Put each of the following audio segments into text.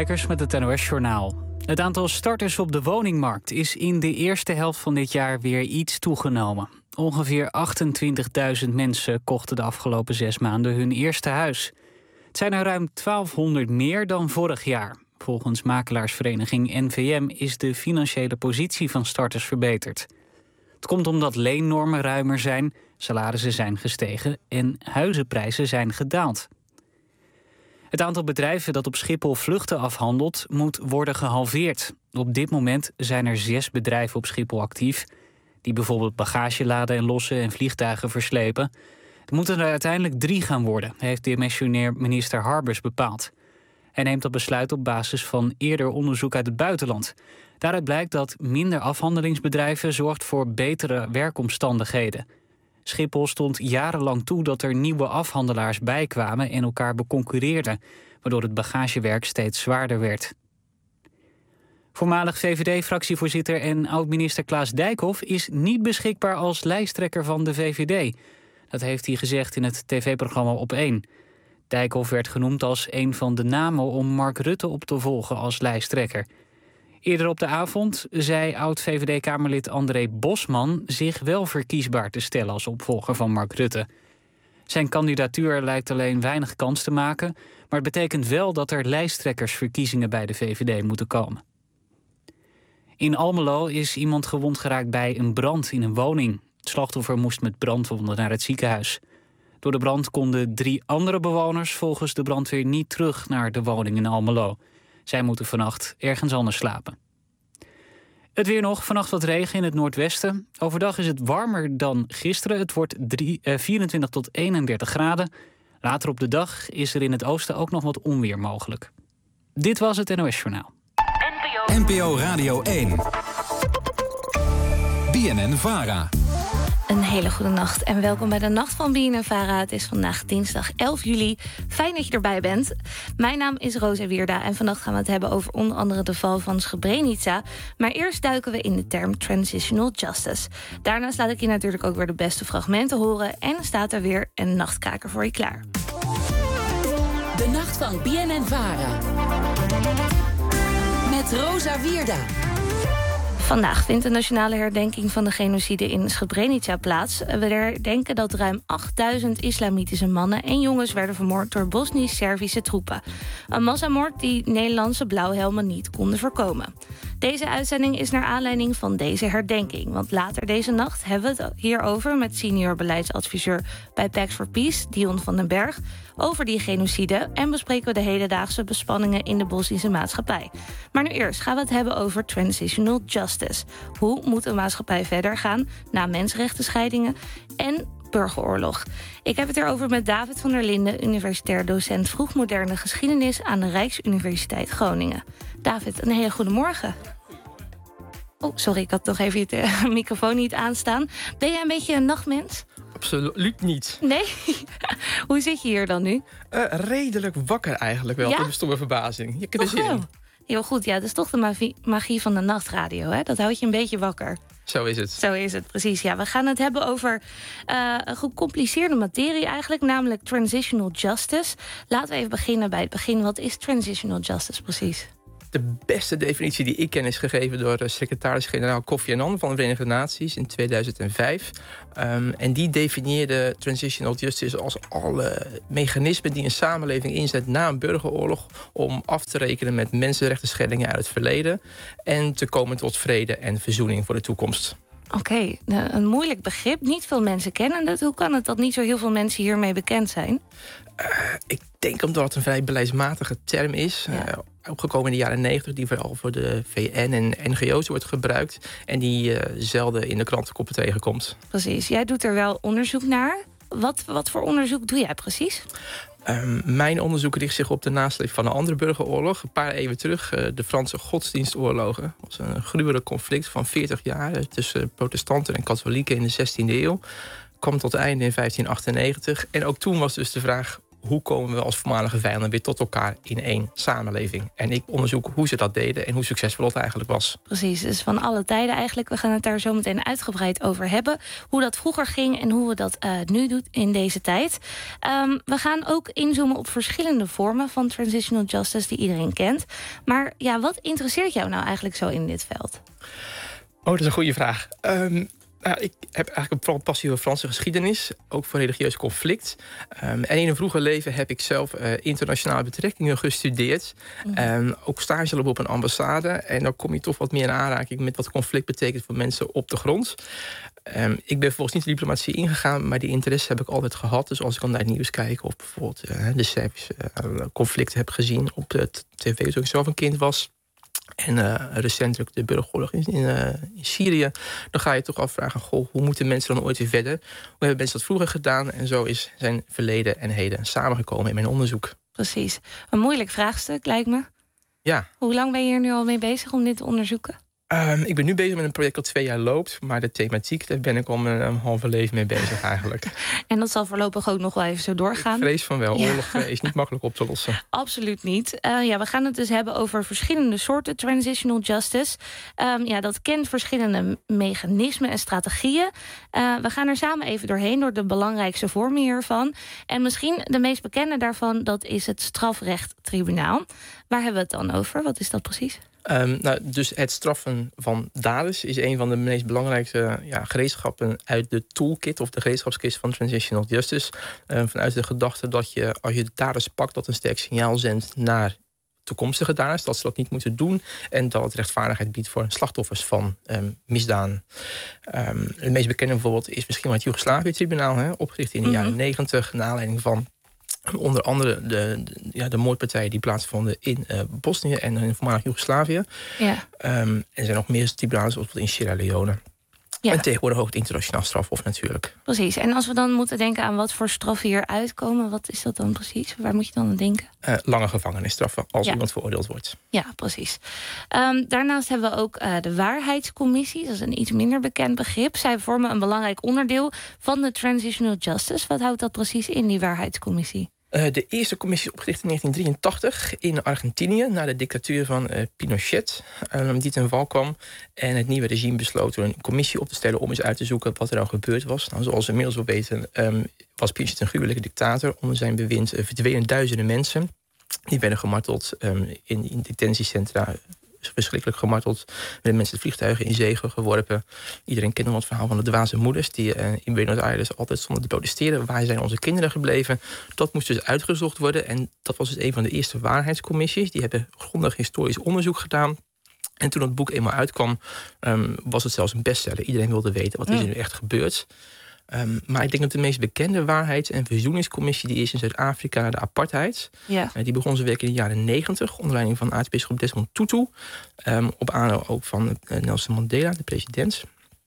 Dijkers met het NOS-journaal. Het aantal starters op de woningmarkt is in de eerste helft van dit jaar weer iets toegenomen. Ongeveer 28.000 mensen kochten de afgelopen 6 maanden hun eerste huis. Het zijn er ruim 1200 meer dan vorig jaar. Volgens makelaarsvereniging NVM is de financiële positie van starters verbeterd. Het komt omdat leennormen ruimer zijn, salarissen zijn gestegen en huizenprijzen zijn gedaald. Het aantal bedrijven dat op Schiphol vluchten afhandelt moet worden gehalveerd. Op dit moment zijn er 6 bedrijven op Schiphol actief die bijvoorbeeld bagage laden en lossen en vliegtuigen verslepen. Het moeten er uiteindelijk 3 gaan worden, heeft demissionair minister Harbers bepaald. Hij neemt dat besluit op basis van eerder onderzoek uit het buitenland. Daaruit blijkt dat minder afhandelingsbedrijven zorgt voor betere werkomstandigheden. Schiphol stond jarenlang toe dat er nieuwe afhandelaars bijkwamen en elkaar beconcurreerden, waardoor het bagagewerk steeds zwaarder werd. Voormalig VVD-fractievoorzitter en oud-minister Klaas Dijkhoff is niet beschikbaar als lijsttrekker van de VVD. Dat heeft hij gezegd in het tv-programma Op1. Dijkhoff werd genoemd als een van de namen om Mark Rutte op te volgen als lijsttrekker. Eerder op de avond zei oud-VVD-Kamerlid André Bosman zich wel verkiesbaar te stellen als opvolger van Mark Rutte. Zijn kandidatuur lijkt alleen weinig kans te maken, maar het betekent wel dat er lijsttrekkersverkiezingen bij de VVD moeten komen. In Almelo is iemand gewond geraakt bij een brand in een woning. Het slachtoffer moest met brandwonden naar het ziekenhuis. Door de brand konden 3 andere bewoners volgens de brandweer niet terug naar de woning in Almelo. Zij moeten vannacht ergens anders slapen. Het weer nog, vannacht wat regen in het noordwesten. Overdag is het warmer dan gisteren. Het wordt 24 tot 31 graden. Later op de dag is er in het oosten ook nog wat onweer mogelijk. Dit was het NOS-journaal. NPO Radio 1. BNN-VARA. Een hele goede nacht en welkom bij de Nacht van BNN-VARA. Het is vandaag dinsdag 11 juli. Fijn dat je erbij bent. Mijn naam is Rosa Wierda en vannacht gaan we het hebben over onder andere de val van Srebrenica. Maar eerst duiken we in de term Transitional Justice. Daarnaast laat ik je natuurlijk ook weer de beste fragmenten horen en staat er weer een nachtkraker voor je klaar. De Nacht van BNN-VARA. Met Rosa Wierda. Vandaag vindt de nationale herdenking van de genocide in Srebrenica plaats. We herdenken dat ruim 8000 islamitische mannen en jongens werden vermoord door Bosnisch-Servische troepen. Een massamoord die Nederlandse blauwhelmen niet konden voorkomen. Deze uitzending is naar aanleiding van deze herdenking. Want later deze nacht hebben we het hierover met senior beleidsadviseur bij Pax for Peace, Dion van den Berg, over die genocide en bespreken we de hedendaagse bespanningen in de Bosnische maatschappij. Maar nu eerst gaan we het hebben over Transitional Justice. Hoe moet een maatschappij verder gaan na mensenrechtenscheidingen en burgeroorlog? Ik heb het erover met David van der Linden, universitair docent vroegmoderne geschiedenis aan de Rijksuniversiteit Groningen. David, een hele goede morgen. Oh, sorry, ik had toch even je microfoon niet aanstaan. Ben jij een beetje een nachtmens? Absoluut niet. Nee? Hoe zit je hier dan nu? Redelijk wakker eigenlijk wel, tot de stomme verbazing. Je kunt er zin in. Heel goed, ja, dat is toch de magie van de nachtradio, hè? Dat houdt je een beetje wakker. Zo is het. Zo is het, precies. Ja, we gaan het hebben over een gecompliceerde materie eigenlijk, namelijk Transitional Justice. Laten we even beginnen bij het begin. Wat is Transitional Justice precies? De beste definitie die ik ken is gegeven door secretaris-generaal Kofi Annan van de Verenigde Naties in 2005. En die definieerde Transitional Justice als alle mechanismen die een samenleving inzet na een burgeroorlog om af te rekenen met mensenrechtenschendingen uit het verleden en te komen tot vrede en verzoening voor de toekomst. Oké, een moeilijk begrip. Niet veel mensen kennen het. Hoe kan het dat niet zo heel veel mensen hiermee bekend zijn? Ik denk omdat het een vrij beleidsmatige term is. Opgekomen in de jaren 90, die vooral voor de VN en NGO's wordt gebruikt. En die zelden in de krantenkoppen tegenkomt. Precies. Jij doet er wel onderzoek naar. Wat voor onderzoek doe jij precies? Mijn onderzoek richt zich op de nasleep van een andere burgeroorlog. Een paar eeuwen terug, de Franse godsdienstoorlogen. Dat was een gruwelijk conflict van 40 jaar tussen protestanten en katholieken in de 16e eeuw. Kwam tot einde in 1598. En ook toen was dus de vraag, hoe komen we als voormalige vijanden weer tot elkaar in één samenleving. En ik onderzoek hoe ze dat deden en hoe succesvol het eigenlijk was. Precies, dus van alle tijden eigenlijk. We gaan het daar zo meteen uitgebreid over hebben. Hoe dat vroeger ging en hoe we dat nu doen in deze tijd. We gaan ook inzoomen op verschillende vormen van transitional justice die iedereen kent. Maar ja, wat interesseert jou nou eigenlijk zo in dit veld? Oh, dat is een goede vraag. Ik heb eigenlijk vooral passie voor Franse geschiedenis, ook voor religieus conflict. En in een vroeger leven heb ik zelf internationale betrekkingen gestudeerd. Ook stage lopen op een ambassade. En dan kom je toch wat meer in aanraking met wat conflict betekent voor mensen op de grond. Ik ben volgens niet de diplomatie ingegaan, maar die interesse heb ik altijd gehad. Dus als ik dan naar het nieuws kijk of bijvoorbeeld de Servische conflicten heb gezien op de tv toen ik zelf een kind was. En recentelijk de burgeroorlog in Syrië. Dan ga je toch afvragen, hoe moeten mensen dan ooit weer verder? Hoe hebben mensen dat vroeger gedaan? En zo zijn verleden en heden samengekomen in mijn onderzoek. Precies. Een moeilijk vraagstuk, lijkt me. Ja. Hoe lang ben je hier nu al mee bezig om dit te onderzoeken? Ik ben nu bezig met een project dat 2 jaar loopt. Maar de thematiek, daar ben ik al een halve leven mee bezig eigenlijk. En dat zal voorlopig ook nog wel even zo doorgaan? Ik vrees van wel. Ja. Oorlog is niet makkelijk op te lossen. Absoluut niet. We gaan het dus hebben over verschillende soorten transitional justice. Dat kent verschillende mechanismen en strategieën. We gaan er samen even doorheen door de belangrijkste vormen hiervan. En misschien de meest bekende daarvan, dat is het strafrechttribunaal. Waar hebben we het dan over? Wat is dat precies? Dus het straffen van daders is een van de meest belangrijkste gereedschappen uit de toolkit of de gereedschapskist van transitional justice. Vanuit de gedachte dat je, als je de daders pakt, dat een sterk signaal zendt naar toekomstige daders, dat ze dat niet moeten doen en dat het rechtvaardigheid biedt voor slachtoffers van misdaden. Het meest bekende voorbeeld is misschien wel het Joegoslavië-tribunaal, opgericht in de jaren 90, naar aanleiding van onder andere de moordpartijen die plaatsvonden in Bosnië en in voormalig Joegoslavië. Ja. Er zijn nog meer tribunalen, zoals in Sierra Leone. Ja. En tegenwoordig ook het internationaal strafhof natuurlijk. Precies. En als we dan moeten denken aan wat voor straffen hier uitkomen, wat is dat dan precies? Waar moet je dan aan denken? Lange gevangenisstraffen als iemand veroordeeld wordt. Ja, precies. Daarnaast hebben we ook de waarheidscommissie. Dat is een iets minder bekend begrip. Zij vormen een belangrijk onderdeel van de transitional justice. Wat houdt dat precies in, die waarheidscommissie? De eerste commissie is opgericht in 1983 in Argentinië, na de dictatuur van Pinochet, die ten val kwam. En het nieuwe regime besloot er een commissie op te stellen om eens uit te zoeken wat er nou gebeurd was. Nou, zoals we inmiddels wel weten, was Pinochet een gruwelijke dictator. Onder zijn bewind verdwenen duizenden mensen. Die werden gemarteld in detentiecentra. Verschrikkelijk gemarteld. Werden mensen de vliegtuigen in zee geworpen. Iedereen kent nog het verhaal van de dwaze moeders die in Buenos Aires altijd stonden te protesteren. Waar zijn onze kinderen gebleven? Dat moest dus uitgezocht worden. En dat was dus een van de eerste waarheidscommissies. Die hebben grondig historisch onderzoek gedaan. En toen het boek eenmaal uitkwam, was het zelfs een bestseller. Iedereen wilde weten, wat is er nu echt gebeurd? Maar ik denk dat de meest bekende waarheids- en verzoeningscommissie die is in Zuid-Afrika de apartheid. Ja. Die begon zijn werk in de jaren 90 onder leiding van aartsbisschop Desmond Tutu. Op aanraden ook van Nelson Mandela, de president.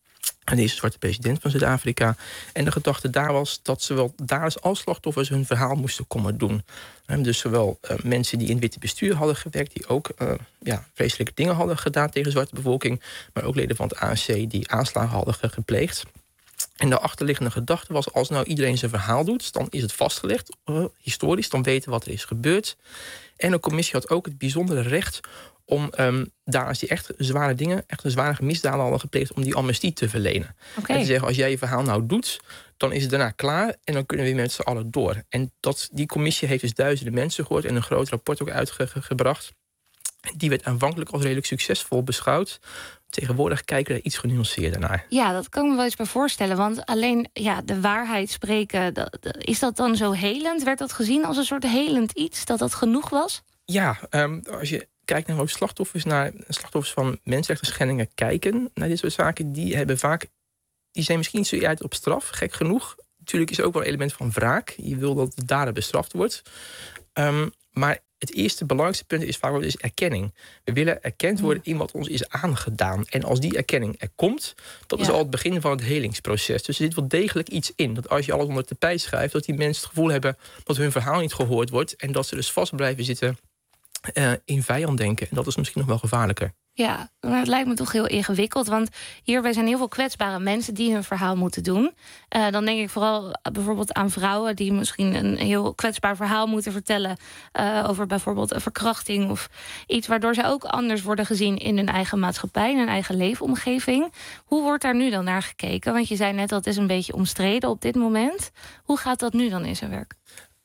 En deze zwarte president van Zuid-Afrika. En de gedachte daar was dat zowel daders als slachtoffers hun verhaal moesten komen doen. Dus zowel mensen die in witte bestuur hadden gewerkt, die ook vreselijke dingen hadden gedaan tegen de zwarte bevolking, maar ook leden van het ANC die aanslagen hadden gepleegd. En de achterliggende gedachte was, als nou iedereen zijn verhaal doet, dan is het vastgelegd, historisch, dan weten we wat er is gebeurd. En de commissie had ook het bijzondere recht om daders die echt zware dingen, echt zware misdaden hadden gepleegd, om die amnestie te verlenen. Okay. En te zeggen, als jij je verhaal nou doet, dan is het daarna klaar en dan kunnen we weer met z'n allen door. En die commissie heeft dus duizenden mensen gehoord en een groot rapport ook uitgebracht. Die werd aanvankelijk als redelijk succesvol beschouwd. Tegenwoordig kijken we er iets genuanceerder naar. Ja, dat kan ik me wel eens bij voorstellen. Want alleen de waarheid spreken, is dat dan zo helend? Werd dat gezien als een soort helend iets, dat genoeg was? Ja, als je kijkt naar hoe slachtoffers van mensenrechtenschendingen kijken naar dit soort zaken, die zijn misschien niet zo uit op straf, gek genoeg. Natuurlijk is er ook wel een element van wraak. Je wil dat de dader bestraft wordt. Maar het eerste belangrijkste punt is vaak is erkenning. We willen erkend worden in wat ons is aangedaan. En als die erkenning er komt, dat is al het begin van het helingsproces. Dus er zit wel degelijk iets in. Dat als je alles onder het tapijt schrijft, dat die mensen het gevoel hebben dat hun verhaal niet gehoord wordt. En dat ze dus vast blijven zitten in vijanddenken. En dat is misschien nog wel gevaarlijker. Ja, maar het lijkt me toch heel ingewikkeld. Want hierbij zijn heel veel kwetsbare mensen die hun verhaal moeten doen. Dan denk ik vooral bijvoorbeeld aan vrouwen die misschien een heel kwetsbaar verhaal moeten vertellen over bijvoorbeeld een verkrachting of iets waardoor zij ook anders worden gezien in hun eigen maatschappij, in hun eigen leefomgeving. Hoe wordt daar nu dan naar gekeken? Want je zei net dat het is een beetje omstreden op dit moment. Hoe gaat dat nu dan in zijn werk?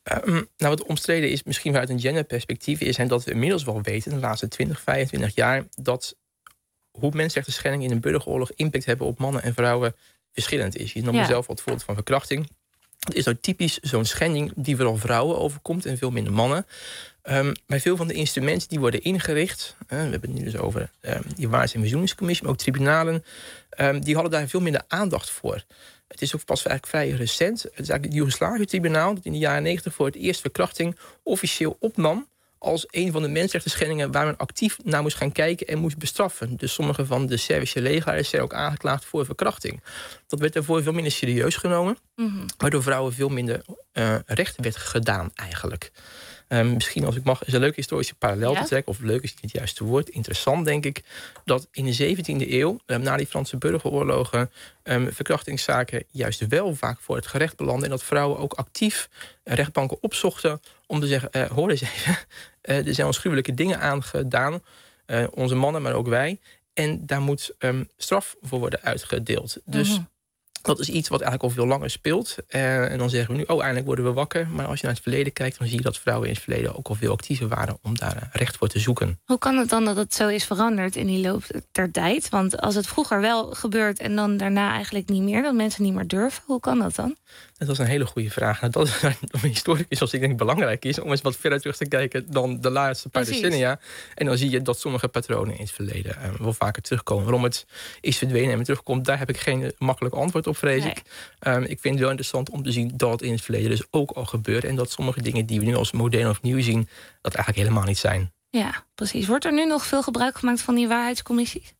Wat omstreden is, misschien vanuit een genderperspectief, is dat we inmiddels wel weten, de laatste 20, 25 jaar, dat hoe mensenrechten schendingen in een burgeroorlog impact hebben op mannen en vrouwen verschillend is. Je noemde zelf al het voorbeeld van verkrachting. Het is nou typisch zo'n schending die vooral vrouwen overkomt en veel minder mannen. Bij veel van de instrumenten die worden ingericht, we hebben het nu dus over die Waarheids- en Verzoeningscommissie, maar ook tribunalen, die hadden daar veel minder aandacht voor. Het is ook pas eigenlijk vrij recent. Het is eigenlijk het Joegoslavië-tribunaal dat in de jaren 90 voor het eerst verkrachting officieel opnam als een van de mensenrechten schendingen waar men actief naar moest gaan kijken en moest bestraffen. Dus sommige van de Servische legers zijn ook aangeklaagd voor verkrachting. Dat werd daarvoor veel minder serieus genomen, waardoor vrouwen veel minder recht werd gedaan eigenlijk. Misschien, als ik mag, is een leuke historische parallel te trekken. Of leuk is niet het juiste woord. Interessant, denk ik, dat in de 17e eeuw, na die Franse burgeroorlogen, verkrachtingszaken juist wel vaak voor het gerecht belanden. En dat vrouwen ook actief rechtbanken opzochten om te zeggen, hoor eens even, er zijn ons gruwelijke dingen aangedaan. Onze mannen, maar ook wij. En daar moet straf voor worden uitgedeeld. Dus dat is iets wat eigenlijk al veel langer speelt. En dan zeggen we nu, eindelijk worden we wakker. Maar als je naar het verleden kijkt, dan zie je dat vrouwen in het verleden ook al veel actiever waren om daar recht voor te zoeken. Hoe kan het dan dat het zo is veranderd in die loop der tijd? Want als het vroeger wel gebeurt en dan daarna eigenlijk niet meer, dat mensen niet meer durven, hoe kan dat dan? Dat was een hele goede vraag. Dat is een historicus zoals ik denk belangrijk is om eens wat verder terug te kijken dan de laatste paar decennia. En dan zie je dat sommige patronen in het verleden wel vaker terugkomen. Waarom het is verdwenen en weer terugkomt, daar heb ik geen makkelijk antwoord op, vrees ik. Ik vind het wel interessant om te zien dat het in het verleden dus ook al gebeurt. En dat sommige dingen die we nu als modern of nieuw zien, dat eigenlijk helemaal niet zijn. Ja, precies. Wordt er nu nog veel gebruik gemaakt van die waarheidscommissies?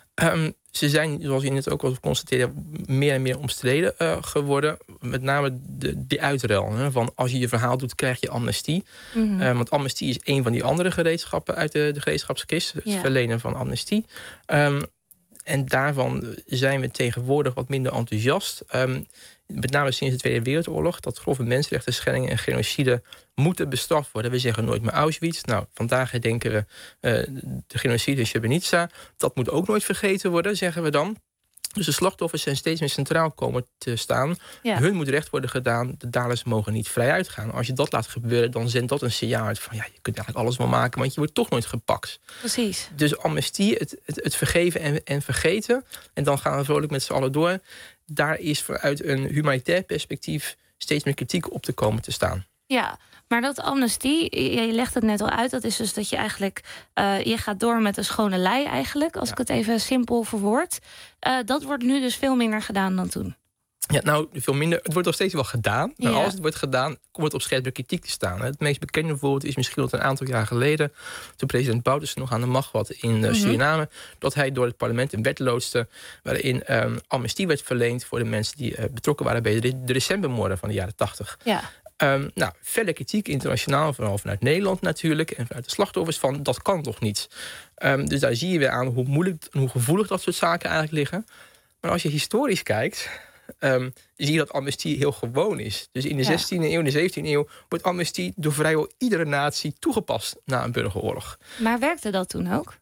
Ze zijn, zoals je net ook al constateerde, meer en meer omstreden geworden. Met name de uitruil. Van als je je verhaal doet, krijg je amnestie. Want amnestie is een van die andere gereedschappen uit de gereedschapskist. Het verlenen van amnestie. En daarvan zijn we tegenwoordig wat minder enthousiast. Met name sinds de Tweede Wereldoorlog, dat grove mensenrechten schendingen en genocide moeten bestraft worden. We zeggen nooit meer Auschwitz. Nou, vandaag herdenken we de genocide in Srebrenica. Dat moet ook nooit vergeten worden, zeggen we dan. Dus de slachtoffers zijn steeds meer centraal komen te staan. Ja. Hun moet recht worden gedaan. De daders mogen niet vrij uitgaan. Als je dat laat gebeuren, dan zendt dat een signaal uit van je kunt eigenlijk alles wel maken, want je wordt toch nooit gepakt. Precies. Dus amnestie, het vergeven en vergeten. En dan gaan we vrolijk met z'n allen door. Daar is vanuit een humanitair perspectief steeds meer kritiek op te komen te staan. Ja, maar dat amnestie, je legt het net al uit, dat is dus dat je eigenlijk je gaat door met een schone lei eigenlijk, als ik het even simpel verwoord. Dat wordt nu dus veel minder gedaan dan toen. Ja, nou, veel minder. Het wordt nog steeds wel gedaan. Maar als het wordt gedaan, komt het op scherpe kritiek te staan. Het meest bekende voorbeeld is misschien dat een aantal jaar geleden, toen president Bouterse nog aan de macht was in Suriname, dat hij door het parlement een wet loodste waarin amnestie werd verleend voor de mensen die betrokken waren bij de decembermoorden van de jaren 80. Ja. Verder kritiek internationaal, vooral vanuit Nederland natuurlijk, en vanuit de slachtoffers van dat kan toch niet. Dus daar zie je weer aan hoe moeilijk en hoe gevoelig dat soort zaken eigenlijk liggen. Maar als je historisch kijkt, zie je dat amnestie heel gewoon is. Dus in de 16e eeuw, in de 17e eeuw wordt amnestie door vrijwel iedere natie toegepast na een burgeroorlog. Maar werkte dat toen ook?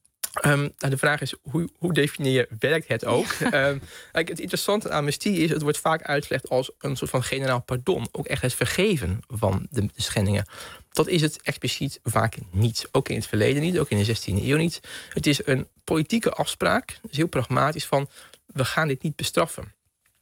De vraag is, hoe definieer je, werkt het ook? Het interessante aan amnestie is, het wordt vaak uitgelegd als een soort van generaal pardon. Ook echt het vergeven van de schendingen. Dat is het expliciet vaak niet. Ook in het verleden niet, ook in de 16e eeuw niet. Het is een politieke afspraak, dus heel pragmatisch van, we gaan dit niet bestraffen.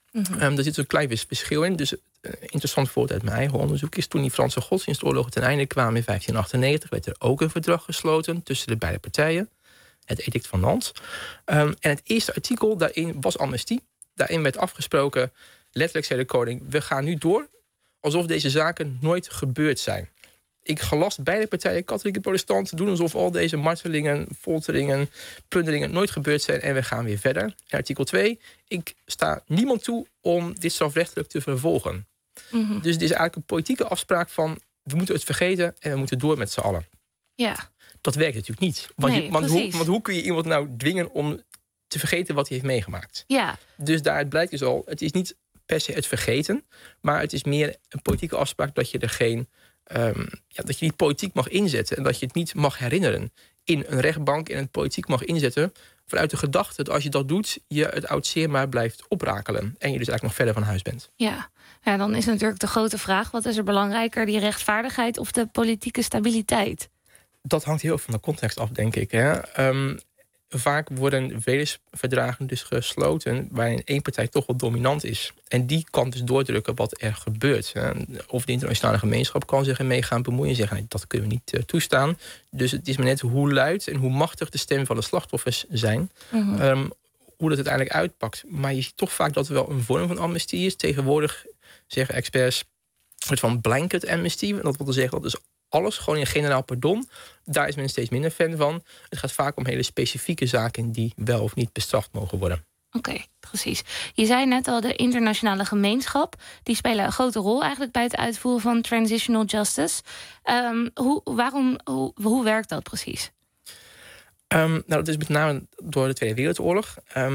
Er zit een klein verschil in. Dus interessant voorbeeld uit mijn eigen onderzoek is, toen die Franse godsdienstoorlogen ten einde kwamen in 1598... werd er ook een verdrag gesloten tussen de beide partijen. Het Edict van Nantes. En het eerste artikel daarin was amnestie. Daarin werd afgesproken, letterlijk zei de koning, we gaan nu door alsof deze zaken nooit gebeurd zijn. Ik gelast beide partijen, katholiek en protestant, doen alsof al deze martelingen, folteringen, plunderingen nooit gebeurd zijn en we gaan weer verder. En artikel 2, ik sta niemand toe om dit strafrechtelijk te vervolgen. Dus het is eigenlijk een politieke afspraak van, we moeten het vergeten en we moeten door met z'n allen. Ja. Dat werkt natuurlijk niet. Want hoe kun je iemand nou dwingen om te vergeten wat hij heeft meegemaakt? Ja. Dus daaruit blijkt dus al, het is niet per se het vergeten, maar het is meer een politieke afspraak dat je er geen, dat je niet politiek mag inzetten en dat je het niet mag herinneren in een rechtbank en het politiek mag inzetten vanuit de gedachte dat als je dat doet, je het oud zeer maar blijft oprakelen en je dus eigenlijk nog verder van huis bent. Ja, dan is natuurlijk de grote vraag, wat is er belangrijker, die rechtvaardigheid of de politieke stabiliteit? Dat hangt heel erg van de context af, denk ik. Hè. Vaak worden vredesverdragen dus gesloten waarin één partij toch wel dominant is. En die kan dus doordrukken wat er gebeurt. Of de internationale gemeenschap kan zich ermee gaan bemoeien en zeggen, nee, dat kunnen we niet toestaan. Dus het is maar net hoe luid en hoe machtig de stem van de slachtoffers zijn. Mm-hmm. Hoe dat uiteindelijk uitpakt. Maar je ziet toch vaak dat er wel een vorm van amnestie is. Tegenwoordig zeggen experts een soort van blanket amnesty. Dat wil zeggen dat dus alles, gewoon in generaal pardon. Daar is men steeds minder fan van. Het gaat vaak om hele specifieke zaken die wel of niet bestraft mogen worden. Oké, precies. Je zei net al, de internationale gemeenschap, die spelen een grote rol eigenlijk bij het uitvoeren van transitional justice. Hoe werkt dat precies? Dat is met name door de Tweede Wereldoorlog.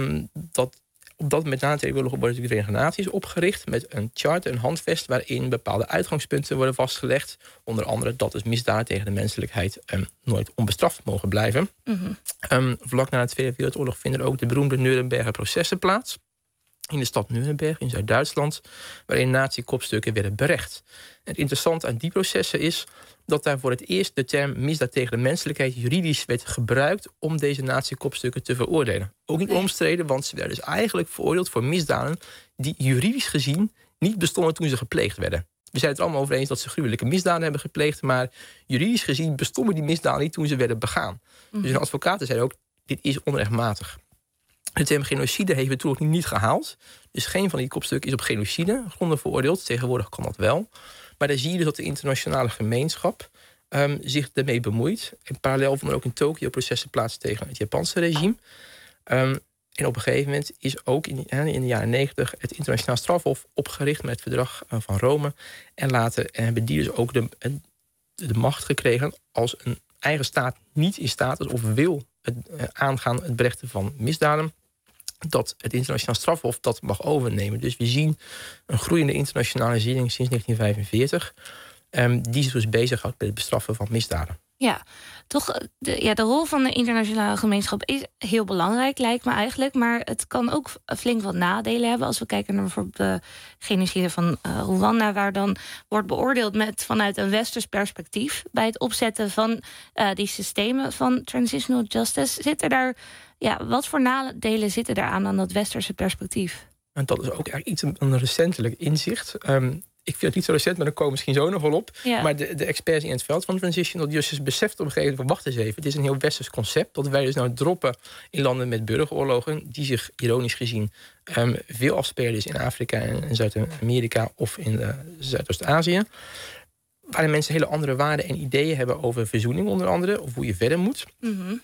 Op dat moment na de Tweede Wereldoorlog worden de Verenigde Naties opgericht met een charter, een handvest, waarin bepaalde uitgangspunten worden vastgelegd. Onder andere dat dus misdaden tegen de menselijkheid nooit onbestraft mogen blijven. Mm-hmm. Vlak na de Tweede Wereldoorlog vinden ook de beroemde Nuremberger processen plaats. In de stad Nuremberg in Zuid-Duitsland, waarin nazi-kopstukken werden berecht. En het interessante aan die processen is dat daar voor het eerst de term misdaad tegen de menselijkheid juridisch werd gebruikt om deze nazi-kopstukken te veroordelen. Ook niet omstreden, want ze werden dus eigenlijk veroordeeld voor misdaden die juridisch gezien niet bestonden toen ze gepleegd werden. We zijn het er allemaal over eens dat ze gruwelijke misdaden hebben gepleegd, maar juridisch gezien bestonden die misdaden niet toen ze werden begaan. Mm. Dus een advocaten zeiden ook, dit is onrechtmatig. De term genocide heeft het toen ook niet gehaald. Dus geen van die kopstukken is op genocide gronden veroordeeld. Tegenwoordig kan dat wel. Maar dan zie je dus dat de internationale gemeenschap zich ermee bemoeit. En parallel vonden er ook in Tokio processen plaats tegen het Japanse regime. En op een gegeven moment is ook in de jaren 90 het internationaal strafhof opgericht met het verdrag van Rome. En later hebben die dus ook de macht gekregen als een eigen staat niet in staat is of wil aangaan het berechten van misdaden, dat het internationaal strafhof dat mag overnemen. Dus we zien een groeiende internationalisering sinds 1945... die zich dus bezighoudt met het bestraffen van misdaden. Ja, toch, de rol van de internationale gemeenschap is heel belangrijk, lijkt me eigenlijk. Maar het kan ook flink wat nadelen hebben. Als we kijken naar bijvoorbeeld de genocide van Rwanda, waar dan wordt beoordeeld vanuit een westers perspectief bij het opzetten van die systemen van transitional justice. Zitten daar, wat voor nadelen zitten daar aan dat westerse perspectief? En dat is ook eigenlijk iets een recentelijk inzicht. Ik vind het niet zo recent, maar daar komen we misschien zo nog wel op. Ja. Maar de experts in het veld van transitional justice beseft op een gegeven moment, wacht eens even, het is een heel westers concept dat wij dus nou droppen in landen met burgeroorlogen, die zich ironisch gezien veel afspelen is in Afrika en Zuid-Amerika of in Zuidoost-Azië. Waarin mensen hele andere waarden en ideeën hebben over verzoening onder andere, of hoe je verder moet. Mm-hmm.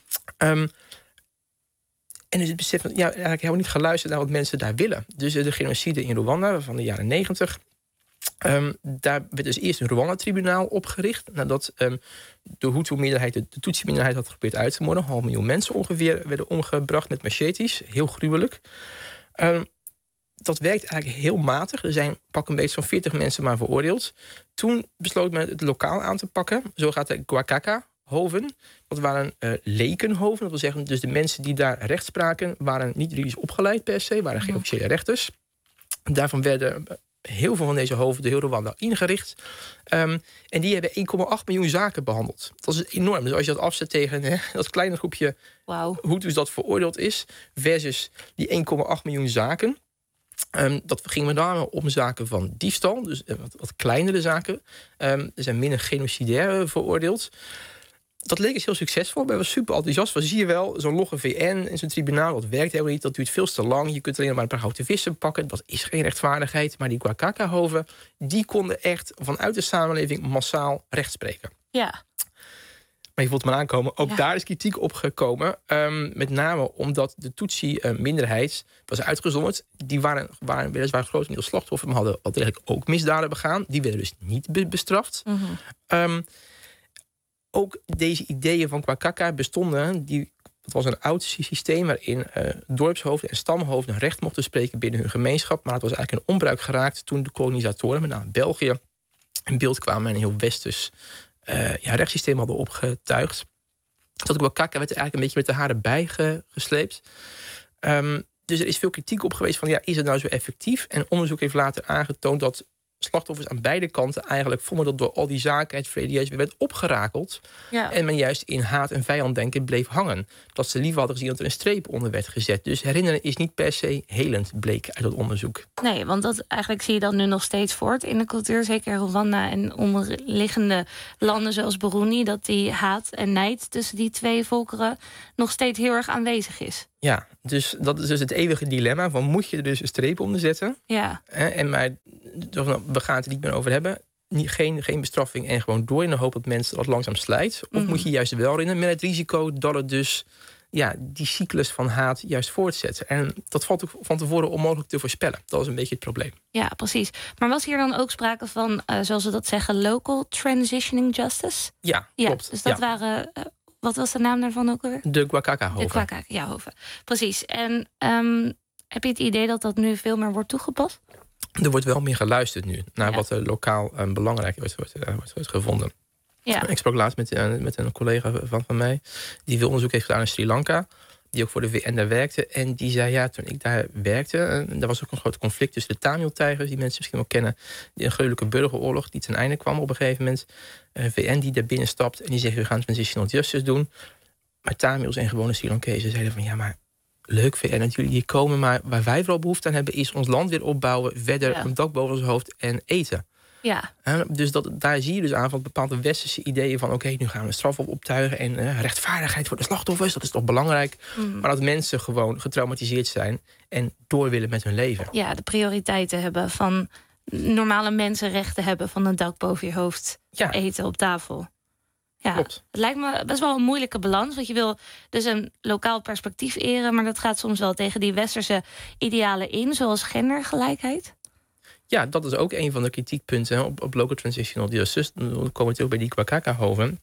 En dus het besef van, eigenlijk helemaal niet geluisterd naar wat mensen daar willen. Dus de genocide in Rwanda van de jaren 90... daar werd dus eerst een Rwanda-tribunaal opgericht. Nadat de Hutu-minderheid, de Tutsi-minderheid had geprobeerd uit te moorden. 500.000 mensen ongeveer werden omgebracht met machetes. Heel gruwelijk. Dat werkt eigenlijk heel matig. Er zijn pak een beetje zo'n 40 mensen maar veroordeeld. Toen besloot men het lokaal aan te pakken. Zo gaat de Gwakaka-hoven. Dat waren lekenhoven. Dat wil zeggen, dus de mensen die daar recht spraken waren niet juridisch opgeleid per se. Waren geen officiële rechters. Daarvan werden heel veel van deze hoven, de heel Rwanda, ingericht. En die hebben 1,8 miljoen zaken behandeld. Dat is enorm. Dus als je dat afzet tegen dat kleine groepje Hutus dat veroordeeld is, versus die 1,8 miljoen zaken. Dat ging met name om zaken van diefstal, dus wat kleinere zaken. Er zijn minder genocidair veroordeeld. Dat leek eens heel succesvol. Ik was super enthousiast. Zie je wel, zo'n logge VN en zo'n tribunaal, dat werkt helemaal niet. Dat duurt veel te lang. Je kunt alleen maar een paar houten vissen pakken. Dat is geen rechtvaardigheid. Maar die Gwakaka-hoven, die konden echt vanuit de samenleving massaal recht spreken. Ja. Maar je voelt me aankomen. Ook daar is kritiek op gekomen. Met name omdat de Tutsi-minderheid was uitgezonderd. Die waren weliswaar grotendeels slachtoffer, maar hadden wel degelijk ook misdaden begaan. Die werden dus niet bestraft. Mm-hmm. ook deze ideeën van Kwakaka bestonden. Het was een oud systeem waarin dorpshoofden en stamhoofden recht mochten spreken binnen hun gemeenschap. Maar het was eigenlijk een onbruik geraakt toen de kolonisatoren, met name België, in beeld kwamen en een heel westers rechtssysteem hadden opgetuigd. Dat Kwakaka werd er eigenlijk een beetje met de haren bijgesleept. Dus er is veel kritiek op geweest van, is het nou zo effectief? En onderzoek heeft later aangetoond dat slachtoffers aan beide kanten eigenlijk vonden dat door al die zaken het verleden juist weer werd opgerakeld. Ja. En men juist in haat en vijanddenken bleef hangen. Dat ze liever hadden gezien dat er een streep onder werd gezet. Dus herinneren is niet per se helend, bleek uit dat onderzoek. Nee, want dat eigenlijk zie je dat nu nog steeds voort in de cultuur. Zeker Rwanda en onderliggende landen zoals Burundi. Dat die haat en nijd tussen die twee volkeren nog steeds heel erg aanwezig is. Ja, dus dat is dus het eeuwige dilemma. Van moet je er dus een streep onder zetten? Ja. Maar we gaan het er niet meer over hebben. Geen bestraffing en gewoon door in de hoop dat mensen dat langzaam slijt. Of moet je juist wel in met het risico dat het dus die cyclus van haat juist voortzet. En dat valt ook van tevoren onmogelijk te voorspellen. Dat is een beetje het probleem. Ja, precies. Maar was hier dan ook sprake van, zoals ze dat zeggen, local transitioning justice? Ja, klopt. Dus dat waren... Wat was de naam daarvan ook alweer? De Kwakaka-hoven. De Kwakaka-hoven. Precies. En heb je het idee dat dat nu veel meer wordt toegepast? Er wordt wel meer geluisterd nu naar wat er lokaal belangrijk wordt gevonden. Ja. Ik sprak laatst met een collega van mij die veel onderzoek heeft gedaan in Sri Lanka, die ook voor de VN daar werkte. En die zei, toen ik daar werkte, daar was ook een groot conflict tussen de Tamil-tijgers, die mensen misschien wel kennen, die een gruwelijke burgeroorlog die ten einde kwam op een gegeven moment. VN die daar binnen stapt en die zegt, we gaan transitional justice doen. Maar Tamils en gewone Sri Lankezen zeiden van, maar leuk VN dat jullie hier komen, maar waar wij vooral behoefte aan hebben is ons land weer opbouwen, verder een dak boven ons hoofd en eten. Ja. Dus daar zie je dus aan van bepaalde westerse ideeën van oké, nu gaan we straf optuigen en rechtvaardigheid voor de slachtoffers, dat is toch belangrijk. Maar dat mensen gewoon getraumatiseerd zijn en door willen met hun leven. Ja, de prioriteiten hebben van normale mensenrechten hebben, van een dak boven je hoofd, eten op tafel. Ja, klopt. Het lijkt me best wel een moeilijke balans. Want je wil dus een lokaal perspectief eren, maar dat gaat soms wel tegen die westerse idealen in, zoals gendergelijkheid. Ja, dat is ook een van de kritiekpunten op local transitional justice. Dan komen we natuurlijk bij die Kwakaka-hoven.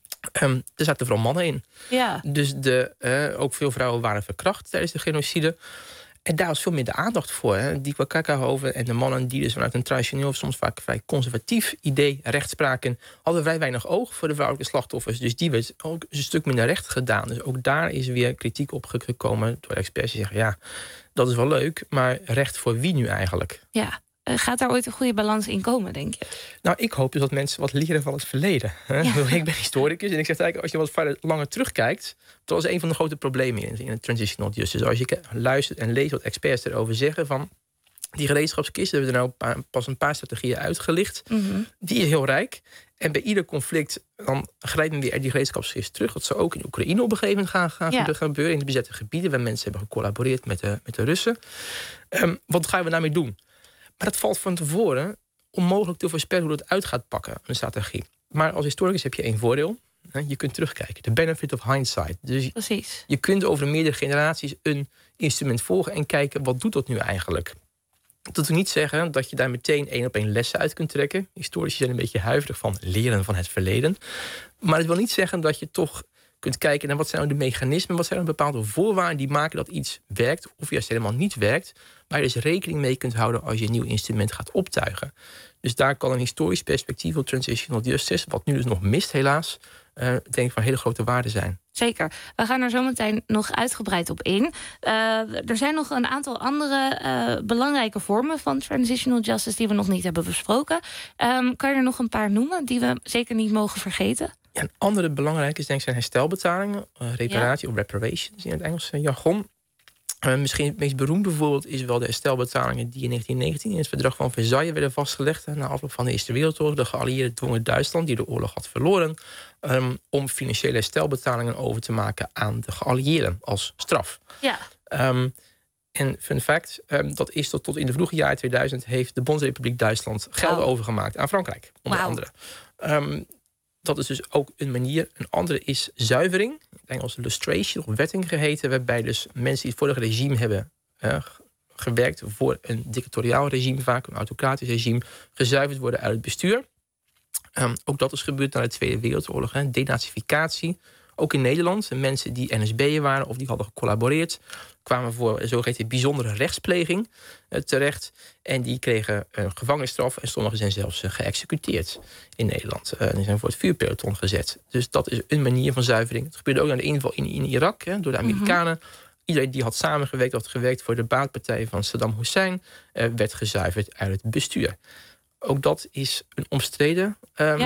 Er zaten vooral mannen in. Ja. Dus ook veel vrouwen waren verkracht tijdens de genocide. En daar was veel minder aandacht voor. Die Kwakaka-hoven en de mannen die dus vanuit een traditioneel, soms vaak vrij conservatief idee recht spraken, hadden vrij weinig oog voor de vrouwelijke slachtoffers. Dus die werd ook een stuk minder recht gedaan. Dus ook daar is weer kritiek op gekomen door experts die zeggen, dat is wel leuk, maar recht voor wie nu eigenlijk? Ja. Gaat daar ooit een goede balans in komen, denk je? Nou, ik hoop dus dat mensen wat leren van het verleden. Ja. Ik ben historicus en ik zeg eigenlijk, als je wat verder langer terugkijkt, dat was een van de grote problemen in het transitional justice. Als je luistert en leest wat experts erover zeggen van die gereedschapskisten, hebben we er nou pas een paar strategieën uitgelicht. Die is heel rijk. En bij ieder conflict dan grijpen we weer die gereedschapskist terug. Dat zou ook in Oekraïne op een gegeven moment gaan gebeuren, in de bezette gebieden, waar mensen hebben gecollaboreerd met de Russen. Wat gaan we daarmee doen? Maar dat valt van tevoren onmogelijk te voorspellen hoe dat uit gaat pakken, een strategie. Maar als historicus heb je één voordeel. Je kunt terugkijken. The benefit of hindsight. Dus precies. Je kunt over meerdere generaties een instrument volgen en kijken, wat doet dat nu eigenlijk? Dat wil niet zeggen dat je daar meteen 1-op-1 lessen uit kunt trekken. Historici zijn een beetje huiverig van leren van het verleden. Maar het wil niet zeggen dat je toch kunt kijken naar wat zijn de mechanismen, wat zijn de bepaalde voorwaarden die maken dat iets werkt of juist helemaal niet werkt, waar je dus rekening mee kunt houden als je een nieuw instrument gaat optuigen. Dus daar kan een historisch perspectief op transitional justice, wat nu dus nog mist helaas, denk ik van hele grote waarde zijn. Zeker. We gaan er zo meteen nog uitgebreid op in. Er zijn nog een aantal andere belangrijke vormen van transitional justice die we nog niet hebben besproken. Kan je er nog een paar noemen die we zeker niet mogen vergeten? Ja, een andere belangrijke is denk ik zijn herstelbetalingen, reparatie of reparations in het Engelse jargon. Misschien het meest beroemde voorbeeld is wel de herstelbetalingen die in 1919 in het verdrag van Versailles werden vastgelegd na afloop van de Eerste Wereldoorlog. De geallieerden dwongen Duitsland, die de oorlog had verloren, om financiële herstelbetalingen over te maken aan de geallieerden als straf. Ja. En fun fact, dat is tot in de vroege jaren 2000 heeft de Bondsrepubliek Duitsland geld overgemaakt aan Frankrijk, onder andere. Dat is dus ook een manier. Een andere is zuivering, in het Engels lustration of wetting geheten, waarbij dus mensen die het vorige regime hebben gewerkt voor een dictatoriaal regime, vaak een autocratisch regime, gezuiverd worden uit het bestuur. Ook dat is gebeurd na de Tweede Wereldoorlog. Denazificatie. Ook in Nederland. Mensen die NSB'er waren of die hadden gecollaboreerd, kwamen voor een zogeheten bijzondere rechtspleging terecht. En die kregen een gevangenisstraf. En sommigen zijn zelfs geëxecuteerd in Nederland. Die zijn voor het vuurpeloton gezet. Dus dat is een manier van zuivering. Het gebeurde ook aan de inval in Irak door de Amerikanen. Iedereen die had samengewerkt, had gewerkt voor de baatpartij van Saddam Hussein, werd gezuiverd uit het bestuur. Ook dat is een omstreden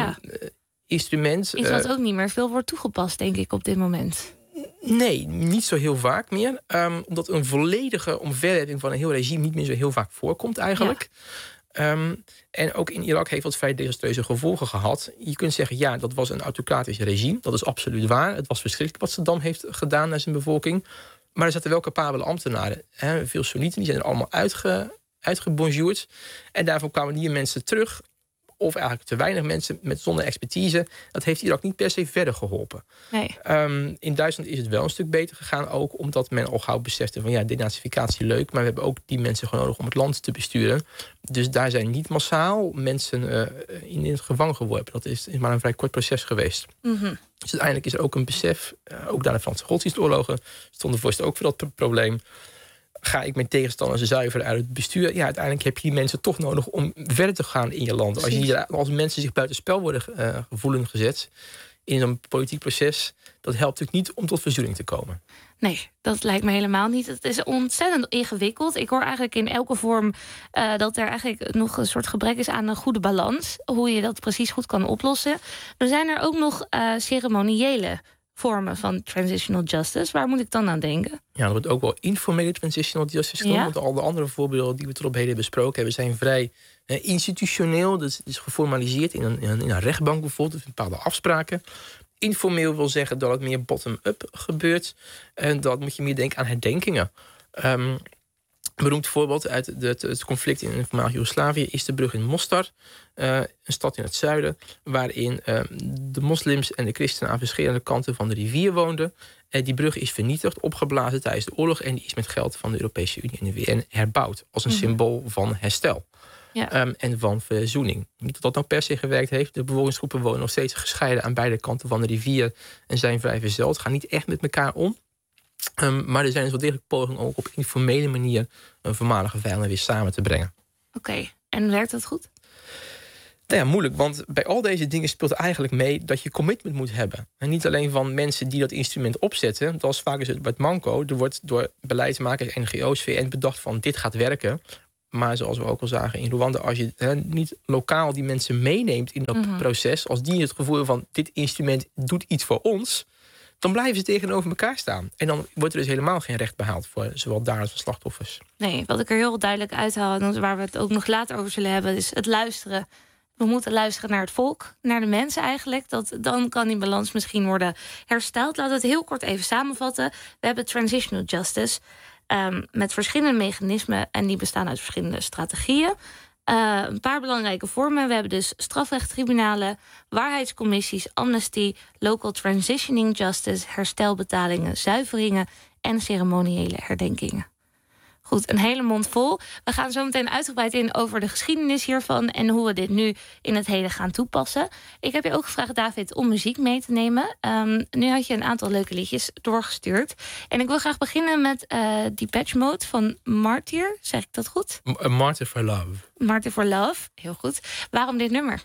instrument. Iets wat ook niet meer veel wordt toegepast, denk ik, op dit moment. Nee, niet zo heel vaak meer. Omdat een volledige omverwerping van een heel regime niet meer zo heel vaak voorkomt eigenlijk. Ja. En ook in Irak heeft dat vrij desastreuze gevolgen gehad. Je kunt zeggen, ja, dat was een autocratisch regime. Dat is absoluut waar. Het was verschrikkelijk wat Saddam heeft gedaan naar zijn bevolking. Maar er zaten wel capabele ambtenaren. Veel Soenieten, die zijn er allemaal uitgebonjourd. En daarvan kwamen die mensen terug. Of eigenlijk te weinig mensen zonder expertise. Dat heeft Irak niet per se verder geholpen. Nee. In Duitsland is het wel een stuk beter gegaan. Ook omdat men al gauw besefte van denazificatie leuk. Maar we hebben ook die mensen gewoon nodig om het land te besturen. Dus daar zijn niet massaal mensen in het gevangen geworpen. Dat is maar een vrij kort proces geweest. Mm-hmm. Dus uiteindelijk is er ook een besef. Ook na de Franse godsdienstoorlogen stonden vorsten ook voor dat probleem. Ga ik mijn tegenstanders zuiveren uit het bestuur? Ja, uiteindelijk heb je die mensen toch nodig om verder te gaan in je land. Als mensen zich buitenspel worden voelen gezet in een politiek proces, dat helpt natuurlijk niet om tot verzoening te komen. Nee, dat lijkt me helemaal niet. Het is ontzettend ingewikkeld. Ik hoor eigenlijk in elke vorm dat er eigenlijk nog een soort gebrek is aan een goede balans. Hoe je dat precies goed kan oplossen. Er zijn er ook nog ceremoniële vormen van transitional justice. Waar moet ik dan aan denken? Ja, dat wordt ook wel informele transitional justice genoemd. Want al de andere voorbeelden die we tot op heden besproken hebben, zijn vrij institutioneel. Dus het is geformaliseerd in een rechtbank bijvoorbeeld, of bepaalde afspraken. Informeel wil zeggen dat het meer bottom-up gebeurt. En dat moet je meer denken aan herdenkingen. Een beroemd voorbeeld uit het conflict in voormalig Joegoslavië is de brug in Mostar. Een stad in het zuiden, waarin de moslims en de christenen aan verschillende kanten van de rivier woonden. Die brug is vernietigd, opgeblazen tijdens de oorlog en die is met geld van de Europese Unie en de VN herbouwd als een symbool van herstel. Ja. En van verzoening. Niet dat dat nou per se gewerkt heeft. De bevolkingsgroepen wonen nog steeds gescheiden aan beide kanten van de rivier en zijn vrij verzeld, gaan niet echt met elkaar om. Maar er zijn dus wel degelijk pogingen ook op informele manier een voormalige vijanden weer samen te brengen. Oké, en werkt dat goed? Nou ja, moeilijk, want bij al deze dingen speelt eigenlijk mee dat je commitment moet hebben. En niet alleen van mensen die dat instrument opzetten. Dat is vaak het manco. Er wordt door beleidsmakers, NGO's, VN bedacht van dit gaat werken. Maar zoals we ook al zagen in Rwanda, als je niet lokaal die mensen meeneemt in dat proces, als die het gevoel van dit instrument doet iets voor ons, dan blijven ze tegenover elkaar staan. En dan wordt er dus helemaal geen recht behaald voor zowel daders als slachtoffers. Nee, wat ik er heel duidelijk uithaal, en waar we het ook nog later over zullen hebben, is het luisteren. We moeten luisteren naar het volk, naar de mensen eigenlijk. Dan kan die balans misschien worden hersteld. Laten we het heel kort even samenvatten. We hebben transitional justice met verschillende mechanismen en die bestaan uit verschillende strategieën. Een paar belangrijke vormen. We hebben dus strafrechttribunalen, waarheidscommissies, amnesty, local transitioning justice, herstelbetalingen, zuiveringen en ceremoniële herdenkingen. Goed, een hele mond vol. We gaan zo meteen uitgebreid in over de geschiedenis hiervan en hoe we dit nu in het heden gaan toepassen. Ik heb je ook gevraagd, David, om muziek mee te nemen. Nu had je een aantal leuke liedjes doorgestuurd. En ik wil graag beginnen met Depeche Mode van Martyr. Zeg ik dat goed? Martyr for Love. Martyr for Love, heel goed. Waarom dit nummer?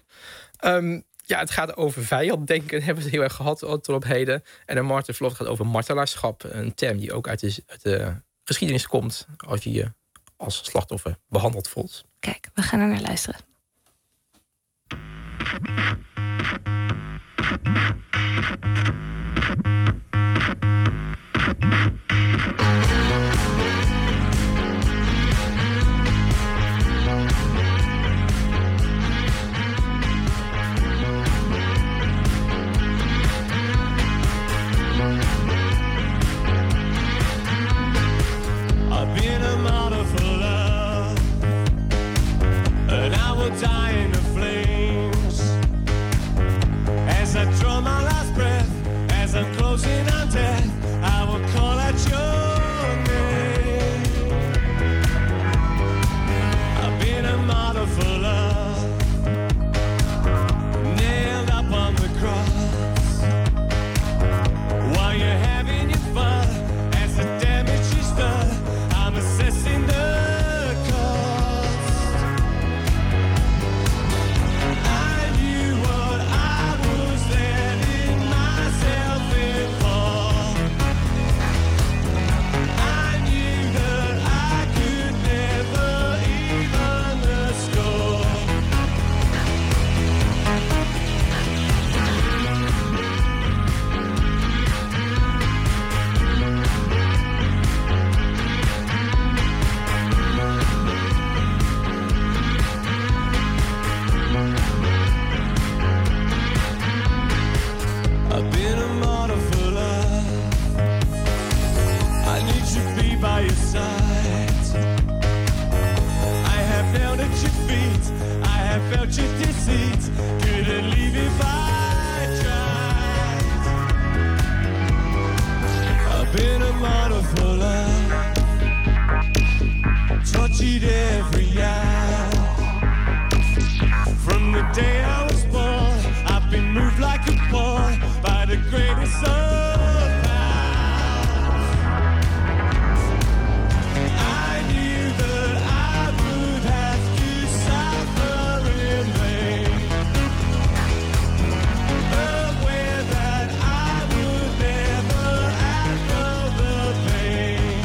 Ja, het gaat over vijanddenken, hebben we het heel erg gehad tot op heden. En een Martyr for Love gaat over martelaarschap. Een term die ook uit de geschiedenis komt als je je als slachtoffer behandeld voelt. Kijk, we gaan er naar luisteren. Die in the flames. seats. Couldn't leave if I tried. I've been a model for love. Touch it every hour. From the day I was born, I've been moved like a pawn by the greatest of powers. I knew that I would have to suffer in vain, aware that I would never outgrow the pain.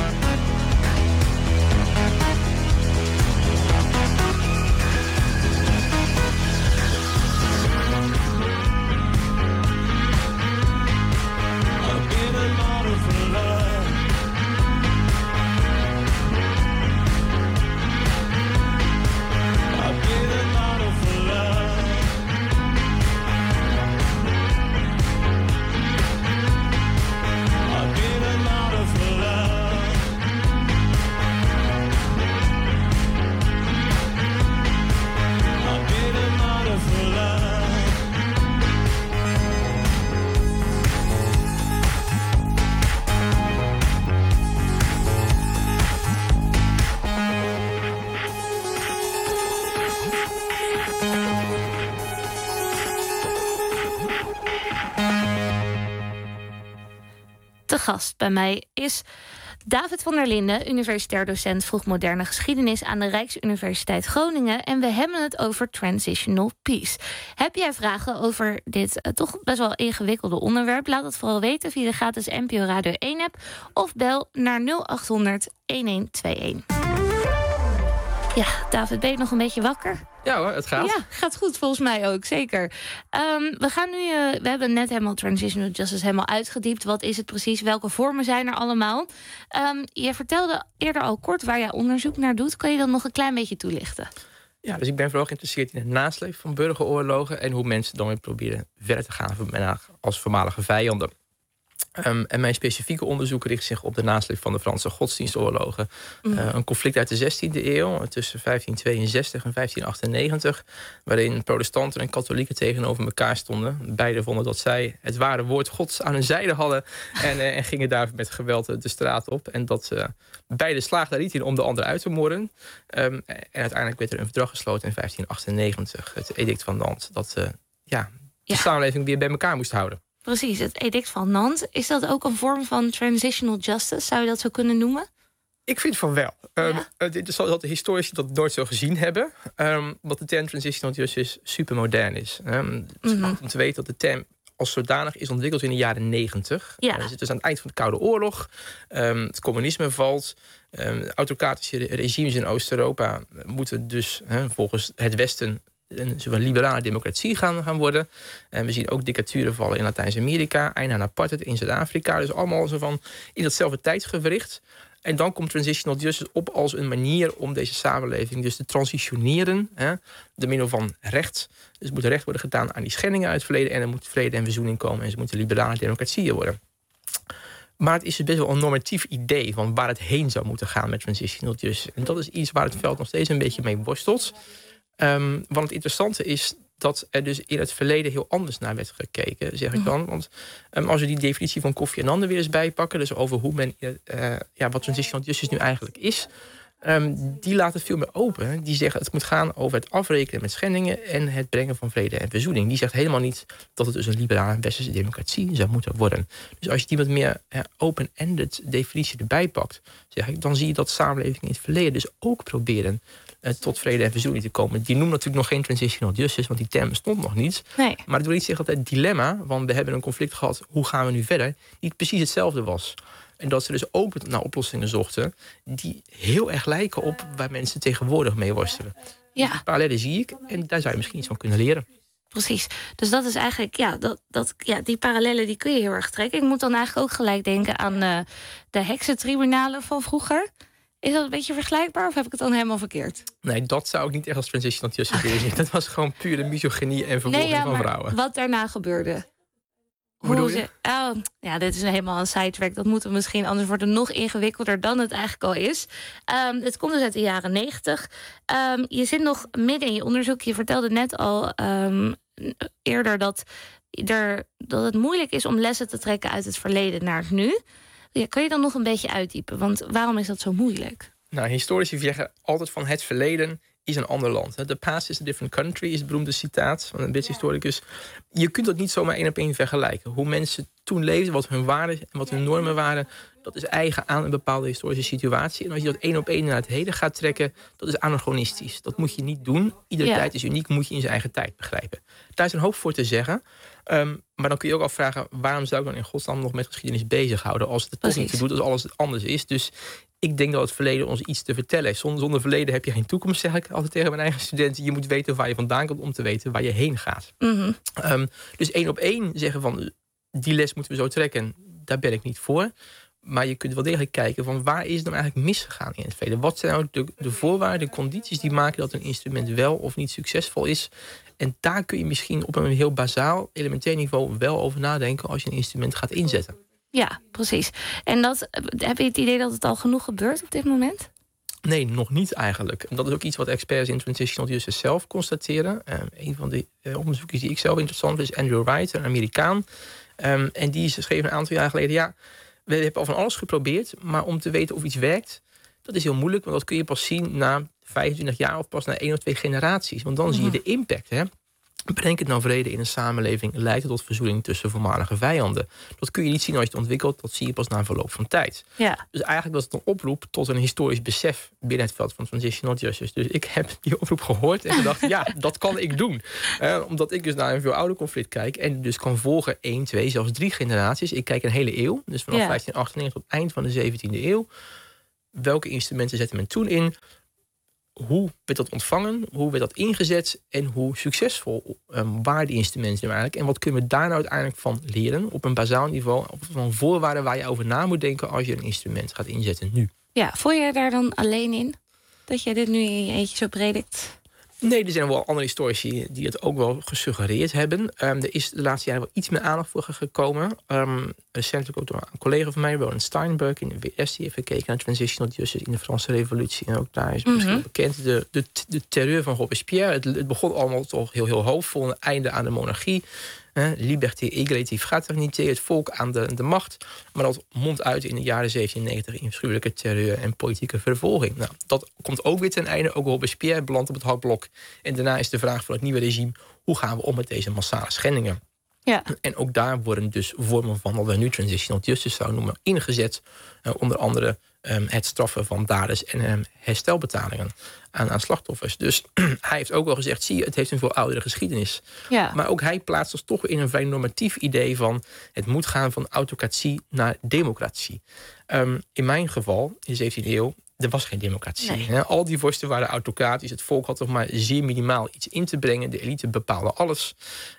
I've been a model for love. I've been a model for love. I've been a model for love. I've been a model for love. Te gast bij mij is David van der Linden, universitair docent vroegmoderne geschiedenis aan de Rijksuniversiteit Groningen. En we hebben het over transitional peace. Heb jij vragen over dit toch best wel ingewikkelde onderwerp? Laat het vooral weten via de gratis NPO Radio 1 app of bel naar 0800 1121. Ja, David, ben je nog een beetje wakker? Ja hoor, het gaat. Ja, gaat goed volgens mij ook, zeker. We hebben net helemaal Transitional Justice helemaal uitgediept. Wat is het precies? Welke vormen zijn er allemaal? Je vertelde eerder al kort waar je onderzoek naar doet. Kan je dat nog een klein beetje toelichten? Ja, dus ik ben vooral geïnteresseerd in het nasleep van burgeroorlogen en hoe mensen dan weer proberen verder te gaan als voormalige vijanden. En mijn specifieke onderzoek richt zich op de nasleep van de Franse godsdienstoorlogen. Een conflict uit de 16e eeuw, tussen 1562 en 1598... waarin protestanten en katholieken tegenover elkaar stonden. Beiden vonden dat zij het ware woord Gods aan hun zijde hadden en gingen daar met geweld de straat op. En dat beide slaagden er niet in om de ander uit te moorden. En uiteindelijk werd er een verdrag gesloten in 1598. Het Edict van Nantes, dat de samenleving weer bij elkaar moest houden. Precies, het Edict van Nantes. Is dat ook een vorm van transitional justice? Zou je dat zo kunnen noemen? Ik vind van wel. Het is dat de historici dat nooit zo gezien hebben. Want de term transitional justice super modern is. Om te weten dat de term als zodanig is ontwikkeld in de jaren 90. Ja. Dus aan het eind van de Koude Oorlog. Het communisme valt. Autocratische regimes in Oost-Europa moeten dus volgens het Westen een liberale democratie gaan worden. En we zien ook dictaturen vallen in Latijns-Amerika, einde aan apartheid in Zuid-Afrika. Dus allemaal zo van in datzelfde tijdsgewricht. En dan komt transitional justice op als een manier om deze samenleving dus te transitioneren. Door middel van recht. Dus er moet recht worden gedaan aan die schendingen uit het verleden. En er moet vrede en verzoening komen. En ze moeten liberale democratieën worden. Maar het is dus best wel een normatief idee van waar het heen zou moeten gaan met transitional justice. En dat is iets waar het veld nog steeds een beetje mee worstelt. Want het interessante is dat er dus in het verleden heel anders naar werd gekeken, zeg ik dan. Want als we die definitie van Kofi Annan er weer eens bijpakken, dus over hoe men wat transitional justice nu eigenlijk is, die laten veel meer open. Die zeggen het moet gaan over het afrekenen met schendingen en het brengen van vrede en verzoening. Die zegt helemaal niet dat het dus een liberale westerse democratie zou moeten worden. Dus als je die wat meer open-ended definitie erbij pakt, zeg ik, dan zie je dat samenlevingen in het verleden dus ook proberen tot vrede en verzoening te komen. Die noemen natuurlijk nog geen transitional justice, want die term bestond nog niet. Nee. Maar dat wil niet zeggen dat het dilemma, want we hebben een conflict gehad, hoe gaan we nu verder, niet precies hetzelfde was. En dat ze dus ook naar oplossingen zochten die heel erg lijken op waar mensen tegenwoordig mee worstelen. Ja. Die parallellen zie ik en daar zou je misschien iets van kunnen leren. Precies. Dus dat is eigenlijk, die parallellen die kun je heel erg trekken. Ik moet dan eigenlijk ook gelijk denken aan de heksentribunalen van vroeger. Is dat een beetje vergelijkbaar of heb ik het dan helemaal verkeerd? Nee, dat zou ik niet echt als transitional justice zien. Dat was gewoon pure misogynie en vervolging van vrouwen. Wat daarna gebeurde. Hoe bedoel je? Dit is helemaal een sidetrack. Dat moeten we misschien, anders wordt het nog ingewikkelder dan het eigenlijk al is. Het komt dus uit de jaren 90. Je zit nog midden in je onderzoek. Je vertelde net al eerder dat het moeilijk is om lessen te trekken uit het verleden naar het nu. Ja, kan je dan nog een beetje uitdiepen? Want waarom is dat zo moeilijk? Nou, historici zeggen altijd van het verleden is een ander land. The past is a different country is het beroemde citaat van een Britse historicus. Je kunt dat niet zomaar 1 op 1 vergelijken. Hoe mensen toen leefden, wat hun waarden en wat hun normen waren, dat is eigen aan een bepaalde historische situatie. En als je dat 1 op 1 naar het heden gaat trekken, dat is anachronistisch. Dat moet je niet doen. Iedere tijd is uniek, moet je in zijn eigen tijd begrijpen. Daar is een hoop voor te zeggen. Maar dan kun je ook afvragen, waarom zou ik dan in godsnaam nog met geschiedenis bezighouden als het toch niet te doen als alles anders is. Dus ik denk dat het verleden ons iets te vertellen heeft. Zonder verleden heb je geen toekomst, zeg ik altijd tegen mijn eigen studenten. Je moet weten waar je vandaan komt om te weten waar je heen gaat. Dus 1 op 1 zeggen van die les moeten we zo trekken, daar ben ik niet voor. Maar je kunt wel degelijk kijken van waar is het nou eigenlijk misgegaan in het verleden? Wat zijn nou de voorwaarden, de condities die maken dat een instrument wel of niet succesvol is? En daar kun je misschien op een heel bazaal, elementair niveau wel over nadenken als je een instrument gaat inzetten. Ja, precies. En heb je het idee dat het al genoeg gebeurt op dit moment? Nee, nog niet eigenlijk. En dat is ook iets wat experts in Transitional Justice zelf constateren. Een van de onderzoekers die ik zelf interessant vind is Andrew Wright, een Amerikaan. En die schreef een aantal jaar geleden, ja, we hebben al van alles geprobeerd, maar om te weten of iets werkt, dat is heel moeilijk, want dat kun je pas zien na 25 jaar of pas na 1 of 2 generaties. Want dan zie je de impact. Hè? Brengt het nou vrede in een samenleving? Leidt het tot verzoening tussen voormalige vijanden? Dat kun je niet zien als je het ontwikkelt. Dat zie je pas na verloop van tijd. Ja. Dus eigenlijk was het een oproep tot een historisch besef binnen het veld van Transitional Justice. Dus ik heb die oproep gehoord en gedacht, ja, dat kan ik doen. Omdat ik dus naar een veel ouder conflict kijk en dus kan volgen 1, 2, zelfs 3 generaties. Ik kijk een hele eeuw, dus vanaf 1598 tot eind van de 17e eeuw. Welke instrumenten zette men toen in? Hoe werd dat ontvangen? Hoe werd dat ingezet? En hoe succesvol waren die instrumenten nu eigenlijk? En wat kunnen we daar nou uiteindelijk van leren op een bazaal niveau? Op van voorwaarden waar je over na moet denken als je een instrument gaat inzetten nu. Ja, voel je daar dan alleen in? Dat je dit nu in je eentje zo predikt? Nee, er zijn wel andere historici die het ook wel gesuggereerd hebben. Er is de laatste jaren wel iets meer aandacht voor gekomen. Recentelijk ook door een collega van mij, Roland Steinberg in de WS, die heeft gekeken naar Transitional Justice in de Franse Revolutie. En ook daar is misschien bekend de terreur van Robespierre. Het begon allemaal toch heel hoopvol, een einde aan de monarchie. Liberté, égalité, fraternité, het volk aan de macht. Maar dat mondt uit in de jaren 1790 in gruwelijke terreur en politieke vervolging. Nou, dat komt ook weer ten einde. Ook Robespierre belandt op het houtblok. En daarna is de vraag van het nieuwe regime, hoe gaan we om met deze massale schendingen? Ja. En ook daar worden dus vormen van wat we nu Transitional Justice zouden noemen ingezet. Onder andere het straffen van daders en herstelbetalingen aan slachtoffers. Dus hij heeft ook wel gezegd, zie je, het heeft een veel oudere geschiedenis. Ja. Maar ook hij plaatst ons toch in een vrij normatief idee van het moet gaan van autocratie naar democratie. In mijn geval, in de 17e eeuw, er was geen democratie. Nee. Al die vorsten waren autocratisch. Het volk had toch maar zeer minimaal iets in te brengen. De elite bepaalde alles.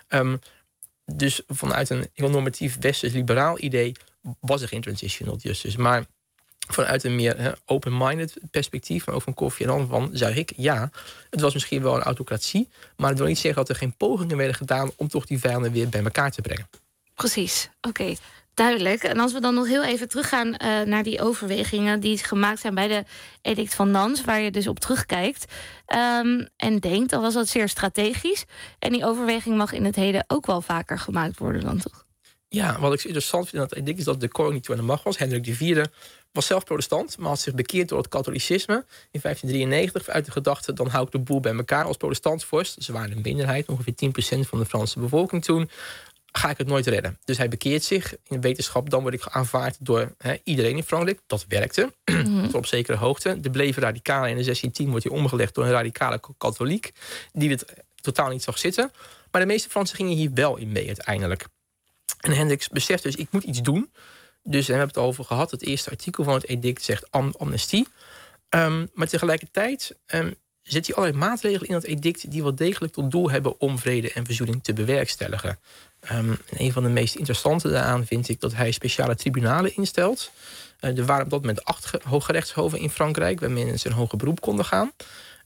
Dus vanuit een heel normatief westers-liberaal idee was er geen Transitional Justice. Maar vanuit een meer open-minded perspectief, van ook van Kofi Annan, van zeg ik, ja, het was misschien wel een autocratie, maar het wil niet zeggen dat er geen pogingen werden gedaan om toch die vijanden weer bij elkaar te brengen. Precies, oké. Duidelijk. En als we dan nog heel even teruggaan naar die overwegingen die gemaakt zijn bij de Edict van Nantes, waar je dus op terugkijkt en denkt, dan was dat zeer strategisch. En die overweging mag in het heden ook wel vaker gemaakt worden dan toch? Ja, wat ik interessant vind aan het edict is dat de koning niet toe aan de macht was. Hendrik IV was zelf protestant, maar had zich bekeerd door het katholicisme in 1593 uit de gedachte, dan hou ik de boel bij elkaar als protestantvorst. Ze waren een minderheid, ongeveer 10% van de Franse bevolking toen. Ga ik het nooit redden. Dus hij bekeert zich in de wetenschap. Dan word ik aanvaard door iedereen in Frankrijk. Dat werkte, tot op zekere hoogte. Er bleven radicalen. In de 1610 wordt hij omgelegd door een radicale katholiek, die het totaal niet zag zitten. Maar de meeste Fransen gingen hier wel in mee uiteindelijk. En Hendricks beseft dus, ik moet iets doen. Dus we hebben het over gehad. Het eerste artikel van het edict zegt amnestie. Maar tegelijkertijd zet hij allerlei maatregelen in dat edict die wel degelijk tot doel hebben om vrede en verzoening te bewerkstelligen. Een van de meest interessante daaraan vind ik dat hij speciale tribunalen instelt. Er waren op dat moment 8 hooggerechtshoven in Frankrijk, waar mensen in hoger beroep konden gaan.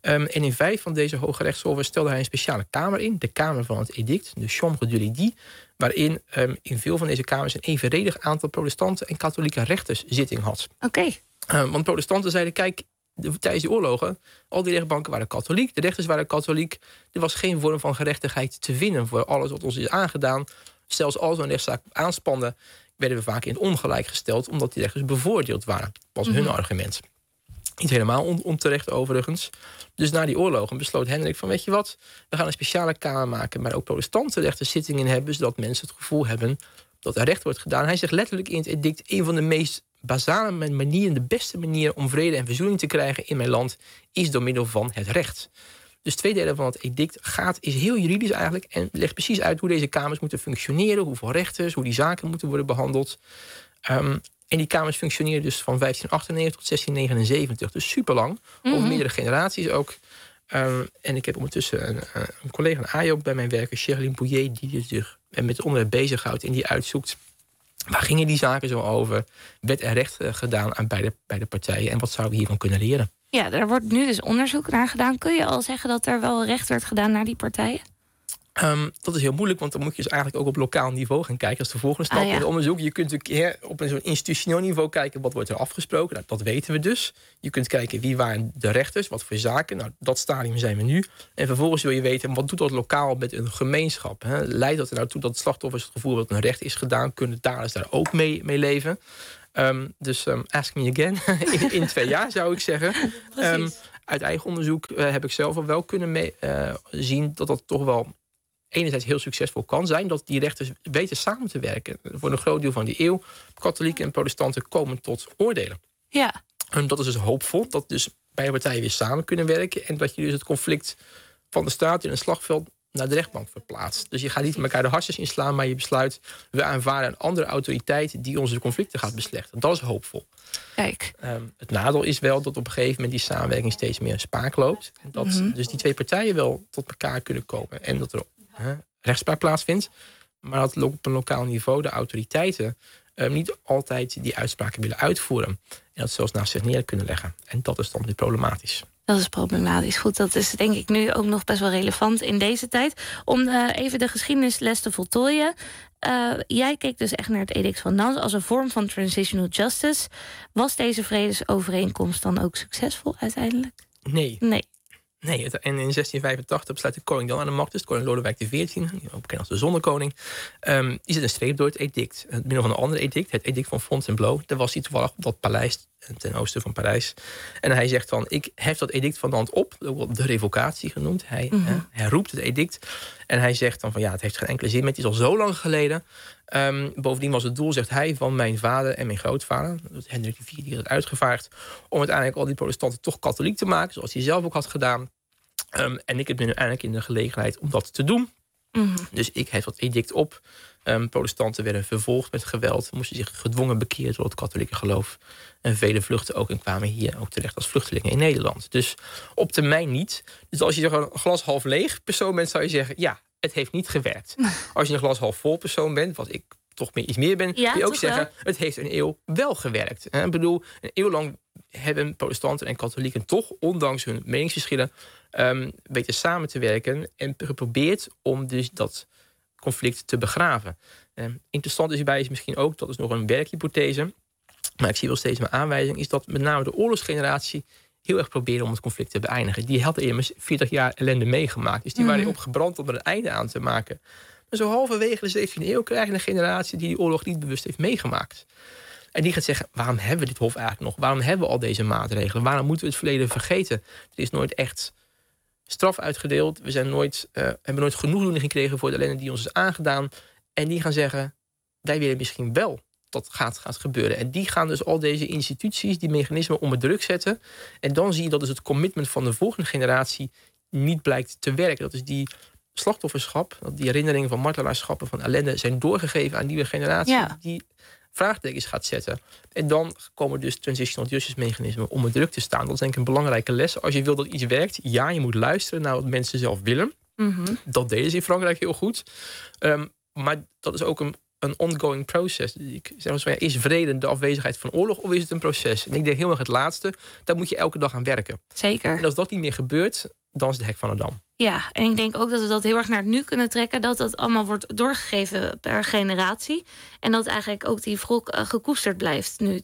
En in 5 van deze hoge rechtshoven stelde hij een speciale kamer in. De kamer van het edict, de Chambre de l'Édit. Waarin in veel van deze kamers een evenredig aantal protestanten en katholieke rechters zitting had. Oké. Want protestanten zeiden, kijk, tijdens die oorlogen, al die rechtbanken waren katholiek, de rechters waren katholiek. Er was geen vorm van gerechtigheid te vinden voor alles wat ons is aangedaan. Zelfs als we een rechtszaak aanspannen, werden we vaak in het ongelijk gesteld, omdat die rechters bevoordeeld waren. Dat was hun argument. Niet helemaal onterecht overigens. Dus na die oorlogen besloot Hendrik van, weet je wat, we gaan een speciale kamer maken, maar ook protestantenrechters zitting in hebben, zodat mensen het gevoel hebben dat er recht wordt gedaan. Hij zegt letterlijk in het edict, een van de meest basale manieren, de beste manier om vrede en verzoening te krijgen in mijn land, is door middel van het recht. Dus 2/3 van het edict is heel juridisch eigenlijk en legt precies uit hoe deze kamers moeten functioneren, hoeveel rechters, hoe die zaken moeten worden behandeld. En die kamers functioneren dus van 1598 tot 1679, dus super lang, over meerdere generaties ook. En ik heb ondertussen een collega aan AJOC bij mijn werken, Sherilyn Bouillet, die zich met het onderwerp bezighoudt en die uitzoekt, waar gingen die zaken zo over? Werd er recht gedaan aan beide partijen? En wat zouden we hiervan kunnen leren? Ja, er wordt nu dus onderzoek naar gedaan. Kun je al zeggen dat er wel recht werd gedaan naar die partijen? Dat is heel moeilijk, want dan moet je dus eigenlijk ook op lokaal niveau gaan kijken. Dat is de volgende stap in het onderzoek. Je kunt natuurlijk op een soort institutioneel niveau kijken, wat wordt er afgesproken? Nou, dat weten we dus. Je kunt kijken, wie waren de rechters? Wat voor zaken? Nou, dat stadium zijn we nu. En vervolgens wil je weten, wat doet dat lokaal met een gemeenschap? Hè? Leidt dat er nou toe dat slachtoffers het gevoel dat een recht is gedaan? Kunnen daders daar ook mee leven? Dus ask me again. in 2 jaar zou ik zeggen. Uit eigen onderzoek heb ik zelf wel kunnen zien dat dat toch wel enerzijds heel succesvol kan zijn, dat die rechters weten samen te werken. Voor een groot deel van die eeuw, katholieken en protestanten komen tot oordelen. Ja. En dat is dus hoopvol, dat dus beide partijen weer samen kunnen werken en dat je dus het conflict van de staat in een slagveld naar de rechtbank verplaatst. Dus je gaat niet met elkaar de harsjes inslaan, maar je besluit, we aanvaarden een andere autoriteit die onze conflicten gaat beslechten. Dat is hoopvol. Kijk. Het nadeel is wel dat op een gegeven moment die samenwerking steeds meer spaak loopt. En dat dus die 2 partijen wel tot elkaar kunnen komen. En dat er rechtspraak plaatsvindt. Maar dat op een lokaal niveau de autoriteiten niet altijd die uitspraken willen uitvoeren. En dat zelfs naast zich neer kunnen leggen. En dat is dan weer problematisch. Dat is problematisch. Goed, dat is denk ik nu ook nog best wel relevant in deze tijd. Om even de geschiedenisles te voltooien. Jij keek dus echt naar het edict van Nantes als een vorm van transitional justice. Was deze vredesovereenkomst dan ook succesvol uiteindelijk? Nee. En in 1685 besluit de koning dan aan de macht, dus koning Lodewijk XIV, ook bekend als de zonnekoning, die zet een streep door het edict. Het middel van een ander edict, het edict van Fontainebleau. Daar was hij toevallig op dat paleis ten oosten van Parijs. En hij zegt dan, ik hef dat edict van Nantes op, ook wel de revocatie genoemd. Hij roept het edict en hij zegt dan van het heeft geen enkele zin meer, het is al zo lang geleden. Bovendien was het doel, zegt hij, van mijn vader en mijn grootvader, Hendrik IV, die had het uitgevaardigd, om uiteindelijk al die protestanten toch katholiek te maken, zoals hij zelf ook had gedaan. En ik heb nu uiteindelijk in de gelegenheid om dat te doen. Dus ik hef dat edict op. Protestanten werden vervolgd met geweld, moesten zich gedwongen bekeren tot het katholieke geloof. En vele vluchten ook en kwamen hier ook terecht als vluchtelingen in Nederland. Dus op termijn niet. Dus als je een glas half leeg persoon bent, zou je zeggen, ja, het heeft niet gewerkt. Als je een glas half vol persoon bent, wat ik toch iets meer ben, kun je ook zeggen, het heeft een eeuw wel gewerkt. Ik bedoel, een eeuw lang hebben protestanten en katholieken toch, ondanks hun meningsverschillen, weten samen te werken en geprobeerd om dus dat conflict te begraven. Interessant is hierbij is misschien ook, dat is nog een werkhypothese, maar ik zie wel steeds meer aanwijzing, is dat met name de oorlogsgeneratie heel erg proberen om het conflict te beëindigen. Die hadden immers 40 jaar ellende meegemaakt. Dus die waren opgebrand om er een einde aan te maken. Maar zo halverwege de 17e eeuw krijg je een generatie die oorlog niet bewust heeft meegemaakt. En die gaat zeggen, waarom hebben we dit hof eigenlijk nog? Waarom hebben we al deze maatregelen? Waarom moeten we het verleden vergeten? Er is nooit echt straf uitgedeeld. We zijn hebben nooit genoegdoening gekregen voor de ellende die ons is aangedaan. En die gaan zeggen, wij willen misschien wel dat gaat gebeuren. En die gaan dus al deze instituties, die mechanismen onder druk zetten. En dan zie je dat dus het commitment van de volgende generatie niet blijkt te werken. Dat is die slachtofferschap, dat die herinneringen van martelaarschappen, van ellende zijn doorgegeven aan nieuwe generatie die vraagtekens gaat zetten. En dan komen dus transitional justice mechanismen onder druk te staan. Dat is denk ik een belangrijke les. Als je wil dat iets werkt, je moet luisteren naar wat mensen zelf willen. Dat deden ze in Frankrijk heel goed. Maar dat is ook een een ongoing process. Ik zeg zo, is vrede de afwezigheid van oorlog of is het een proces? En ik denk heel erg het laatste. Daar moet je elke dag aan werken. Zeker. En als dat niet meer gebeurt, dan is het hek van de dam. Ja, en ik denk ook dat we dat heel erg naar het nu kunnen trekken. Dat dat allemaal wordt doorgegeven per generatie. En dat eigenlijk ook die wrok gekoesterd blijft nu.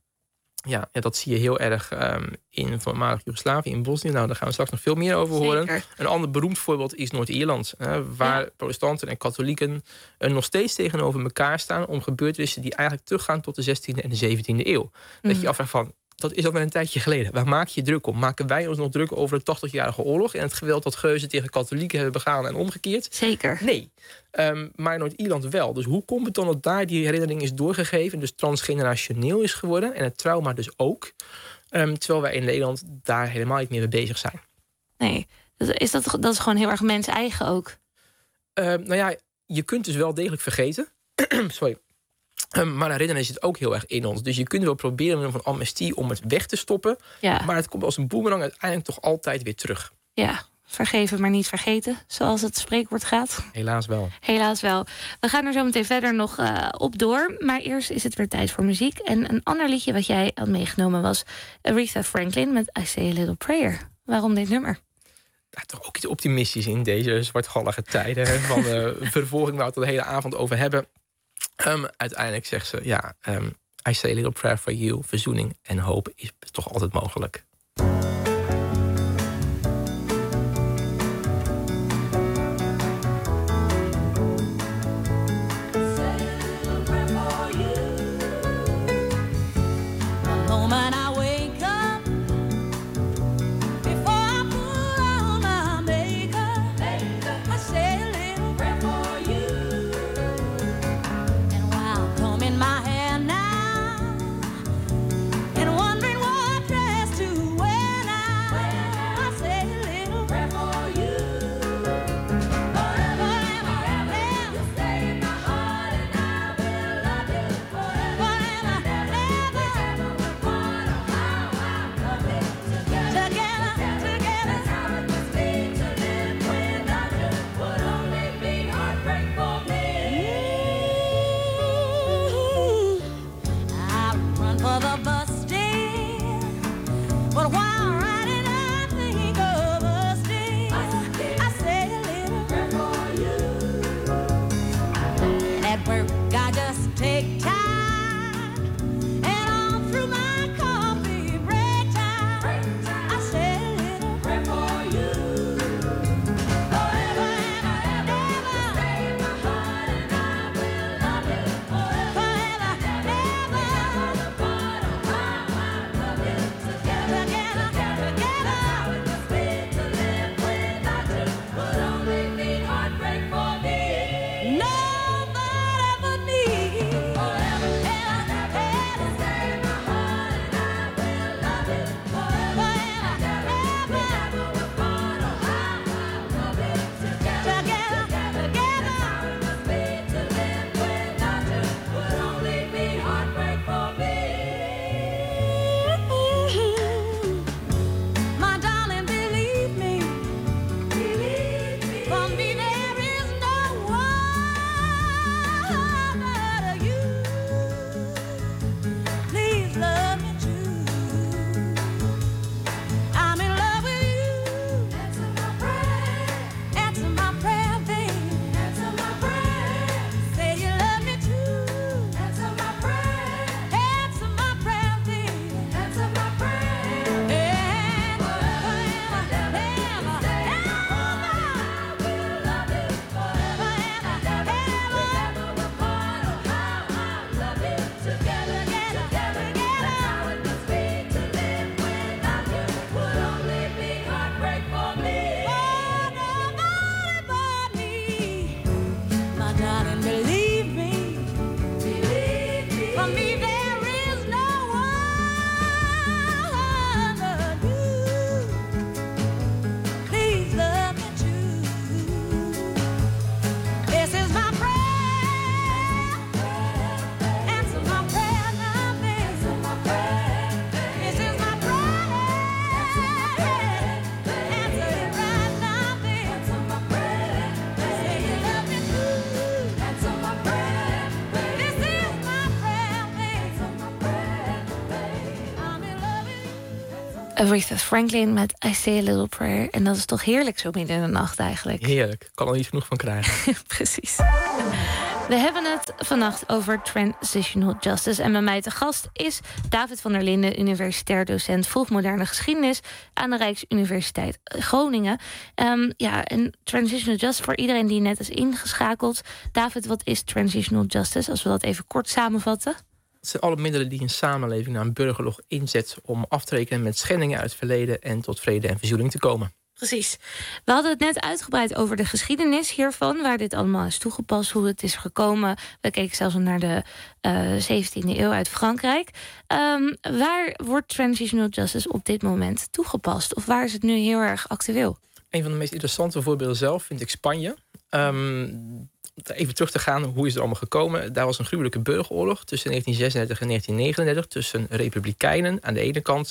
Ja, dat zie je heel erg in voormalig Joegoslavië, in Bosnië. Nou, daar gaan we straks nog veel meer over horen. Zeker. Een ander beroemd voorbeeld is Noord-Ierland. Waar protestanten en katholieken nog steeds tegenover elkaar staan om gebeurtenissen die eigenlijk teruggaan tot de 16e en de 17e eeuw. Dat je afvraagt van, dat is al wel een tijdje geleden. Waar maak je druk om? Maken wij ons nog druk over de 80-jarige oorlog en het geweld dat geuzen tegen katholieken hebben begaan en omgekeerd? Zeker. Nee. Maar in Noord-Ierland wel. Dus hoe komt het dan dat daar die herinnering is doorgegeven, dus transgenerationeel is geworden en het trauma dus ook, terwijl wij in Nederland daar helemaal niet meer mee bezig zijn? Nee, dat is gewoon heel erg mens-eigen ook. Nou ja, je kunt dus wel degelijk vergeten. Sorry. Maar herinneren zit ook heel erg in ons. Dus je kunt wel proberen met een amnestie om het weg te stoppen. Ja. Maar het komt als een boemerang uiteindelijk toch altijd weer terug. Ja, vergeven maar niet vergeten, zoals het spreekwoord gaat. Helaas wel. Helaas wel. We gaan er zo meteen verder nog op door. Maar eerst is het weer tijd voor muziek. En een ander liedje wat jij had meegenomen was Aretha Franklin met I Say a Little Prayer. Waarom dit nummer? Ja, toch ook iets optimistisch in deze zwartgallige tijden van vervolging waar we het de hele avond over hebben. Uiteindelijk zegt ze, I say a little prayer for you. Verzoening en hoop is toch altijd mogelijk. My hair now and wondering what dress to Aretha Franklin met I Say a Little Prayer. En dat is toch heerlijk zo midden in de nacht eigenlijk. Heerlijk, kan er niet genoeg van krijgen. Precies. We hebben het vannacht over transitional justice. En bij mij te gast is David van der Linden, universitair docent vroegmoderne geschiedenis aan de Rijksuniversiteit Groningen. En transitional justice voor iedereen die net is ingeschakeld. David, wat is transitional justice? Als we dat even kort samenvatten. Het zijn alle middelen die een samenleving na een burgeroorlog inzet om af te rekenen met schendingen uit het verleden en tot vrede en verzoening te komen. Precies. We hadden het net uitgebreid over de geschiedenis hiervan, waar dit allemaal is toegepast, hoe het is gekomen. We keken zelfs naar de 17e eeuw uit Frankrijk. Waar wordt transitional justice op dit moment toegepast? Of waar is het nu heel erg actueel? Een van de meest interessante voorbeelden zelf vind ik Spanje. Even terug te gaan, hoe is het allemaal gekomen? Daar was een gruwelijke burgeroorlog tussen 1936 en 1939... tussen republikeinen aan de ene kant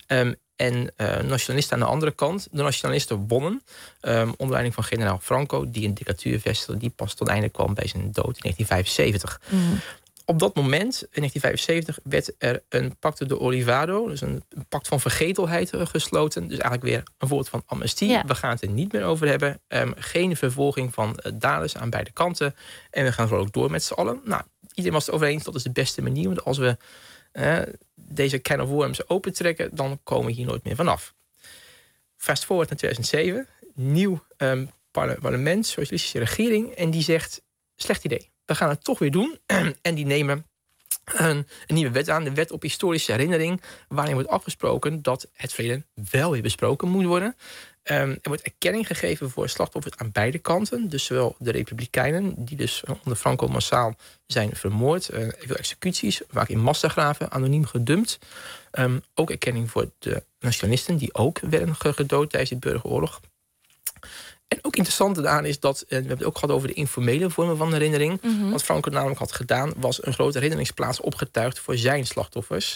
en nationalisten aan de andere kant. De nationalisten wonnen onder leiding van generaal Franco, die een dictatuur vestigde, die pas tot einde kwam bij zijn dood in 1975. Op dat moment, in 1975, werd er een Pacto de Olivado, dus een pact van vergetelheid gesloten. Dus eigenlijk weer een woord van amnestie. Ja. We gaan het er niet meer over hebben. Geen vervolging van daders aan beide kanten. En we gaan gewoon ook door met z'n allen. Nou, iedereen was het over eens, dat is de beste manier. Want als we deze can of worms opentrekken, dan komen we hier nooit meer vanaf. Fast forward naar 2007. Nieuw parlement, socialistische regering. En die zegt, slecht idee. We gaan het toch weer doen. En die nemen een nieuwe wet aan. De wet op historische herinnering. Waarin wordt afgesproken dat het verleden wel weer besproken moet worden. Er wordt erkenning gegeven voor slachtoffers aan beide kanten. Dus zowel de republikeinen, die dus onder Franco massaal zijn vermoord. Veel executies, vaak in massagraven, anoniem gedumpt. Ook erkenning voor de nationalisten, die ook werden gedood tijdens de burgeroorlog. En ook interessant daaraan is dat, we hebben het ook gehad over de informele vormen van herinnering. Wat Franco namelijk had gedaan, was een grote herinneringsplaats opgetuigd voor zijn slachtoffers.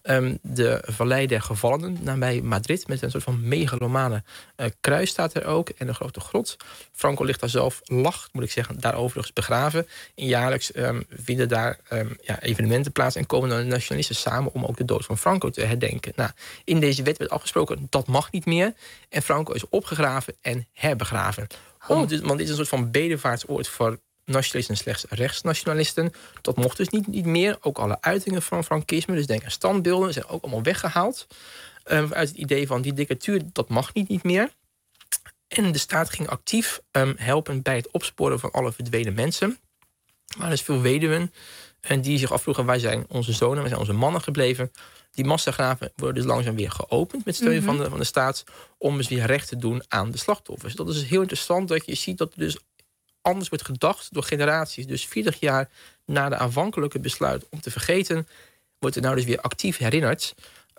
De Vallei der Gevallenen, nabij Madrid, met een soort van megalomane kruis staat er ook. En een grote grot. Franco ligt daar zelf, moet ik zeggen, daar overigens begraven. En jaarlijks vinden daar evenementen plaats en komen dan de nationalisten samen om ook de dood van Franco te herdenken. Nou, in deze wet werd afgesproken, dat mag niet meer. En Franco is opgegraven en herbegraven. Want dit is een soort van bedevaartsoord voor nationalisten en slechts rechtsnationalisten. Dat mocht dus niet meer. Ook alle uitingen van Frankisme, dus denk aan standbeelden, zijn ook allemaal weggehaald. Uit het idee van die dictatuur, dat mag niet meer. En de staat ging actief helpen bij het opsporen van alle verdwenen mensen. Er waren dus veel weduwen en die zich afvroegen, waar zijn onze zonen, waar zijn onze mannen gebleven? Die massagraven worden dus langzaam weer geopend met steun van de staat, om dus weer recht te doen aan de slachtoffers. Dat is dus heel interessant dat je ziet dat er dus anders wordt gedacht door generaties. Dus 40 jaar na de aanvankelijke besluit om te vergeten, wordt er nou dus weer actief herinnerd.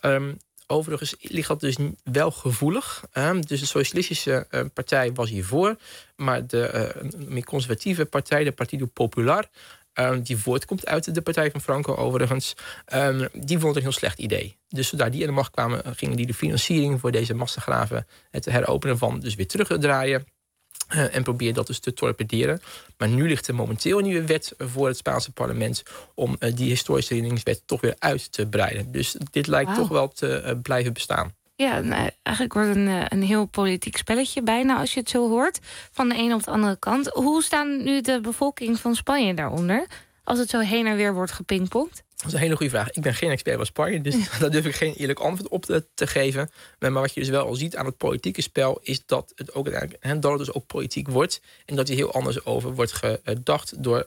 Overigens ligt dat dus wel gevoelig. Dus de Socialistische Partij was hiervoor. Maar de meer conservatieve partij, de Partido Popular, die voortkomt uit de partij van Franco overigens, die vond het een heel slecht idee. Dus zodra die aan de macht kwamen, gingen die de financiering voor deze massagraven, het heropenen van, dus weer terugdraaien. En probeer dat dus te torpederen. Maar nu ligt er momenteel een nieuwe wet voor het Spaanse parlement om die historische herinneringswet toch weer uit te breiden. Dus dit lijkt toch wel te blijven bestaan. Ja, nou, eigenlijk wordt een heel politiek spelletje bijna als je het zo hoort. Van de ene op de andere kant. Hoe staan nu de bevolking van Spanje daaronder? Als het zo heen en weer wordt gepingpongd? Dat is een hele goede vraag. Ik ben geen expert van Spanje, dus daar durf ik geen eerlijk antwoord op te geven. Maar wat je dus wel al ziet aan het politieke spel, is dat het ook uiteindelijk, dat het dus ook politiek wordt. En dat hier heel anders over wordt gedacht door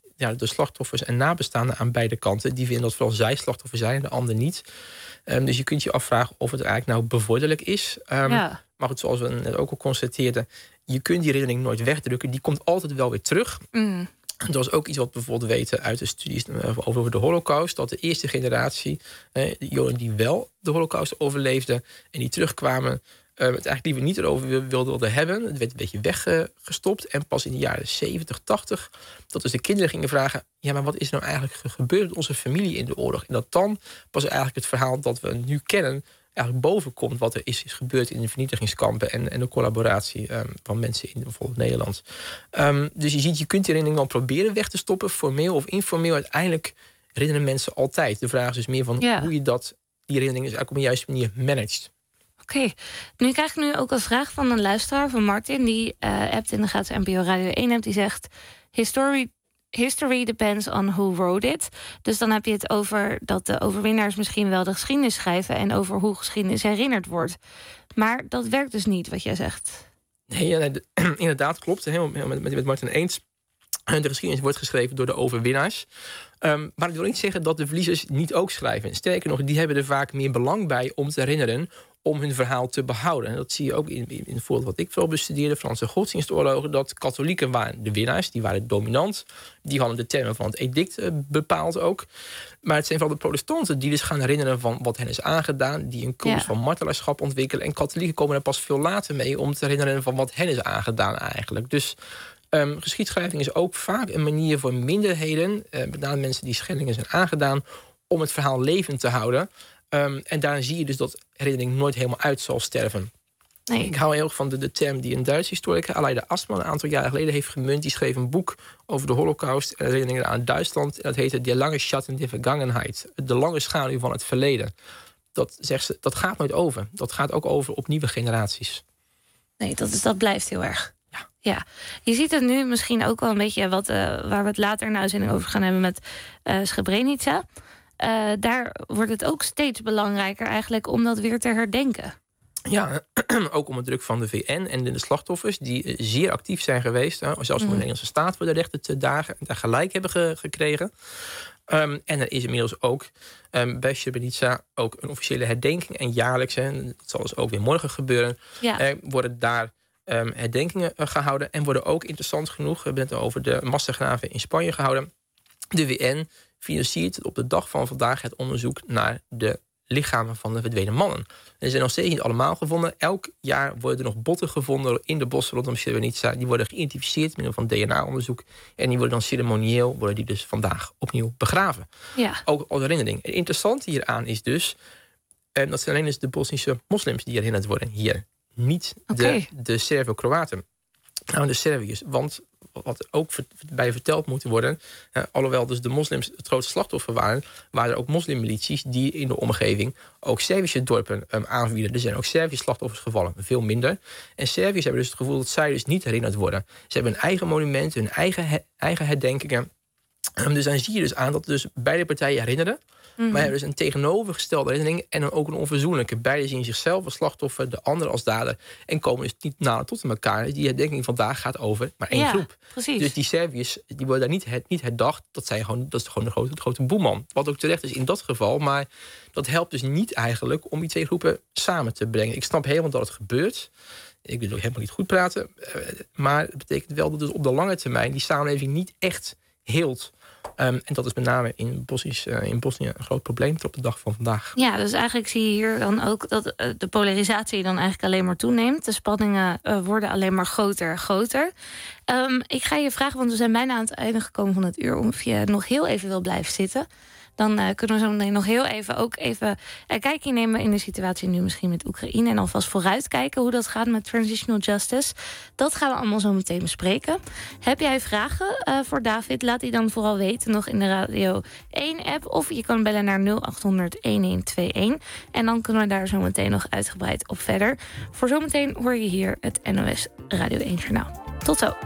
de slachtoffers en nabestaanden aan beide kanten. Die vinden dat vooral zij slachtoffer zijn, de ander niet. Dus je kunt je afvragen of het eigenlijk nou bevorderlijk is. Maar goed, zoals we net ook al constateerden, je kunt die herinnering nooit wegdrukken. Die komt altijd wel weer terug. Dat was ook iets wat we bijvoorbeeld weten uit de studies over de Holocaust. Dat de eerste generatie, de Joden die wel de Holocaust overleefden en die terugkwamen, het eigenlijk liever niet erover wilden hebben. Het werd een beetje weggestopt. En pas in de jaren 70, 80, dat dus de kinderen gingen vragen, ja, maar wat is er nou eigenlijk gebeurd met onze familie in de oorlog? En dat dan pas eigenlijk het verhaal dat we nu kennen eigenlijk boven komt wat er is gebeurd in de vernietigingskampen en de collaboratie van mensen in bijvoorbeeld Nederland. Dus je ziet, je kunt die herinnering wel proberen weg te stoppen, formeel of informeel. Uiteindelijk herinneren mensen altijd. De vraag is dus meer van hoe je die herinnering is eigenlijk op een juiste manier managt. Oké. Nu krijg ik ook een vraag van een luisteraar, van Martin. Die appt in de gratis NPO Radio 1 app. Die zegt: History depends on who wrote it. Dus dan heb je het over dat de overwinnaars misschien wel de geschiedenis schrijven en over hoe geschiedenis herinnerd wordt. Maar dat werkt dus niet, wat jij zegt. Nee, inderdaad, klopt. Helemaal met Martin eens. De geschiedenis wordt geschreven door de overwinnaars. Maar dat wil niet zeggen dat de verliezers niet ook schrijven. Sterker nog, die hebben er vaak meer belang bij om te herinneren, om hun verhaal te behouden. En dat zie je ook in het voorbeeld wat ik veel bestudeerde, Franse godsdienstoorlogen, dat katholieken waren de winnaars, die waren dominant. Die hadden de termen van het edict bepaald ook. Maar het zijn vooral de protestanten die dus gaan herinneren van wat hen is aangedaan, die een cultus van martelaarschap ontwikkelen. En katholieken komen er pas veel later mee om te herinneren van wat hen is aangedaan eigenlijk. Dus geschiedschrijving is ook vaak een manier voor minderheden, met name mensen die schendingen zijn aangedaan, om het verhaal levend te houden. En daarin zie je dus dat herinnering nooit helemaal uit zal sterven. Nee. Ik hou heel erg van de term die een Duitse historicus, Aleida Astman, een aantal jaren geleden heeft gemunt. Die schreef een boek over de Holocaust en herinneringen aan Duitsland. En dat heette Die lange Schatten der Vergangenheit. De lange schaduw van het verleden. Dat, zegt ze, dat gaat nooit over. Dat gaat ook over op nieuwe generaties. Nee, dat blijft heel erg. Ja, je ziet het nu misschien ook wel een beetje waar we het later in de uitzending over gaan hebben met Srebrenica. Daar wordt het ook steeds belangrijker eigenlijk om dat weer te herdenken. Ja, ook onder druk van de VN en de slachtoffers die zeer actief zijn geweest. Zelfs om de Nederlandse staat voor de rechten te dagen en daar gelijk hebben gekregen. En er is inmiddels ook bij Srebrenica ook een officiële herdenking. En jaarlijks, dat zal dus ook weer morgen gebeuren, worden daar herdenkingen gehouden. En worden ook, interessant genoeg, we hebben het over de massagraven in Spanje gehouden. De VN financiert op de dag van vandaag het onderzoek naar de lichamen van de verdwenen mannen. Er zijn nog steeds niet allemaal gevonden. Elk jaar worden er nog botten gevonden in de bossen rondom Srebrenica. Die worden geïdentificeerd met middel van DNA-onderzoek. En die worden dan ceremonieel, worden die dus vandaag opnieuw begraven. Ja. Ook als herinnering. Het interessante hieraan is dus, dat zijn alleen dus de Bosnische moslims die herinnerd worden hier. Niet de Servo-Kroaten. Nou, de Serviërs. Want wat ook bij verteld moet worden, alhoewel dus de moslims het grootste slachtoffer waren, waren er ook moslimmilities die in de omgeving ook Servische dorpen aanvielen. Er zijn ook Servische slachtoffers gevallen, veel minder. En Serviërs hebben dus het gevoel dat zij dus niet herinnerd worden. Ze hebben hun eigen monumenten, hun eigen herdenkingen. Dus dan zie je dus aan dat dus beide partijen herinneren. Mm-hmm. Maar hebben dus een tegenovergestelde herinnering en dan ook een onverzoenlijke. Beiden zien zichzelf als slachtoffer, de ander als dader. En komen dus niet nader tot elkaar. Die herdenking vandaag gaat over maar één groep. Precies. Dus die Serviërs die worden daar niet herdacht. Dat is gewoon de grote boeman. Wat ook terecht is in dat geval. Maar dat helpt dus niet eigenlijk om die twee groepen samen te brengen. Ik snap helemaal dat het gebeurt. Ik wil ook helemaal niet goed praten. Maar het betekent wel dat dus op de lange termijn die samenleving niet echt heelt. En dat is met name in Bosnië een groot probleem tot op de dag van vandaag. Ja, dus eigenlijk zie je hier dan ook dat de polarisatie dan eigenlijk alleen maar toeneemt. De spanningen worden alleen maar groter en groter. Ik ga je vragen, want we zijn bijna aan het einde gekomen van het uur, of je nog heel even wil blijven zitten. Dan kunnen we zo meteen nog heel even een kijkje nemen in de situatie nu misschien met Oekraïne. En alvast vooruitkijken hoe dat gaat met Transitional Justice. Dat gaan we allemaal zo meteen bespreken. Heb jij vragen voor David? Laat die dan vooral weten nog in de Radio 1-app. Of je kan bellen naar 0800-1121. En dan kunnen we daar zo meteen nog uitgebreid op verder. Voor zometeen hoor je hier het NOS Radio 1 Journaal. Tot zo.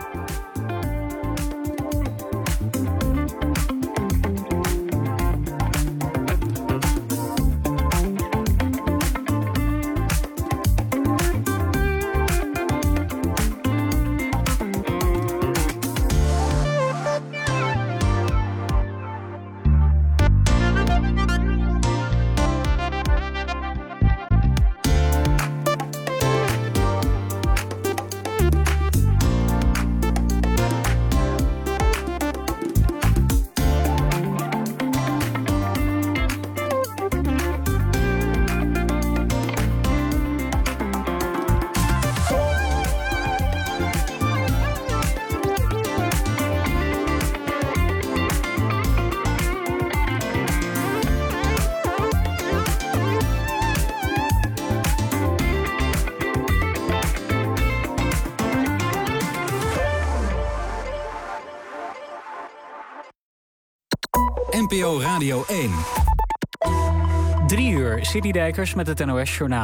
NPO Radio 1. 3 uur, Citydijkers met het NOS-journaal.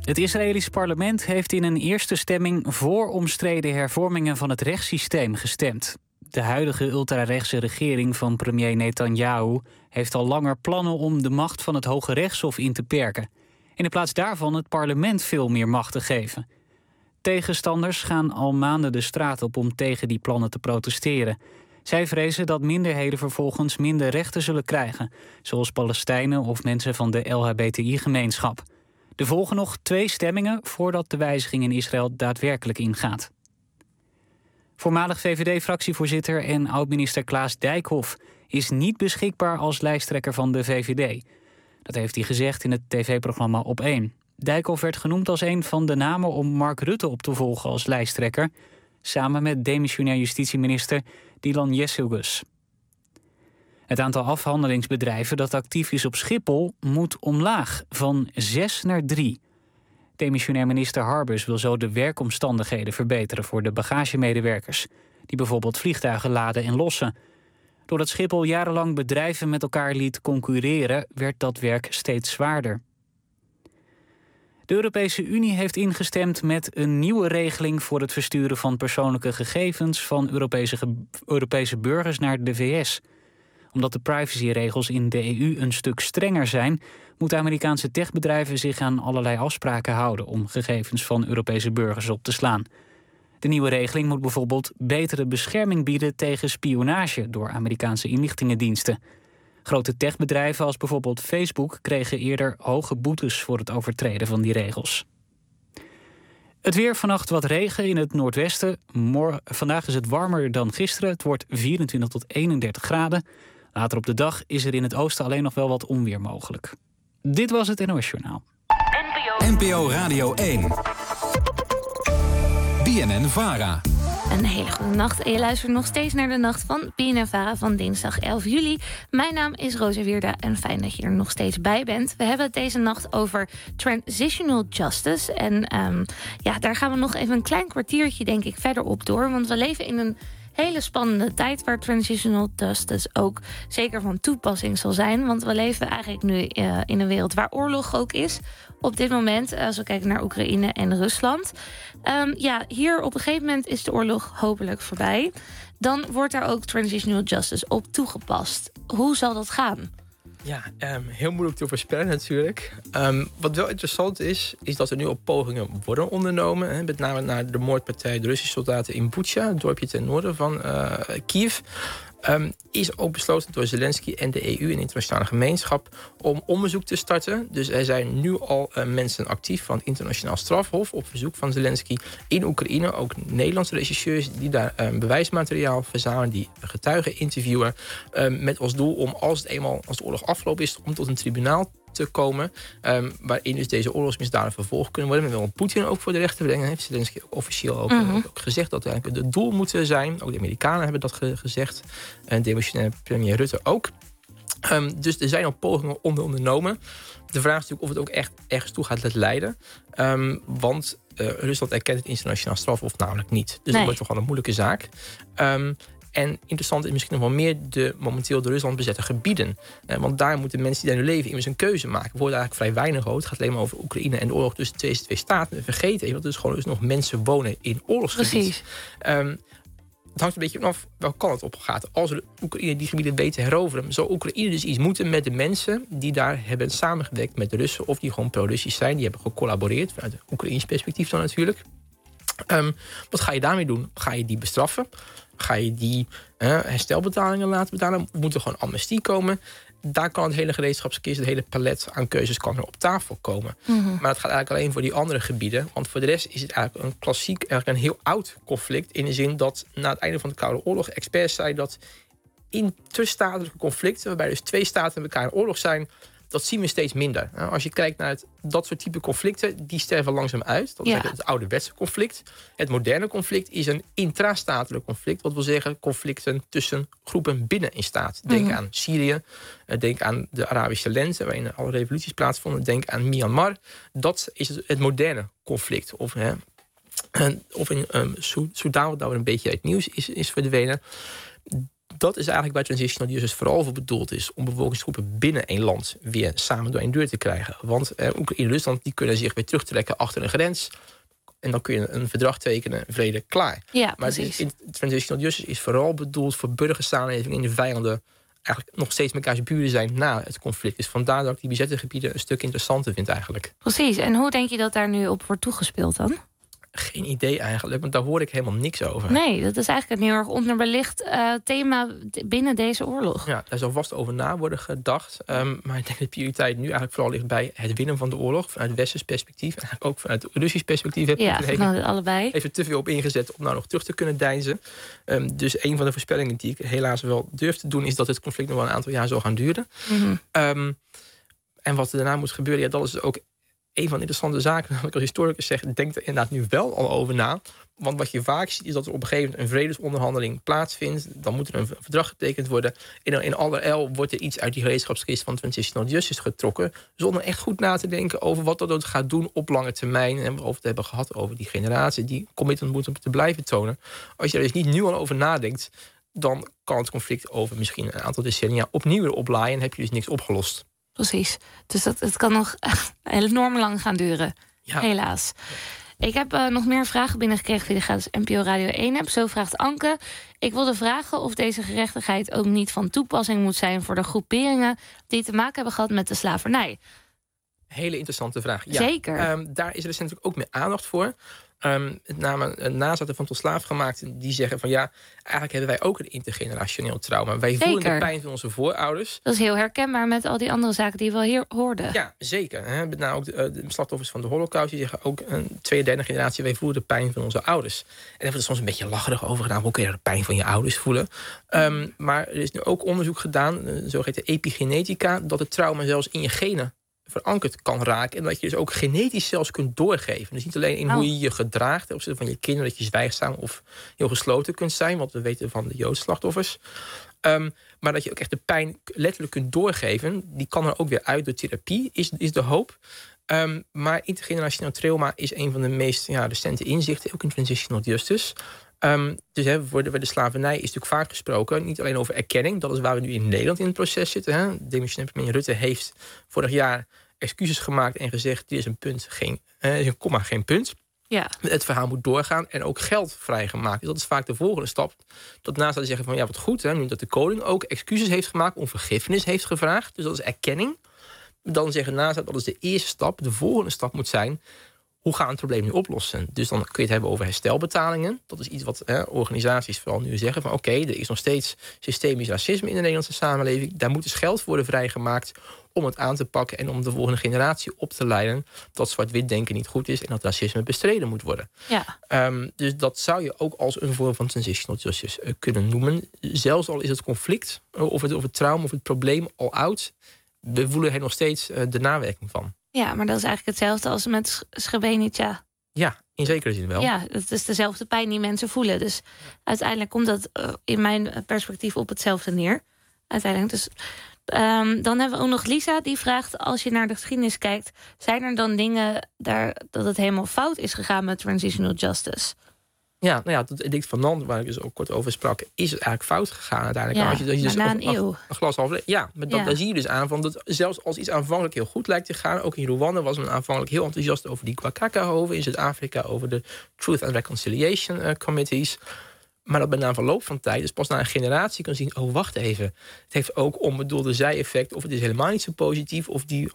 Het Israëlische parlement heeft in een eerste stemming voor omstreden hervormingen van het rechtssysteem gestemd. De huidige ultrarechtse regering van premier Netanyahu heeft al langer plannen om de macht van het Hoge Rechtshof in te perken. En in plaats daarvan het parlement veel meer macht te geven. Tegenstanders gaan al maanden de straat op om tegen die plannen te protesteren. Zij vrezen dat minderheden vervolgens minder rechten zullen krijgen, zoals Palestijnen of mensen van de LHBTI-gemeenschap. Er volgen nog 2 stemmingen voordat de wijziging in Israël daadwerkelijk ingaat. Voormalig VVD-fractievoorzitter en oud-minister Klaas Dijkhoff is niet beschikbaar als lijsttrekker van de VVD. Dat heeft hij gezegd in het tv-programma Op1. Dijkhoff werd genoemd als een van de namen om Mark Rutte op te volgen als lijsttrekker, samen met demissionair justitieminister Dylan Jesilgus. Het aantal afhandelingsbedrijven dat actief is op Schiphol moet omlaag, van 6 naar 3. Demissionair minister Harbers wil zo de werkomstandigheden verbeteren voor de bagagemedewerkers, die bijvoorbeeld vliegtuigen laden en lossen. Doordat Schiphol jarenlang bedrijven met elkaar liet concurreren, werd dat werk steeds zwaarder. De Europese Unie heeft ingestemd met een nieuwe regeling voor het versturen van persoonlijke gegevens van Europese burgers naar de VS. Omdat de privacyregels in de EU een stuk strenger zijn, moeten Amerikaanse techbedrijven zich aan allerlei afspraken houden om gegevens van Europese burgers op te slaan. De nieuwe regeling moet bijvoorbeeld betere bescherming bieden tegen spionage door Amerikaanse inlichtingendiensten. Grote techbedrijven als bijvoorbeeld Facebook kregen eerder hoge boetes voor het overtreden van die regels. Het weer, vannacht wat regen in het noordwesten. Vandaag is het warmer dan gisteren. Het wordt 24 tot 31 graden. Later op de dag is er in het oosten alleen nog wel wat onweer mogelijk. Dit was het NOS Journaal. NPO Radio 1. BNN-VARA. Een hele goede nacht en je luistert nog steeds naar de nacht van BNN-VARA van dinsdag 11 juli. Mijn naam is Rosa Wierda en fijn dat je er nog steeds bij bent. We hebben het deze nacht over transitional justice. En daar gaan we nog even een klein kwartiertje denk ik verder op door. Want we leven in een hele spannende tijd waar transitional justice ook zeker van toepassing zal zijn. Want we leven eigenlijk nu in een wereld waar oorlog ook is. Op dit moment, als we kijken naar Oekraïne en Rusland. Hier op een gegeven moment is de oorlog hopelijk voorbij. Dan wordt daar ook transitional justice op toegepast. Hoe zal dat gaan? Ja, heel moeilijk te voorspellen natuurlijk. Wat wel interessant is dat er nu al pogingen worden ondernomen. Hè, met name naar de moordpartij de Russische soldaten in Bucha, het dorpje ten noorden van Kiev. Is ook besloten door Zelensky en de EU en de internationale gemeenschap om onderzoek te starten. Dus er zijn nu al mensen actief van het internationaal strafhof op verzoek van Zelensky in Oekraïne. Ook Nederlandse rechercheurs die daar bewijsmateriaal verzamelen, die getuigen interviewen. Met als doel om als de oorlog afgelopen is, om tot een tribunaal te komen, waarin dus deze oorlogsmisdaden vervolgd kunnen worden. Men wil Poetin ook voor de rechter brengen. Heeft Zelensky ook officieel ook gezegd dat eigenlijk het doel moet zijn. Ook de Amerikanen hebben dat gezegd. En demissionair premier Rutte ook. Dus er zijn al pogingen ondernomen. De vraag is natuurlijk of het ook echt ergens toe gaat leiden. Want Rusland erkent het internationaal strafhof namelijk niet. Dus dat wordt toch wel een moeilijke zaak. En interessant is misschien nog wel meer de momenteel door Rusland bezette gebieden. Want daar moeten mensen die daar nu leven immers een keuze maken. We worden eigenlijk vrij weinig over. Het gaat alleen maar over Oekraïne en de oorlog tussen deze 2 staten. We vergeten even dat er dus gewoon nog mensen wonen in oorlogsgebied. Precies. Het hangt een beetje vanaf welke kant het op gaat. Als we Oekraïne die gebieden weet te heroveren, zou Oekraïne dus iets moeten met de mensen die daar hebben samengewerkt met de Russen, of die gewoon pro-Russisch zijn, die hebben gecollaboreerd, vanuit het Oekraïns perspectief dan natuurlijk. Wat ga je daarmee doen? Ga je die bestraffen? Ga je die herstelbetalingen laten betalen? Moet er gewoon amnestie komen? Daar kan het hele gereedschapskist, het hele palet aan keuzes kan er op tafel komen. Maar dat gaat eigenlijk alleen voor die andere gebieden. Want voor de rest is het eigenlijk een klassiek, eigenlijk een heel oud conflict. In de zin dat na het einde van de Koude Oorlog experts zeiden dat interstatelijke conflicten, waarbij dus 2 staten met elkaar in oorlog zijn, dat zien we steeds minder. Als je kijkt naar dat soort type conflicten, die sterven langzaam uit. Dat is het ouderwetse conflict. Het moderne conflict is een intrastatelijk conflict. Wat wil zeggen conflicten tussen groepen binnen een staat. Denk aan Syrië, denk aan de Arabische lente, waarin alle revoluties plaatsvonden. Denk aan Myanmar. Dat is het moderne conflict. Of in Soedan, wat nou een beetje uit het nieuws is verdwenen. dat is eigenlijk bij transitional justice vooral voor bedoeld is om bevolkingsgroepen binnen een land weer samen door een deur te krijgen. Want Oekraïne en Rusland die kunnen zich weer terugtrekken achter een grens. En dan kun je een verdrag tekenen, vrede, klaar. Ja, maar transitional justice is vooral bedoeld voor burgersamenleving in de vijanden eigenlijk nog steeds mekaars buren zijn na het conflict. Dus vandaar dat ik die bezette gebieden een stuk interessanter vind eigenlijk. Precies. En hoe denk je dat daar nu op wordt toegespeeld dan? Geen idee eigenlijk, want daar hoor ik helemaal niks over. Nee, dat is eigenlijk een heel erg onderbelicht thema binnen deze oorlog. Ja, daar zal vast over na worden gedacht. Maar ik denk dat de prioriteit nu eigenlijk vooral ligt bij het winnen van de oorlog. Vanuit Westers perspectief en eigenlijk ook vanuit Russisch perspectief. Heb ik allebei. Even te veel op ingezet om nou nog terug te kunnen deinzen. Dus een van de voorspellingen die ik helaas wel durf te doen is dat het conflict nog wel een aantal jaar zal gaan duren. Mm-hmm. En wat er daarna moet gebeuren, ja, dat is ook een van de interessante zaken, dat ik als historicus zeg, denk er inderdaad nu wel al over na. Want wat je vaak ziet is dat er op een gegeven moment een vredesonderhandeling plaatsvindt. Dan moet er een verdrag getekend worden. En in allerijl wordt er iets uit die gereedschapskist van transitional justice getrokken. Zonder echt goed na te denken over wat dat gaat doen op lange termijn. En over te hebben gehad over die generatie die commitment moeten te blijven tonen. Als je er dus niet nu al over nadenkt, dan kan het conflict over misschien een aantal decennia opnieuw weer oplaaien. En heb je dus niks opgelost. Precies. Dus het kan nog enorm lang gaan duren. Ja. Helaas. Ik heb nog meer vragen binnengekregen via de gratis NPO Radio 1-app. Zo vraagt Anke. Ik wilde vragen of deze gerechtigheid ook niet van toepassing moet zijn voor de groeperingen die te maken hebben gehad met de slavernij. Hele interessante vraag. Ja. Zeker. Daar is er natuurlijk ook meer aandacht voor. Met name nazaten van tot slaafgemaakten die zeggen van ja, eigenlijk hebben wij ook een intergenerationeel trauma. Wij voelen de pijn van onze voorouders. Dat is heel herkenbaar met al die andere zaken die we al hier hoorden. Ja, zeker. Hè. Met name ook de slachtoffers van de Holocaust, die zeggen ook een tweede, derde generatie, wij voelen de pijn van onze ouders. En daar wordt er soms een beetje lacherig over gedaan. Hoe kun je de pijn van je ouders voelen? Maar er is nu ook onderzoek gedaan, zogeheten epigenetica, dat het trauma zelfs in je genen verankerd kan raken. En dat je dus ook genetisch zelfs kunt doorgeven. Dus niet alleen in hoe je je gedraagt ten opzichte van je kinderen, dat je zwijgzaam of heel gesloten kunt zijn, wat we weten van de Joodse slachtoffers. Maar dat je ook echt de pijn letterlijk kunt doorgeven. Die kan er ook weer uit door therapie, is de hoop. Maar intergenerationeel trauma is een van de meest recente inzichten, ook in transitional justice. Dus voor de slavernij is natuurlijk vaak gesproken, niet alleen over erkenning, dat is waar we nu in Nederland in het proces zitten. Hè. Demissionair premier Rutte heeft vorig jaar excuses gemaakt en gezegd, dit is een punt, een komma, geen punt. Ja. Het verhaal moet doorgaan en ook geld vrijgemaakt. Dus dat is vaak de volgende stap. Dat naast dat te zeggen van ja, wat goed, hè, nu dat de koning ook excuses heeft gemaakt, om vergiffenis heeft gevraagd. Dus dat is erkenning. Dan zeggen naast dat is de eerste stap. De volgende stap moet zijn, hoe gaan we het probleem nu oplossen? Dus dan kun je het hebben over herstelbetalingen. Dat is iets wat organisaties vooral nu zeggen van oké, er is nog steeds systemisch racisme in de Nederlandse samenleving. Daar moet dus geld worden vrijgemaakt om het aan te pakken en om de volgende generatie op te leiden dat zwart-wit denken niet goed is en dat racisme bestreden moet worden. Ja. Dus dat zou je ook als een vorm van transitional justice kunnen noemen. Zelfs al is het conflict of het trauma of het probleem al oud, we voelen er nog steeds de nawerking van. Ja, maar dat is eigenlijk hetzelfde als met Srebrenica. Ja, in zekere zin wel. Ja, het is dezelfde pijn die mensen voelen. Dus uiteindelijk komt dat in mijn perspectief op hetzelfde neer. Uiteindelijk dus. Dan hebben we ook nog Lisa, die vraagt, als je naar de geschiedenis kijkt, zijn er dan dingen daar dat het helemaal fout is gegaan met transitional justice? Ja, nou ja, het edict van Nantes, waar ik dus ook kort over sprak, is het eigenlijk fout gegaan uiteindelijk. Ja, als je dus na een eeuw. Een glas half. Ja, maar daar zie je dus aan van dat zelfs als iets aanvankelijk heel goed lijkt te gaan, ook in Rwanda was men aanvankelijk heel enthousiast over die Kwakaka-hoven, in Zuid-Afrika over de Truth and Reconciliation Committees. Maar dat bij na verloop van tijd, dus pas na een generatie kan zien, oh wacht even, het heeft ook onbedoelde zijeffect, of het is helemaal niet zo positief, of die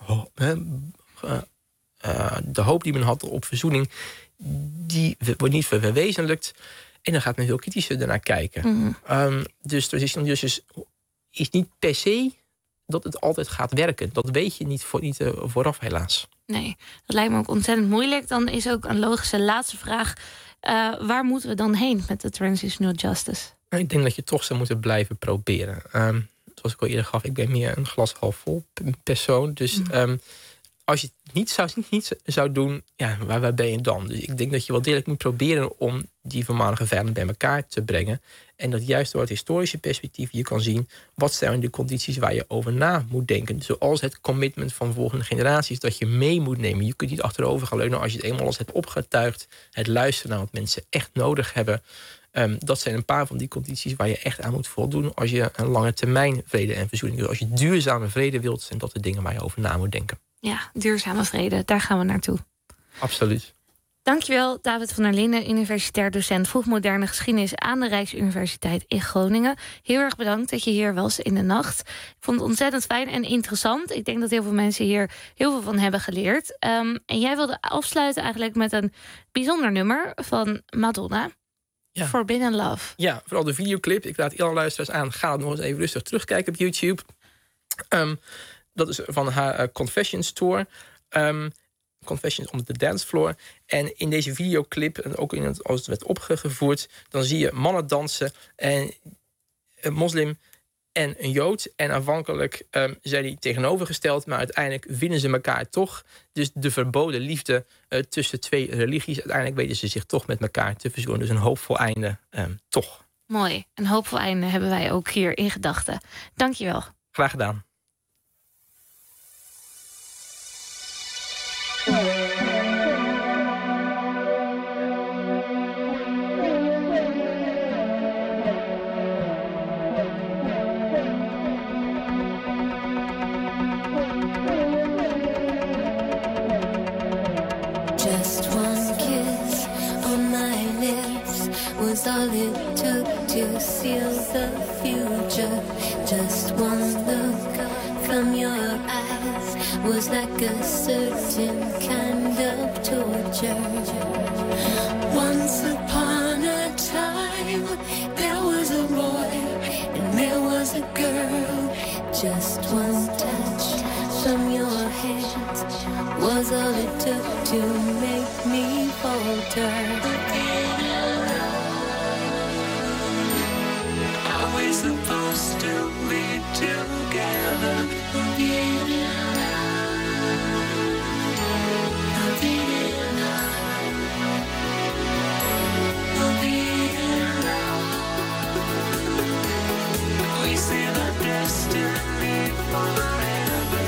de hoop die men had op verzoening, die wordt niet verwezenlijkt. En dan gaat men veel kritischer daarnaar kijken. Mm-hmm. Dus transitional justice is niet per se dat het altijd gaat werken. Dat weet je niet vooraf, helaas. Nee, dat lijkt me ook ontzettend moeilijk. Dan is ook een logische laatste vraag. Waar moeten we dan heen met de transitional justice? Ik denk dat je toch zou moeten blijven proberen. Zoals ik al eerder gaf, ik ben meer een glas half vol persoon. Dus als je het niet zou doen, ja, waar ben je dan? Dus ik denk dat je wel degelijk moet proberen om die voormalige vijanden bij elkaar te brengen. En dat juist door het historische perspectief je kan zien, wat zijn de condities waar je over na moet denken. Zoals het commitment van volgende generaties, dat je mee moet nemen. Je kunt niet achterover gaan leunen als je het eenmaal eens hebt opgetuigd. Het luisteren naar wat mensen echt nodig hebben. Dat zijn een paar van die condities waar je echt aan moet voldoen als je een lange termijn vrede en verzoening wil. Als je duurzame vrede wilt, zijn dat de dingen waar je over na moet denken. Ja, duurzame vrede, daar gaan we naartoe. Absoluut. Dankjewel, David van der Linden, universitair docent vroegmoderne geschiedenis aan de Rijksuniversiteit in Groningen. Heel erg bedankt dat je hier was in de nacht. Ik vond het ontzettend fijn en interessant. Ik denk dat heel veel mensen hier heel veel van hebben geleerd. En jij wilde afsluiten eigenlijk met een bijzonder nummer van Madonna. Ja. Forbidden Love. Ja, vooral de videoclip. Ik raad alle luisteraars aan. Ga het nog eens even rustig terugkijken op YouTube. Dat is van haar Confessions Tour. Confessions on the Dance Floor. En in deze videoclip, en ook als het werd opgevoerd, dan zie je mannen dansen. En een moslim en een Jood. En aanvankelijk zijn die tegenovergesteld, maar uiteindelijk winnen ze elkaar toch. Dus de verboden liefde tussen twee religies. Uiteindelijk weten ze zich toch met elkaar te verzoenen. Dus een hoopvol einde toch. Mooi. Een hoopvol einde hebben wij ook hier in gedachten. Dank je wel. Graag gedaan. All it took to seal the future. Just one look from your eyes was like a certain kind of torture. Once upon a time, there was a boy and there was a girl. Just one touch from your hands was all it took to make me falter. We're supposed to be together. We see the destiny forever.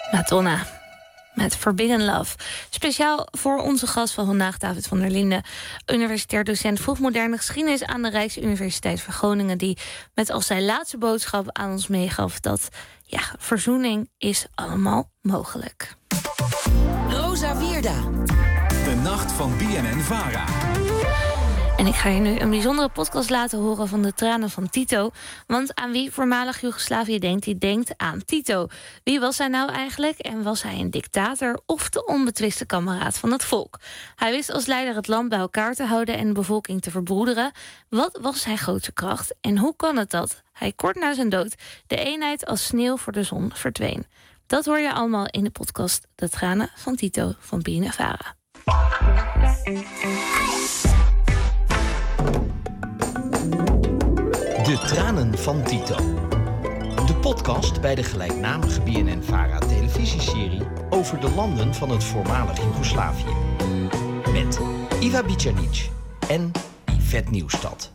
Madonna. Met Forbidden Love. Speciaal voor onze gast van vandaag, David van der Linden. Universitair docent vroegmoderne geschiedenis aan de Rijksuniversiteit van Groningen. Die met als zijn laatste boodschap aan ons meegaf dat verzoening is allemaal mogelijk. Rosa Wierda. De nacht van BNN-Vara. En ik ga je nu een bijzondere podcast laten horen van de tranen van Tito. Want aan wie voormalig Joegoslavië denkt, die denkt aan Tito. Wie was hij nou eigenlijk? En was hij een dictator of de onbetwiste kameraad van het volk? Hij wist als leider het land bij elkaar te houden en de bevolking te verbroederen. Wat was zijn grootste kracht? En hoe kan het dat hij kort na zijn dood de eenheid als sneeuw voor de zon verdween? Dat hoor je allemaal in de podcast De Tranen van Tito van BNN-Vara. De Tranen van Tito. De podcast bij de gelijknamige BNN-Vara televisieserie over de landen van het voormalig Joegoslavië. Met Iva Bicanic en Yvette Nieuwstad.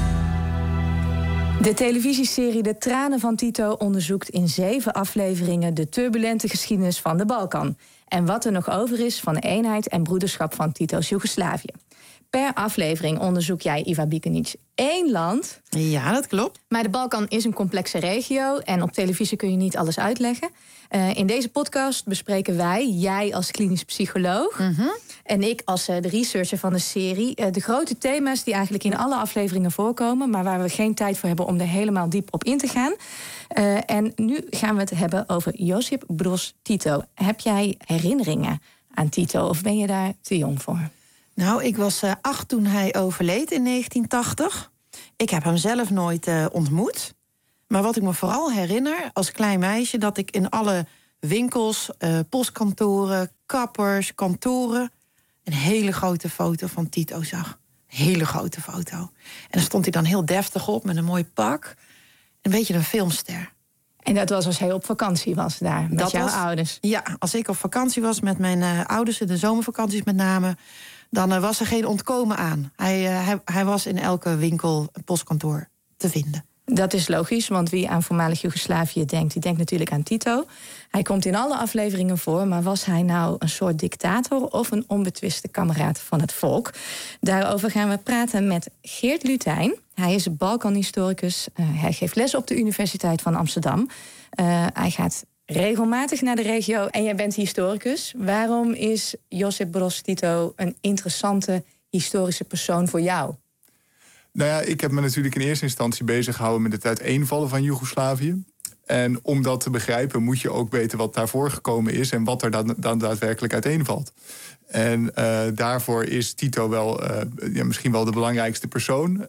De televisieserie De Tranen van Tito onderzoekt in 7 afleveringen de turbulente geschiedenis van de Balkan. En wat er nog over is van de eenheid en broederschap van Tito's Joegoslavië. Per aflevering onderzoek jij, Iva Bicanic, 1 land. Ja, dat klopt. Maar de Balkan is een complexe regio en op televisie kun je niet alles uitleggen. In deze podcast bespreken wij, jij als klinisch psycholoog en ik als de researcher van de serie, de grote thema's die eigenlijk in alle afleveringen voorkomen, maar waar we geen tijd voor hebben om er helemaal diep op in te gaan. En nu gaan we het hebben over Josip Broz Tito. Heb jij herinneringen aan Tito of ben je daar te jong voor? Nou, ik was 8 toen hij overleed in 1980. Ik heb hem zelf nooit ontmoet. Maar wat ik me vooral herinner als klein meisje, dat ik in alle winkels, postkantoren, kappers, kantoren een hele grote foto van Tito zag. Een hele grote foto. En daar stond hij dan heel deftig op met een mooi pak. Een beetje een filmster. En dat was als hij op vakantie was daar, met jouw ouders? Ja, als ik op vakantie was met mijn ouders, in de zomervakanties met name, dan was er geen ontkomen aan. Hij was in elke winkel, postkantoor te vinden. Dat is logisch, want wie aan voormalig Joegoslavië denkt, die denkt natuurlijk aan Tito. Hij komt in alle afleveringen voor, maar was hij nou een soort dictator of een onbetwiste kameraad van het volk? Daarover gaan we praten met Geert Lutijn. Hij is Balkanhistoricus. Hij geeft les op de Universiteit van Amsterdam. Hij gaat regelmatig naar de regio en jij bent historicus. Waarom is Josip Broz Tito een interessante historische persoon voor jou? Nou ja, ik heb me natuurlijk in eerste instantie bezig gehouden met het uiteenvallen van Joegoslavië. En om dat te begrijpen moet je ook weten wat daarvoor gekomen is en wat er dan daadwerkelijk uiteenvalt. En daarvoor is Tito wel misschien wel de belangrijkste persoon.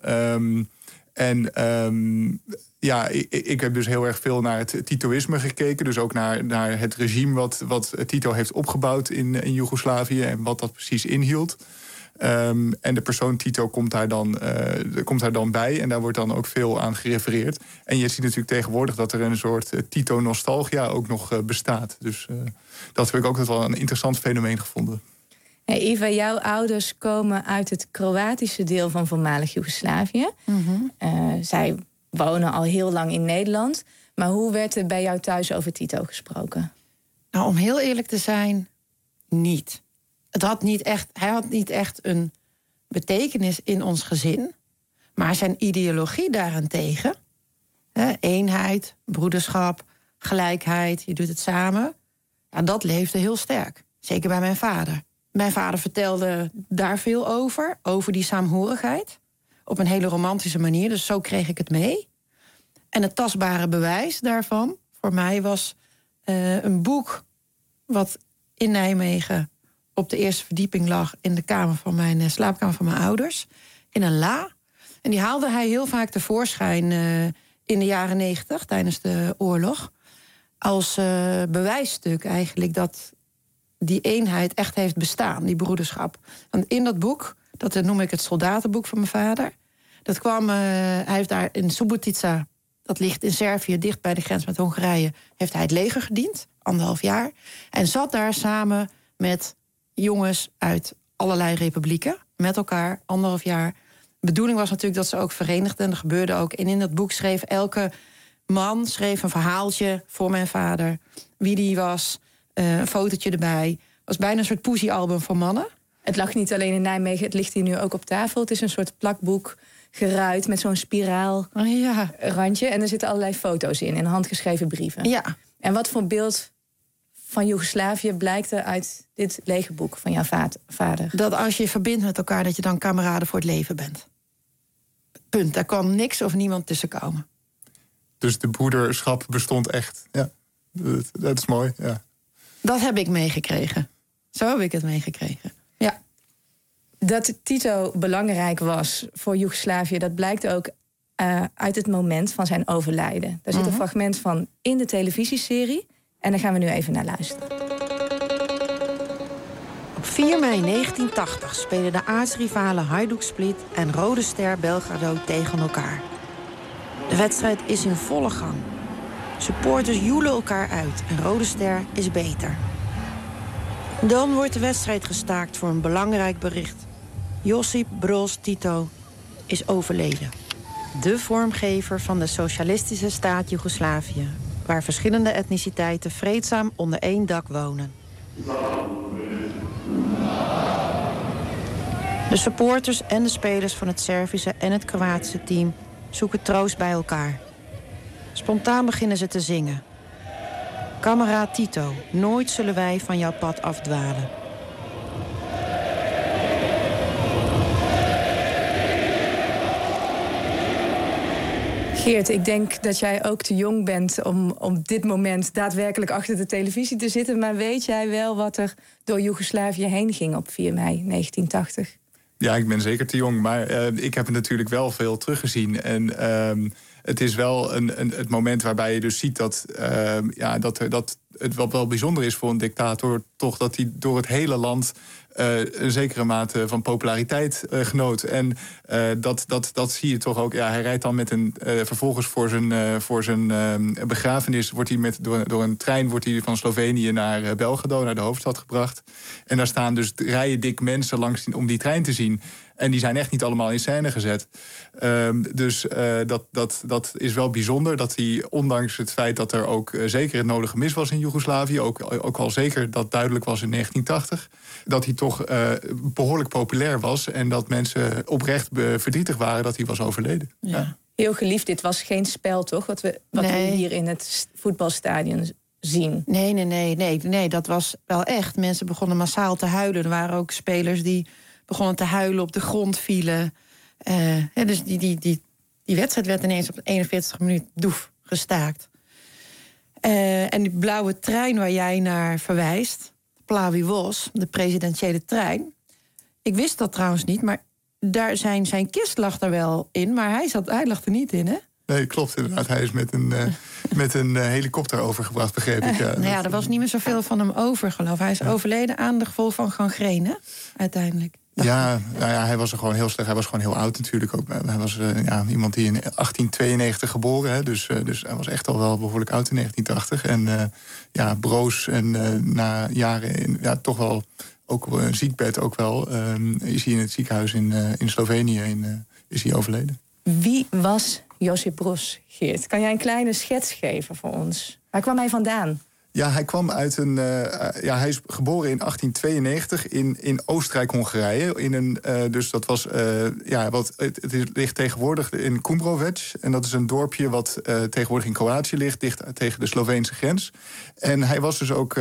Ik heb dus heel erg veel naar het Titoïsme gekeken. Dus ook naar het regime wat Tito heeft opgebouwd in Joegoslavië en wat dat precies inhield. En de persoon Tito komt daar dan bij. En daar wordt dan ook veel aan gerefereerd. En je ziet natuurlijk tegenwoordig dat er een soort Tito-nostalgia ook nog bestaat. Dus dat heb ik ook wel een interessant fenomeen gevonden. Hey Iva, jouw ouders komen uit het Kroatische deel van voormalig Joegoslavië. Zij wonen al heel lang in Nederland. Maar hoe werd er bij jou thuis over Tito gesproken? Nou, om heel eerlijk te zijn, niet. Hij had niet echt een betekenis in ons gezin. Maar zijn ideologie daarentegen, eenheid, broederschap, gelijkheid, je doet het samen, ja, dat leefde heel sterk. Zeker bij mijn vader. Mijn vader vertelde daar veel over die saamhorigheid. Op een hele romantische manier, dus zo kreeg ik het mee. En het tastbare bewijs daarvan voor mij was een boek wat in Nijmegen op de eerste verdieping lag in de kamer van mijn slaapkamer van mijn ouders. In een la. En die haalde hij heel vaak tevoorschijn in de jaren 90 tijdens de oorlog. Als bewijsstuk eigenlijk dat die eenheid echt heeft bestaan, die broederschap. Want in dat boek, dat noem ik het soldatenboek van mijn vader. Dat kwam, hij heeft daar in Subotica, dat ligt in Servië, dicht bij de grens met Hongarije, heeft hij het leger gediend, 1,5 jaar. En zat daar samen met jongens uit allerlei republieken, met elkaar, 1,5 jaar. De bedoeling was natuurlijk dat ze ook verenigden, en dat gebeurde ook. En in dat boek schreef elke man een verhaaltje voor mijn vader. Wie die was, Een fotootje erbij. Was bijna een soort poesiealbum voor mannen. Het lag niet alleen in Nijmegen, het ligt hier nu ook op tafel. Het is een soort plakboek geruit met zo'n spiraal randje. En er zitten allerlei foto's in en handgeschreven brieven. Ja. En wat voor beeld van Joegoslavië blijkt er uit dit legerboek van jouw vader? Dat als je je verbindt met elkaar, dat je dan kameraden voor het leven bent. Punt. Daar kan niks of niemand tussen komen. Dus de broederschap bestond echt. Ja, dat is mooi, ja. Dat heb ik meegekregen. Zo heb ik het meegekregen. Ja. Dat Tito belangrijk was voor Joegoslavië, dat blijkt ook uit het moment van zijn overlijden. Daar zit een fragment van in de televisieserie. En daar gaan we nu even naar luisteren. Op 4 mei 1980 spelen de aartsrivalen Hajduk Split en Rode Ster Belgrado tegen elkaar. De wedstrijd is in volle gang. Supporters joelen elkaar uit en Rode Ster is beter. Dan wordt de wedstrijd gestaakt voor een belangrijk bericht. Josip Broz Tito is overleden. De vormgever van de socialistische staat Joegoslavië, waar verschillende etniciteiten vreedzaam onder één dak wonen. De supporters en de spelers van het Servische en het Kroatische team zoeken troost bij elkaar. Spontaan beginnen ze te zingen. Kameraad Tito, nooit zullen wij van jouw pad afdwalen. Geert, ik denk dat jij ook te jong bent om op dit moment daadwerkelijk achter de televisie te zitten. Maar weet jij wel wat er door Joegoslavië heen ging op 4 mei 1980? Ja, ik ben zeker te jong, maar ik heb het natuurlijk wel veel teruggezien. En het is wel het moment waarbij je dus ziet dat het wel bijzonder is voor een dictator, toch dat hij door het hele land een zekere mate van populariteit genoot. En dat zie je toch ook. Ja, hij rijdt dan met vervolgens voor zijn begrafenis wordt hij door een trein wordt hij van Slovenië naar Belgrado, naar de hoofdstad gebracht. En daar staan dus rijen dik mensen langs om die trein te zien. En die zijn echt niet allemaal in scène gezet. Dat is wel bijzonder. Dat hij, ondanks het feit dat er ook zeker het nodige mis was in Joegoslavië, ook al zeker dat duidelijk was in 1980... dat hij toch behoorlijk populair was. En dat mensen oprecht verdrietig waren dat hij was overleden. Ja. Heel geliefd, dit was geen spel, toch? Wat we hier in het voetbalstadion zien. Nee, dat was wel echt. Mensen begonnen massaal te huilen. Er waren ook spelers die begonnen te huilen, op de grond vielen. Dus die wedstrijd werd ineens op de 41e minuut gestaakt. En die blauwe trein waar jij naar verwijst, Plavi Vos, de presidentiële trein. Ik wist dat trouwens niet, maar daar zijn kist lag er wel in, maar hij lag er niet in, hè? Nee, klopt inderdaad. Hij is met een helikopter overgebracht, begreep ik. Er was niet meer zoveel van hem over, geloof ik. Hij is overleden aan de gevolgen van gangrene, uiteindelijk. Ja, hij was er gewoon heel slecht. Hij was gewoon heel oud natuurlijk ook. Hij was iemand die in 1892 geboren. Hè, dus hij was echt al wel behoorlijk oud in 1980. En broos en na jaren toch wel ook een ziekbed ook wel, is hij in het ziekenhuis in Slovenië is hij overleden. Wie was Josip Broz, Geert? Kan jij een kleine schets geven voor ons? Waar kwam hij vandaan? Ja, hij kwam uit hij is geboren in 1892 in Oostenrijk-Hongarije. Dus dat was. Het ligt tegenwoordig in Kumbrovec. En dat is een dorpje wat tegenwoordig in Kroatië ligt, dicht tegen de Sloveense grens. En hij was dus ook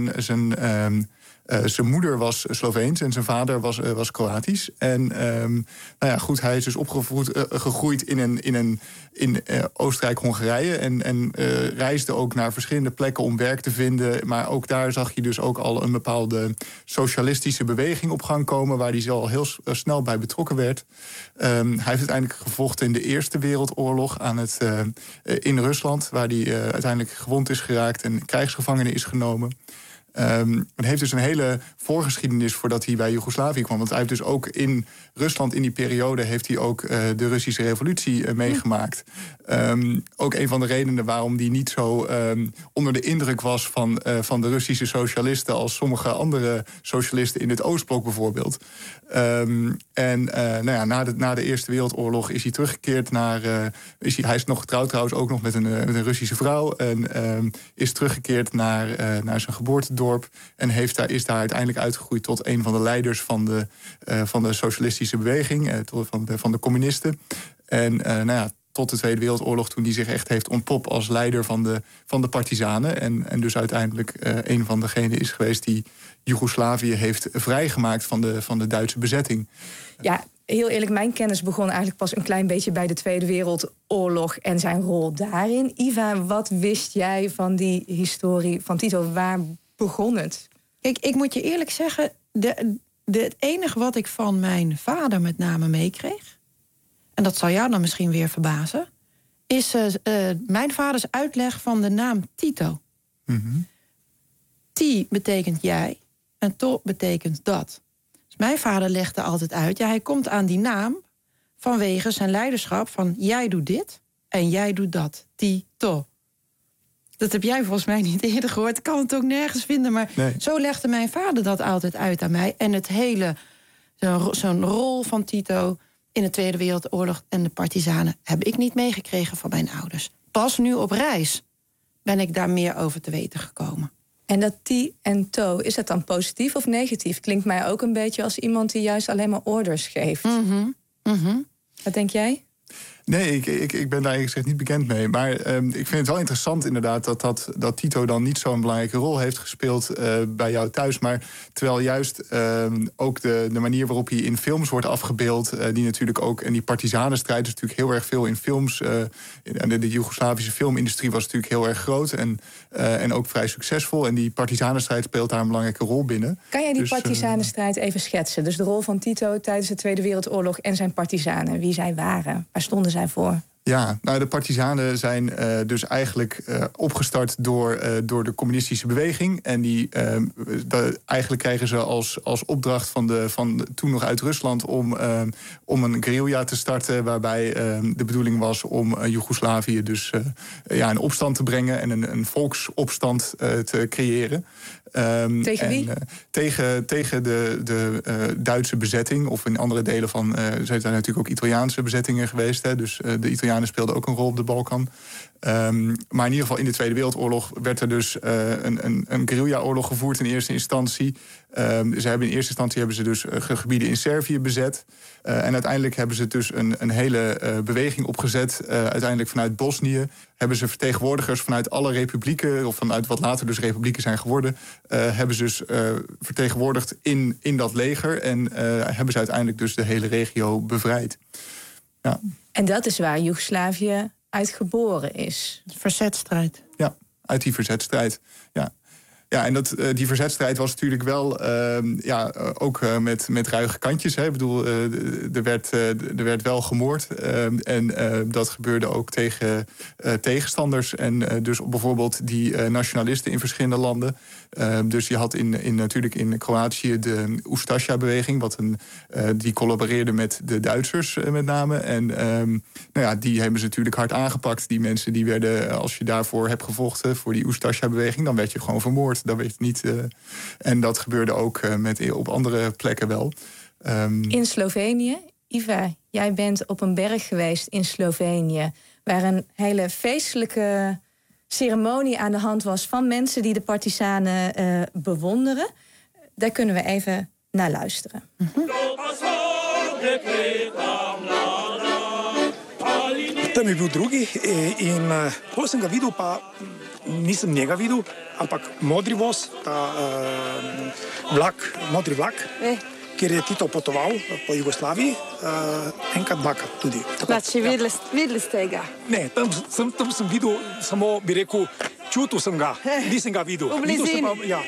zijn moeder was Sloveens en zijn vader was Kroatisch. En hij is dus gegroeid in Oostenrijk-Hongarije. En reisde ook naar verschillende plekken om werk te vinden. Maar ook daar zag je dus ook al een bepaalde socialistische beweging op gang komen, waar hij al heel snel bij betrokken werd. Hij heeft uiteindelijk gevochten in de Eerste Wereldoorlog in Rusland, waar hij uiteindelijk gewond is geraakt en krijgsgevangene is genomen. Het heeft dus een hele voorgeschiedenis voordat hij bij Joegoslavië kwam. Want hij heeft dus ook in Rusland in die periode heeft hij ook de Russische revolutie meegemaakt. Ook een van de redenen waarom hij niet zo onder de indruk was van de Russische socialisten als sommige andere socialisten in het Oostblok bijvoorbeeld. Na de Eerste Wereldoorlog is hij teruggekeerd hij is nog getrouwd trouwens ook nog met een Russische vrouw. En is teruggekeerd naar zijn geboortedorp dorp. En is daar uiteindelijk uitgegroeid tot een van de leiders van de socialistische beweging. Van de communisten. En tot de Tweede Wereldoorlog, toen hij zich echt heeft ontpopt als leider van de partizanen. En dus uiteindelijk een van degenen is geweest die Joegoslavië heeft vrijgemaakt van de Duitse bezetting. Ja, heel eerlijk, mijn kennis begon eigenlijk pas een klein beetje bij de Tweede Wereldoorlog en zijn rol daarin. Iva, wat wist jij van die historie van Tito? Waar begon het? Ik moet je eerlijk zeggen, het enige wat ik van mijn vader met name meekreeg, en dat zal jou dan misschien weer verbazen, is mijn vaders uitleg van de naam Tito. Mm-hmm. Ti betekent jij en to betekent dat. Dus mijn vader legde altijd uit, hij komt aan die naam vanwege zijn leiderschap van jij doet dit en jij doet dat. Tito. Dat heb jij volgens mij niet eerder gehoord. Ik kan het ook nergens vinden, maar zo legde mijn vader dat altijd uit aan mij. En het hele, zo'n rol van Tito in de Tweede Wereldoorlog en de partizanen heb ik niet meegekregen van mijn ouders. Pas nu op reis ben ik daar meer over te weten gekomen. En dat ti en to, is dat dan positief of negatief? Klinkt mij ook een beetje als iemand die juist alleen maar orders geeft. Mm-hmm. Mm-hmm. Wat denk jij? Nee, ik ben daar eigenlijk gezegd niet bekend mee. Maar ik vind het wel interessant inderdaad dat Tito dan niet zo'n belangrijke rol heeft gespeeld bij jou thuis. Maar terwijl juist ook de manier waarop hij in films wordt afgebeeld, die natuurlijk ook, en die partisanenstrijd is natuurlijk heel erg veel in films. De Joegoslavische filmindustrie was natuurlijk heel erg groot en ook vrij succesvol. En die partisanenstrijd speelt daar een belangrijke rol binnen. Kan jij die partisanenstrijd even schetsen? Dus de rol van Tito tijdens de Tweede Wereldoorlog en zijn partisanen, wie zij waren, waar stonden zij voor? Ja, nou, de partizanen zijn dus eigenlijk opgestart door de communistische beweging. En eigenlijk krijgen ze als opdracht van toen nog uit Rusland om een guerrilla te starten, waarbij de bedoeling was om Joegoslavië dus in opstand te brengen en een volksopstand te creëren. Tegen wie? Tegen de Duitse bezetting. Of in andere delen van zijn er natuurlijk ook Italiaanse bezettingen geweest. Hè, dus de Italianen speelden ook een rol op de Balkan. Maar in ieder geval in de Tweede Wereldoorlog werd er dus een guerrilla-oorlog gevoerd in eerste instantie. In eerste instantie hebben ze dus gebieden in Servië bezet. En uiteindelijk hebben ze dus een hele beweging opgezet. Uiteindelijk vanuit Bosnië hebben ze vertegenwoordigers vanuit alle republieken, of vanuit wat later dus republieken zijn geworden, hebben ze dus vertegenwoordigd in dat leger. En hebben ze uiteindelijk dus de hele regio bevrijd. Ja. En dat is waar Joegoslavië uit geboren is. Verzetstrijd. Ja, uit die verzetstrijd. Ja. Ja, en die verzetstrijd was natuurlijk wel ook met ruige kantjes. Hè. Ik bedoel, er werd wel gemoord. En dat gebeurde ook tegen tegenstanders. En dus bijvoorbeeld die nationalisten in verschillende landen. Dus je had natuurlijk in Kroatië de Ustasja-beweging. Die collaboreerde met de Duitsers met name. En die hebben ze natuurlijk hard aangepakt. Die mensen die werden, als je daarvoor hebt gevochten voor die Ustasja-beweging, dan werd je gewoon vermoord. Dat weet je niet. En dat gebeurde ook op andere plekken wel. In Slovenië, Iva, jij bent op een berg geweest in Slovenië, waar een hele feestelijke ceremonie aan de hand was van mensen die de partisanen bewonderen. Daar kunnen we even naar luisteren. Tam je bil drugi in ko sem ga videl, pa nisem njega videl, ampak modri voz, ta modri vlak, kjer je Tito potoval po Jugoslaviji, enkrat, dvakrat tudi. Znači, videli ste ga? Ne, tam sem videl, samo bi rekel, čutil sem ga, nisem ga videl. V blizini. Ja.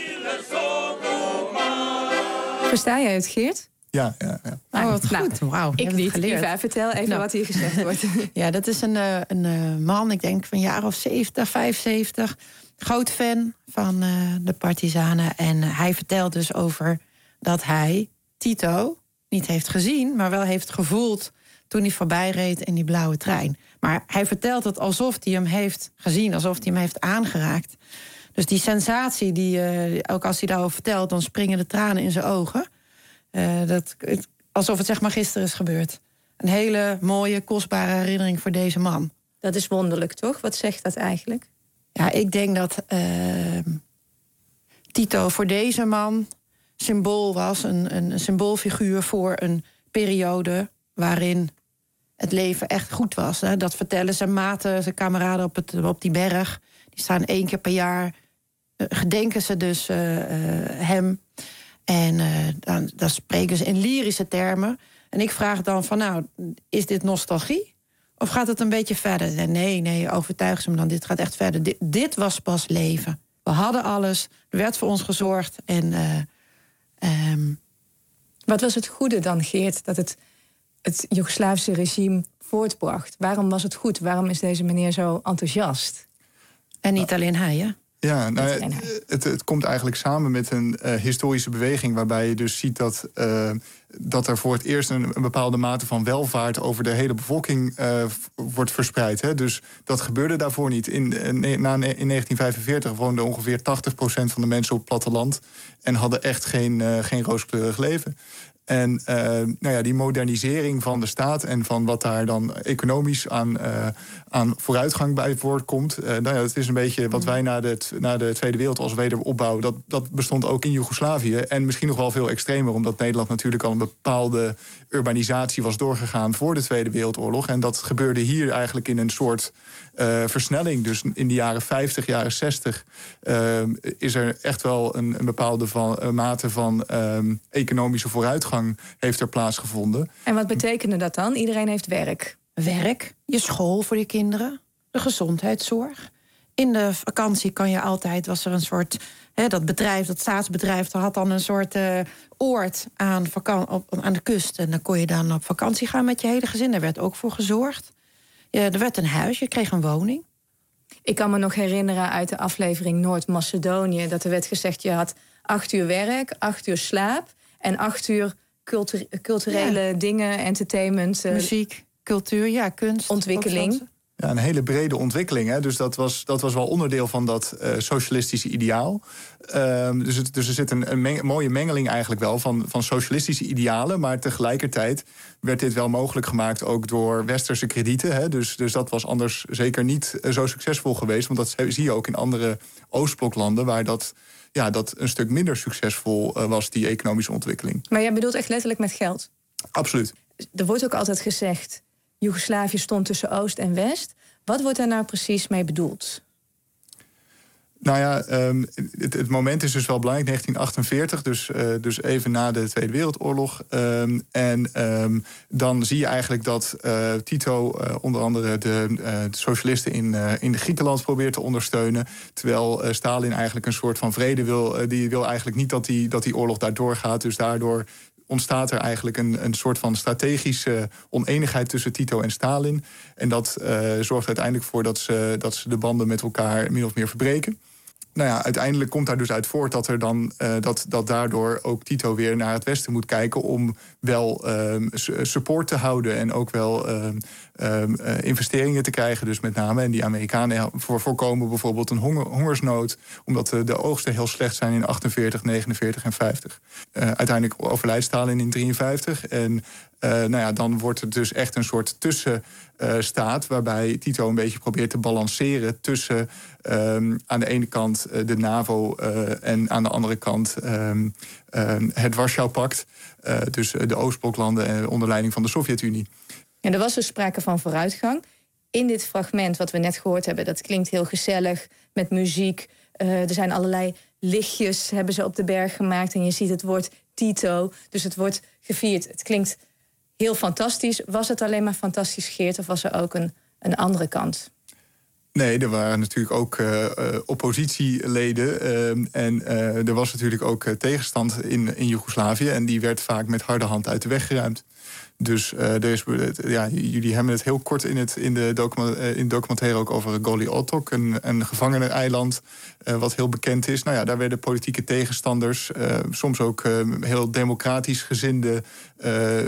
Versta jij het, Geert? Ja. Oh, wat goed. Wauw. Ik niet. Iva, vertel even wat hier gezegd wordt. Ja, dat is een man, ik denk van jaar of 70, 75. Groot fan van de partizanen. En hij vertelt dus over dat hij Tito niet heeft gezien, maar wel heeft gevoeld toen hij voorbij reed in die blauwe trein. Maar hij vertelt het alsof hij hem heeft gezien, alsof hij hem heeft aangeraakt. Dus die sensatie, ook als hij daarover vertelt, dan springen de tranen in zijn ogen. Alsof het zeg maar gisteren is gebeurd. Een hele mooie, kostbare herinnering voor deze man. Dat is wonderlijk, toch? Wat zegt dat eigenlijk? Ja, ik denk dat Tito voor deze man symbool was, een symboolfiguur voor een periode waarin het leven echt goed was. Hè. Dat vertellen zijn maten, zijn kameraden op die berg. Die staan 1 keer per jaar, gedenken ze dus hem. En dan spreken ze in lyrische termen. En ik vraag dan van, nou, is dit nostalgie? Of gaat het een beetje verder? Nee, overtuig ze me dan, dit gaat echt verder. Dit was pas leven. We hadden alles, er werd voor ons gezorgd. Wat was het goede dan, Geert, dat het Joegoslavische regime voortbracht? Waarom was het goed? Waarom is deze meneer zo enthousiast? En niet alleen hij, hè? Ja, nou, het komt eigenlijk samen met een historische beweging waarbij je dus ziet dat er voor het eerst een bepaalde mate van welvaart over de hele bevolking wordt verspreid. Hè. Dus dat gebeurde daarvoor niet. In 1945 woonde ongeveer 80% van de mensen op het platteland en hadden echt geen rooskleurig leven. En die modernisering van de staat en van wat daar dan economisch aan vooruitgang bij voortkomt. Het is een beetje wat wij na de Tweede Wereldoorlog wederopbouw. Dat bestond ook in Joegoslavië. En misschien nog wel veel extremer, omdat Nederland natuurlijk al een bepaalde urbanisatie was doorgegaan voor de Tweede Wereldoorlog. En dat gebeurde hier eigenlijk in een soort versnelling. Dus in de jaren 50, jaren 60 is er echt wel een bepaalde mate van economische vooruitgang heeft er plaatsgevonden. En wat betekende dat dan? Iedereen heeft werk. Werk, je school voor je kinderen, de gezondheidszorg. In de vakantie was er een soort, dat staatsbedrijf, dat had dan een soort oord aan de kust. En dan kon je dan op vakantie gaan met je hele gezin. Daar werd ook voor gezorgd. Er werd een huis, je kreeg een woning. Ik kan me nog herinneren uit de aflevering Noord-Macedonië dat er werd gezegd, je had 8 uur werk, 8 uur slaap en 8 uur culturele dingen, entertainment. Muziek, cultuur, kunst. Ontwikkeling. Ja, een hele brede ontwikkeling. Hè? Dus dat was wel onderdeel van dat socialistische ideaal. Dus er zit een mooie mengeling eigenlijk wel van socialistische idealen. Maar tegelijkertijd werd dit wel mogelijk gemaakt ook door westerse kredieten. Hè? Dus dat was anders zeker niet zo succesvol geweest. Want dat zie je ook in andere Oostbloklanden waar dat een stuk minder succesvol was, die economische ontwikkeling. Maar jij bedoelt echt letterlijk met geld? Absoluut. Er wordt ook altijd gezegd, Joegoslavië stond tussen Oost en West. Wat wordt daar nou precies mee bedoeld? Nou ja, het moment is dus wel belangrijk, 1948, dus even na de Tweede Wereldoorlog. Dan zie je eigenlijk dat Tito onder andere de socialisten in Griekenland probeert te ondersteunen. Terwijl Stalin eigenlijk een soort van vrede wil. Die wil eigenlijk niet dat die oorlog daar doorgaat. Dus daardoor ontstaat er eigenlijk een soort van strategische oneenigheid tussen Tito en Stalin. En dat zorgt uiteindelijk voor dat ze de banden met elkaar min of meer verbreken. Nou ja, uiteindelijk komt daar dus uit voort dat er dan dat daardoor ook Tito weer naar het westen moet kijken om wel support te houden en ook wel investeringen te krijgen, dus met name. En die Amerikanen voorkomen bijvoorbeeld een hongersnood, omdat de oogsten heel slecht zijn in 48, 49 en 50. Uiteindelijk overlijdt Stalin in 53 en dan wordt het dus echt een soort tussenstaat waarbij Tito een beetje probeert te balanceren tussen aan de ene kant de NAVO en aan de andere kant het Warschau-pact. Dus de Oostbloklanden onder leiding van de Sovjet-Unie. En er was dus sprake van vooruitgang. In dit fragment wat we net gehoord hebben, dat klinkt heel gezellig met muziek. Er zijn allerlei lichtjes, hebben ze op de berg gemaakt. En je ziet het woord Tito, dus het wordt gevierd. Het klinkt heel fantastisch. Was het alleen maar fantastisch, Geert, of was er ook een andere kant? Nee, er waren natuurlijk ook oppositieleden. En er was natuurlijk ook tegenstand in Joegoslavië. En die werd vaak met harde hand uit de weg geruimd. Dus jullie hebben het heel kort in de documentaire ook over Goli Otok, een gevangeneneiland wat heel bekend is. Nou ja, daar werden politieke tegenstanders, soms ook heel democratisch gezinde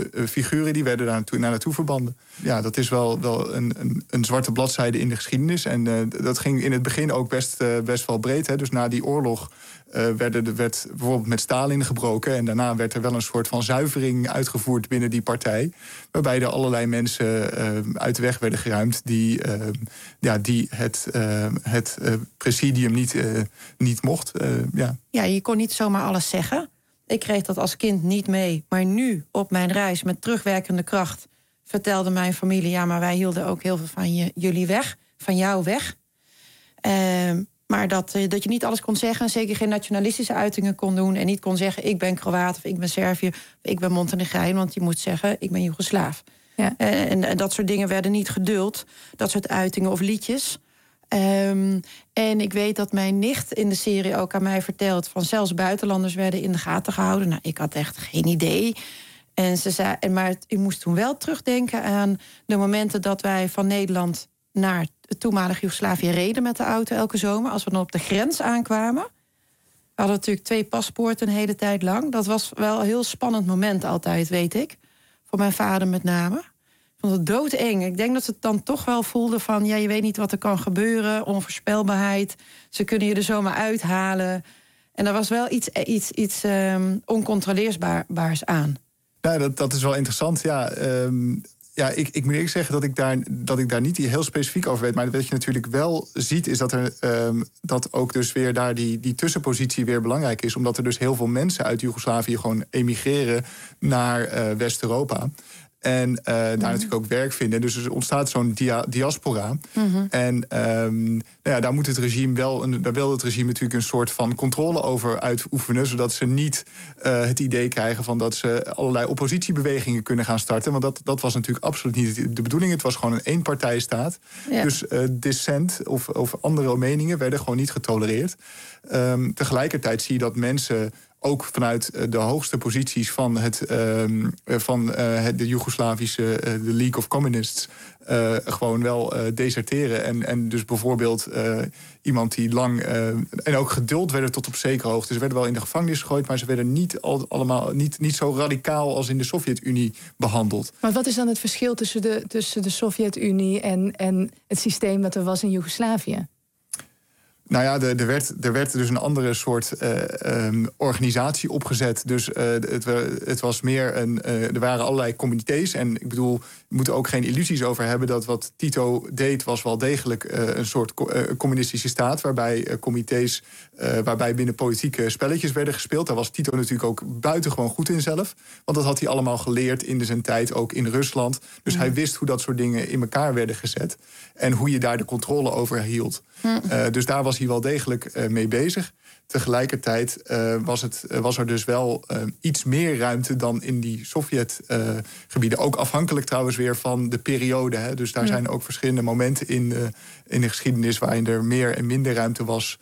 figuren, die werden daar naartoe verbanden. Ja, dat is wel een zwarte bladzijde in de geschiedenis. En En dat ging in het begin ook best wel breed. Hè. Dus na die oorlog werd bijvoorbeeld met Stalin gebroken. En daarna werd er wel een soort van zuivering uitgevoerd binnen die partij. Waarbij er allerlei mensen uit de weg werden geruimd die het presidium niet mocht. Ja, je kon niet zomaar alles zeggen. Ik kreeg dat als kind niet mee. Maar nu, op mijn reis met terugwerkende kracht, vertelde mijn familie, ja, maar wij hielden ook heel veel van jullie weg, van jou weg. Maar dat je niet alles kon zeggen, en zeker geen nationalistische uitingen kon doen, en niet kon zeggen, ik ben Kroaat of ik ben Serviër of ik ben Montenegrijn, want je moet zeggen, ik ben Joegoslaaf. Ja. En dat soort dingen werden niet geduld, dat soort uitingen of liedjes. En ik weet dat mijn nicht in de serie ook aan mij vertelt van zelfs buitenlanders werden in de gaten gehouden. Nou, ik had echt geen idee. En ze zei, maar ik moest toen wel terugdenken aan de momenten dat wij van Nederland naar het toenmalige Joegoslavië reden met de auto elke zomer. Als we dan op de grens aankwamen. We hadden natuurlijk 2 paspoorten een hele tijd lang. Dat was wel een heel spannend moment altijd, weet ik. Voor mijn vader met name. Ik vond het doodeng. Ik denk dat ze het dan toch wel voelden van, ja, je weet niet wat er kan gebeuren. Onvoorspelbaarheid. Ze kunnen je er zomaar uithalen. En er was wel iets oncontroleerbaars aan. Ja, dat is wel interessant. Ik moet eerlijk zeggen dat ik daar niet heel specifiek over weet. Maar wat je natuurlijk wel ziet is dat ook dus weer daar die tussenpositie weer belangrijk is. Omdat er dus heel veel mensen uit Joegoslavië gewoon emigreren naar West-Europa. En daar natuurlijk ook werk vinden. Dus er ontstaat zo'n diaspora. Mm-hmm. En daar moet het regime daar wil het regime natuurlijk een soort van controle over uitoefenen. Zodat ze niet het idee krijgen van dat ze allerlei oppositiebewegingen kunnen gaan starten. Want dat was natuurlijk absoluut niet de bedoeling. Het was gewoon een eenpartijstaat. Ja. Dus dissent of andere meningen werden gewoon niet getolereerd. Tegelijkertijd zie je dat mensen ook vanuit de hoogste posities van de Joegoslavische de League of Communists gewoon wel deserteren. En dus bijvoorbeeld iemand die lang en ook geduld werden tot op zekere hoogte. Ze werden wel in de gevangenis gegooid, maar ze werden niet zo radicaal als in de Sovjet-Unie behandeld. Maar wat is dan het verschil tussen de Sovjet-Unie en het systeem dat er was in Joegoslavië? Nou ja, er werd dus een andere soort organisatie opgezet. Dus het was meer er waren allerlei comité's. En ik bedoel, we moeten ook geen illusies over hebben dat wat Tito deed was wel degelijk een soort communistische staat. Waarbij comité's, waarbij binnen politieke spelletjes werden gespeeld. Daar was Tito natuurlijk ook buitengewoon goed in zelf. Want dat had hij allemaal geleerd in zijn tijd ook in Rusland. Dus hij wist hoe dat soort dingen in elkaar werden gezet. En hoe je daar de controle over hield. Dus daar was hij wel degelijk mee bezig. Tegelijkertijd was er dus wel iets meer ruimte dan in die Sovjet-gebieden. Ook afhankelijk trouwens weer van de periode. Hè. Dus daar zijn ook verschillende momenten in de geschiedenis waarin er meer en minder ruimte was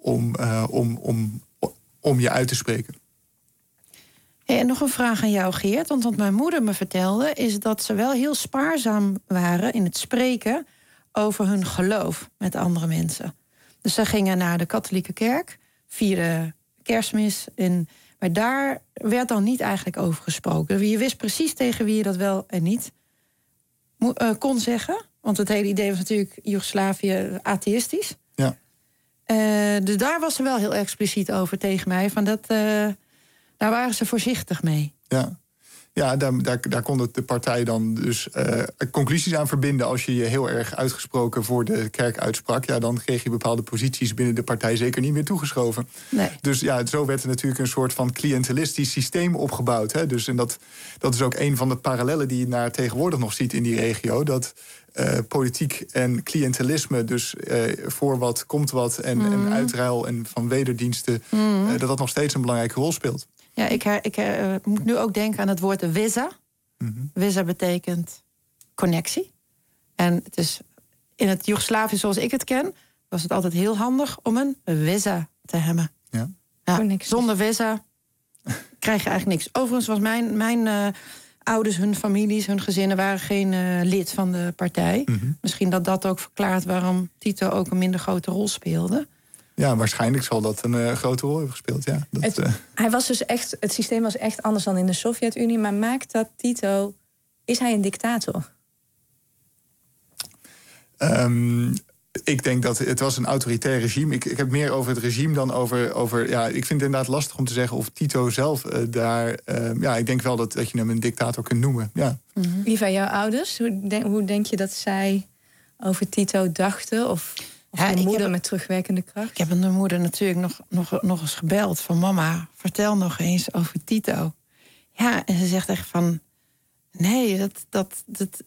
om je uit te spreken. Hey, en nog een vraag aan jou, Geert. Want wat mijn moeder me vertelde is dat ze wel heel spaarzaam waren in het spreken over hun geloof met andere mensen. Dus ze gingen naar de katholieke kerk, vierden kerstmis. Maar daar werd dan niet eigenlijk over gesproken. Je wist precies tegen wie je dat wel en niet kon zeggen. Want het hele idee was natuurlijk Joegoslavië atheïstisch. Ja. Dus daar was ze wel heel expliciet over tegen mij. Daar waren ze voorzichtig mee. Ja. Ja, daar kon de partij dan dus conclusies aan verbinden. Als je je heel erg uitgesproken voor de kerk uitsprak, ja, dan kreeg je bepaalde posities binnen de partij zeker niet meer toegeschoven. Nee. Dus ja, zo werd er natuurlijk een soort van cliëntelistisch systeem opgebouwd. Hè. Dus, en dat is ook een van de parallellen die je naar tegenwoordig nog ziet in die regio. Dat politiek en cliëntelisme, dus voor wat komt wat en uitruil en van wederdiensten, dat nog steeds een belangrijke rol speelt. Ja, ik moet nu ook denken aan het woord visa. Mm-hmm. Visa betekent connectie. En het is in het Joegoslavië zoals ik het ken, was het altijd heel handig om een visa te hebben. Ja. Ja, zonder visa krijg je eigenlijk niks. Overigens was mijn ouders, hun families, hun gezinnen waren geen lid van de partij. Mm-hmm. Misschien dat ook verklaart waarom Tito ook een minder grote rol speelde. Ja, waarschijnlijk zal dat een grote rol hebben gespeeld. Ja, hij was dus echt, het systeem was echt anders dan in de Sovjet-Unie. Maar maakt dat Tito, is hij een dictator? Ik denk dat het was een autoritair regime. Ik heb meer over het regime dan over ja, ik vind het inderdaad lastig om te zeggen of Tito zelf daar... ik denk wel dat je hem een dictator kunt noemen. Ja. Mm-hmm. Eva, jouw ouders, hoe denk je dat zij over Tito dachten? Of de moeder met terugwerkende kracht? Ik heb mijn moeder natuurlijk nog eens gebeld van... mama, vertel nog eens over Tito. Ja, en ze zegt echt van... nee, dat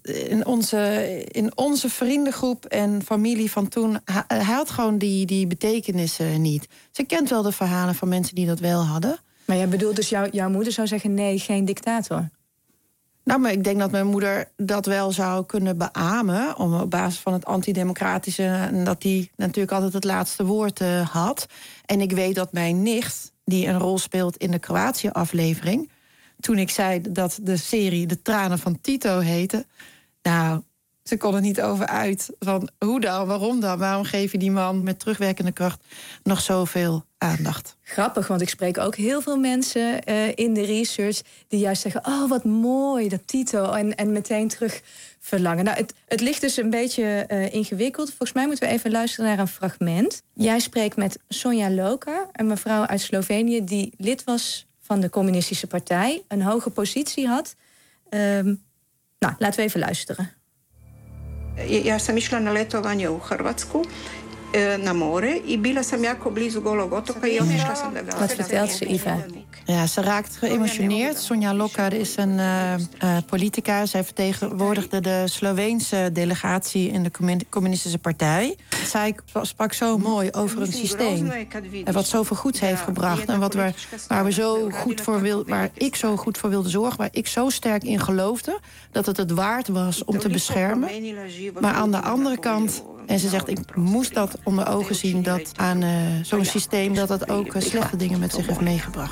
in onze vriendengroep en familie van toen... hij had gewoon die betekenissen niet. Ze kent wel de verhalen van mensen die dat wel hadden. Maar jij bedoelt dus jouw moeder zou zeggen... nee, geen dictator? Nou, maar ik denk dat mijn moeder dat wel zou kunnen beamen... op basis van het antidemocratische... en dat die natuurlijk altijd het laatste woord had. En ik weet dat mijn nicht, die een rol speelt in de Kroatië-aflevering... toen ik zei dat de serie De Tranen van Tito heette... nou, ze kon er niet over uit. Van hoe dan, waarom dan? Waarom geef je die man met terugwerkende kracht nog zoveel aandacht? Grappig, want ik spreek ook heel veel mensen in de research... die juist zeggen, oh, wat mooi, dat Tito... en meteen terug verlangen. Nou, het ligt dus een beetje ingewikkeld. Volgens mij moeten we even luisteren naar een fragment. Jij spreekt met Sonja Lokar, een mevrouw uit Slovenië... die lid was van de Communistische Partij, een hoge positie had. Nou, laten we even luisteren. Ja sam išla na letovanje u Hrvatsku na more i bila sam jako blizu Golog otoka i otišla sam da ga... Wat vertelt ze, Eva? Ja, ze raakt geëmotioneerd. Sonja Lokar is een politica. Zij vertegenwoordigde de Sloveense delegatie in de Communistische Partij. Zij sprak zo mooi over een systeem en wat zoveel goeds heeft gebracht en waar ik zo goed voor wilde zorgen, waar ik zo sterk in geloofde dat het waard was om te beschermen. Maar aan de andere kant, en ze zegt, ik moest dat onder ogen zien dat aan zo'n systeem dat het ook slechte dingen met zich heeft meegebracht.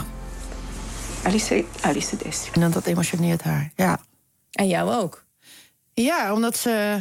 Alice En dat emotioneert haar, ja. En jou ook? Ja, omdat ze...